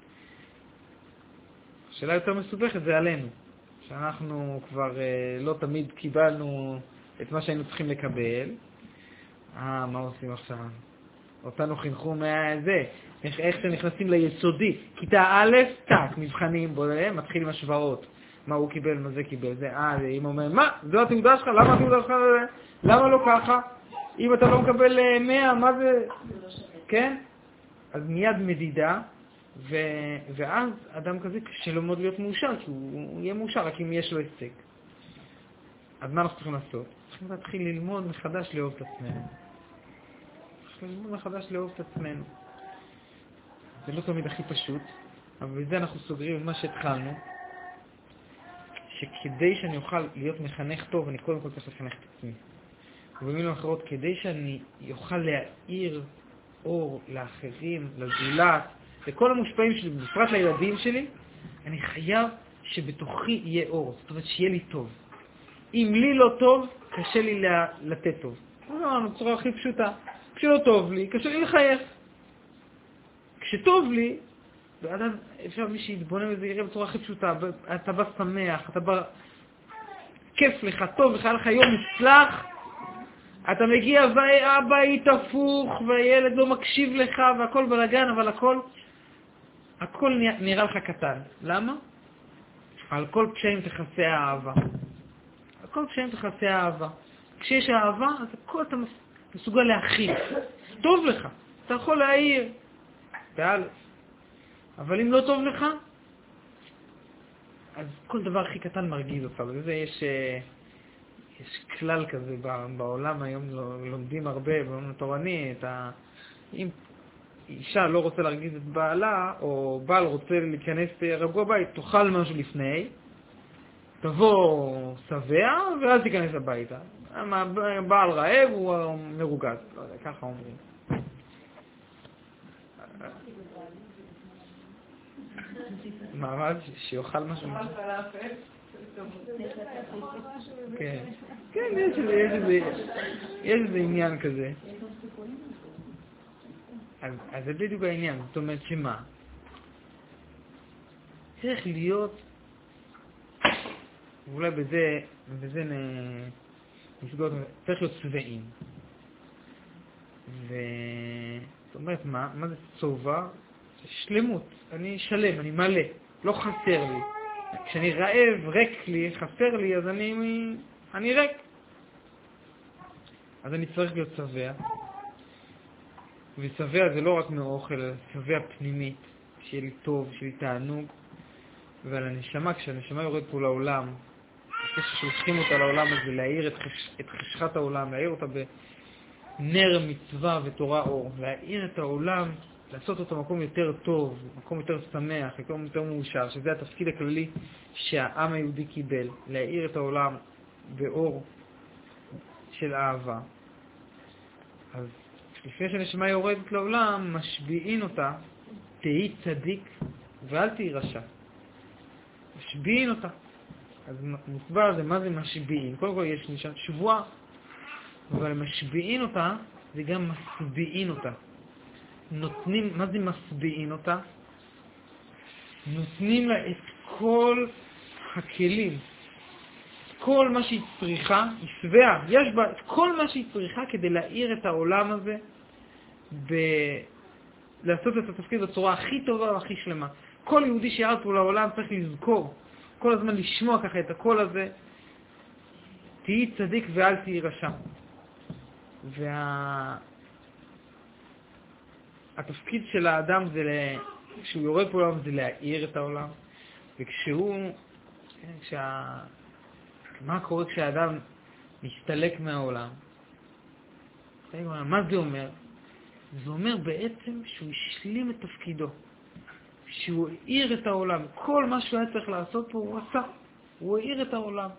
השאלה יותר מסובכת זה עלינו, שאנחנו כבר אה, לא תמיד קיבלנו את מה שהיינו צריכים לקבל. אה, מה עושים עכשיו? אותנו חינכו מהזה, איך, איך שנכנסים ליסודי. כיתה א', טק, מבחנים, בוא נראה, מתחיל עם השוואות. מה הוא קיבל, מה זה קיבל, זה, אה, זה, אמא אומר, מה? זו התעודה שלך? למה התעודה שלך? למה לא ככה? אם אתה לא מקבל מאה, מה זה? כן? אז מיד מדידה, ו... ואז אדם כזה קשה לו מאוד להיות מאושר, כי הוא, הוא יהיה מאושר רק אם יש לו הישג. אז מה אנחנו צריכים לעשות? צריכים להתחיל ללמוד מחדש לאהוב את עצמנו. צריכים ללמוד מחדש לאהוב את עצמנו. זה לא תמיד הכי פשוט, אבל בזה אנחנו סוגרים את מה שהתחלנו, שכדי שאני אוכל להיות מחנך טוב, אני קודם כל צריך לחנך את עצמי. ובמילים אחרות, כדי שאני אוכל להאיר אור לאחרים, לזולת, לכל המושפעים שלי, בפרט לילדים שלי, אני חייב שבתוכי יהיה אור, זאת אומרת שיהיה לי טוב. אם לי לא טוב, קשה לי לתת טוב. לא, בצורה הכי פשוטה. כשלא טוב לי, קשה לי לחייך. כשטוב לי, ואדם, אפשר מי שיתבונן וזה יראה בצורה הכי פשוטה, אתה בא שמח, אתה בא כיף לך, טוב לך, לך יום מצלח, אתה מגיע והבית הפוך, והילד לא מקשיב לך, והכל בלגן, אבל הכל, הכל נראה לך קטן. למה? על כל פשעים תחסי האהבה. על כל פשעים תחסי האהבה. כשיש אהבה, אז הכל אתה מסוגל להכיל. טוב לך, אתה יכול להעיר. באלף. אבל אם לא טוב לך, אז כל דבר הכי קטן מרגיז אותך. ובזה יש... יש כלל כזה בעולם היום, לומדים הרבה, בעולם התורני, את ה... אם אישה לא רוצה להרגיז את בעלה, או בעל רוצה להיכנס רגוע בית, תאכל משהו לפני, תבוא שבע, ואז תיכנס הביתה. בעל רעב הוא מרוגז, לא יודע, ככה אומרים. מה, מה? שיאכל משהו? כן, כן, יש איזה עניין כזה. אז זה בדיוק העניין, זאת אומרת שמה? צריך להיות, ואולי בזה, בזה נסגור, צריך להיות שבעים. זאת אומרת מה? מה זה סובה? שלמות, אני שלם, אני מלא, לא חסר לי. כשאני רעב, ריק לי, חסר לי, אז אני, אני ריק. אז אני צריך להיות שבע. ושבע זה לא רק מאוכל, אלא שבע פנימית, שיהיה לי טוב, שיהיה לי תענוג. ועל הנשמה, כשהנשמה יורד פה לעולם, אחרי ששולחים אותה לעולם הזה, להאיר את, חש... את חשכת העולם, להאיר אותה בנר מצווה ותורה אור, להאיר את העולם, לעשות אותו מקום יותר טוב, מקום יותר שמח, מקום יותר מאושר, שזה התפקיד הכללי שהעם היהודי קיבל, להאיר את העולם באור של אהבה. אז לפני שהנשמה יורדת לעולם, משביעין אותה, תהי צדיק ואל תהי רשע. משביעין אותה. אז מוסבר זה מה זה משביעין. קודם כל יש נשאר שבוע, אבל משביעין אותה זה גם מסביעין אותה. נותנים, מה זה מסביעין אותה? נותנים לה את כל הכלים, כל מה שהיא צריכה, היא שבעה, יש בה את כל מה שהיא צריכה כדי להאיר את העולם הזה, ב... לעשות את התפקיד בצורה הכי טובה והכי שלמה. כל יהודי שירד פה לעולם צריך לזכור, כל הזמן לשמוע ככה את הקול הזה, תהי צדיק ואל תהי רשע. וה... התפקיד של האדם זה, לה... כשהוא יורד פה לעולם זה להאיר את העולם, וכשהוא, כשה... מה קורה כשהאדם מסתלק מהעולם? מה זה אומר? זה אומר בעצם שהוא השלים את תפקידו, שהוא האיר את העולם. כל מה שהוא היה צריך לעשות פה הוא עשה, הוא האיר את העולם.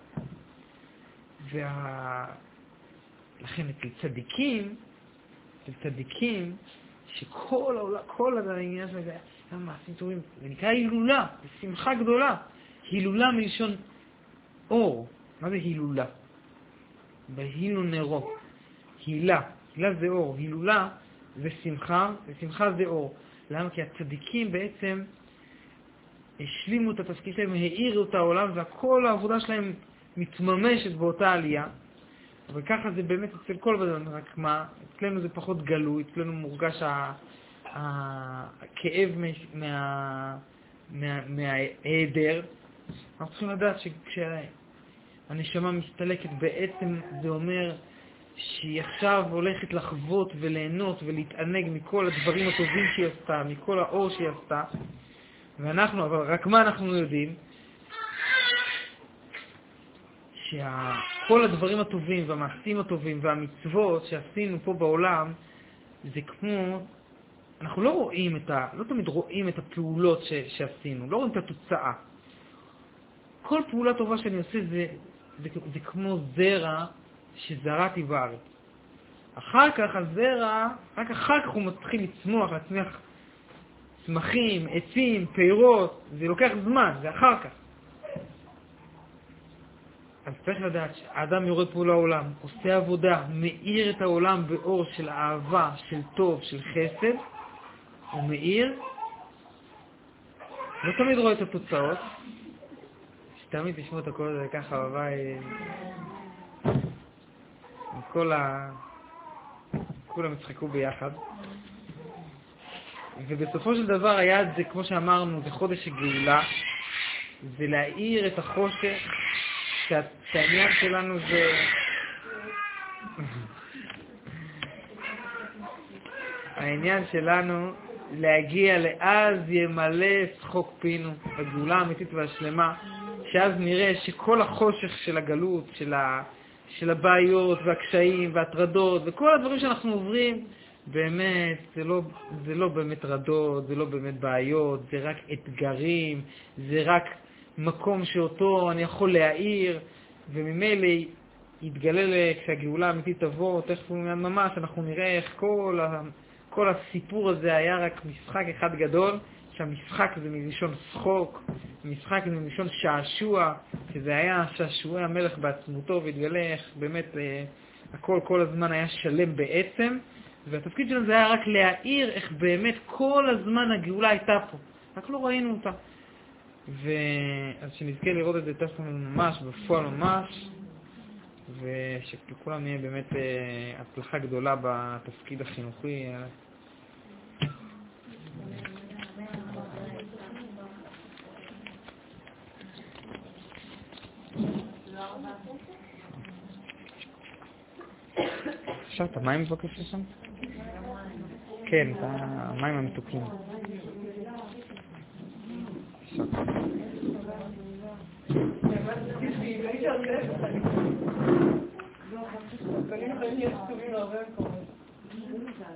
וה... לכן אצל צדיקים, אצל צדיקים, שכל העולם, כל העניין של זה, היה מעשים טובים, זה נקרא הילולה, זה שמחה גדולה. הילולה מלשון אור. מה זה הילולה? בהילו נרו. הילה. הילה זה אור. הילולה זה שמחה, ושמחה זה אור. למה? כי הצדיקים בעצם השלימו את התפקיד שלהם, העירו את העולם, וכל העבודה שלהם מתממשת באותה עלייה. אבל ככה זה באמת אצל כל בדן, רק מה, אצלנו זה פחות גלוי, אצלנו מורגש הכאב מההיעדר. אנחנו צריכים לדעת שכשהנשמה מסתלקת בעצם זה אומר שהיא עכשיו הולכת לחוות וליהנות ולהתענג מכל הדברים הטובים שהיא עשתה, מכל האור שהיא עשתה. ואנחנו, אבל רק מה אנחנו יודעים? שכל הדברים הטובים והמעשים הטובים והמצוות שעשינו פה בעולם, זה כמו, אנחנו לא רואים את ה, לא תמיד רואים את הפעולות ש, שעשינו, לא רואים את התוצאה. כל פעולה טובה שאני עושה זה, זה, זה כמו זרע שזרעתי בארץ. אחר כך הזרע, רק אחר כך הוא מתחיל לצמוח, להצמיח צמחים, עצים, פירות, זה לוקח זמן, זה אחר כך. אז צריך לדעת שהאדם יורד פה לעולם, עושה עבודה, מאיר את העולם באור של אהבה, של טוב, של חסד, הוא מאיר, לא תמיד רואה את התוצאות, שתמיד תשמעו את הכל הזה ככה בבית, כל ה... כולם יצחקו ביחד. ובסופו של דבר היעד זה, כמו שאמרנו, זה חודש הגאולה, זה להאיר את החושך, שהעניין שלנו זה... העניין שלנו להגיע לאז ימלא שחוק פינו, בגאולה האמיתית והשלמה, שאז נראה שכל החושך של הגלות, של, ה... של הבעיות והקשיים והטרדות וכל הדברים שאנחנו עוברים, באמת, זה לא, זה לא באמת רדות, זה לא באמת בעיות, זה רק אתגרים, זה רק מקום שאותו אני יכול להעיר, וממילא יתגלה כשהגאולה האמיתית תבוא, תכף ומיד ממש, אנחנו נראה איך כל, ה, כל הסיפור הזה היה רק משחק אחד גדול, שהמשחק זה מלשון שחוק, משחק זה מלשון שעשוע, שזה היה שעשועי המלך בעצמותו, והתגלה איך באמת אה, הכל כל הזמן היה שלם בעצם, והתפקיד שלנו זה היה רק להעיר איך באמת כל הזמן הגאולה הייתה פה, רק לא ראינו אותה. ואז שנזכה לראות את זה תכף ממש, בפועל ממש, ושכולם נהיה באמת אה, הצלחה גדולה בתפקיד החינוכי. עכשיו את המים מבקש לשם? כן, את המים המתוקים. עכשיו.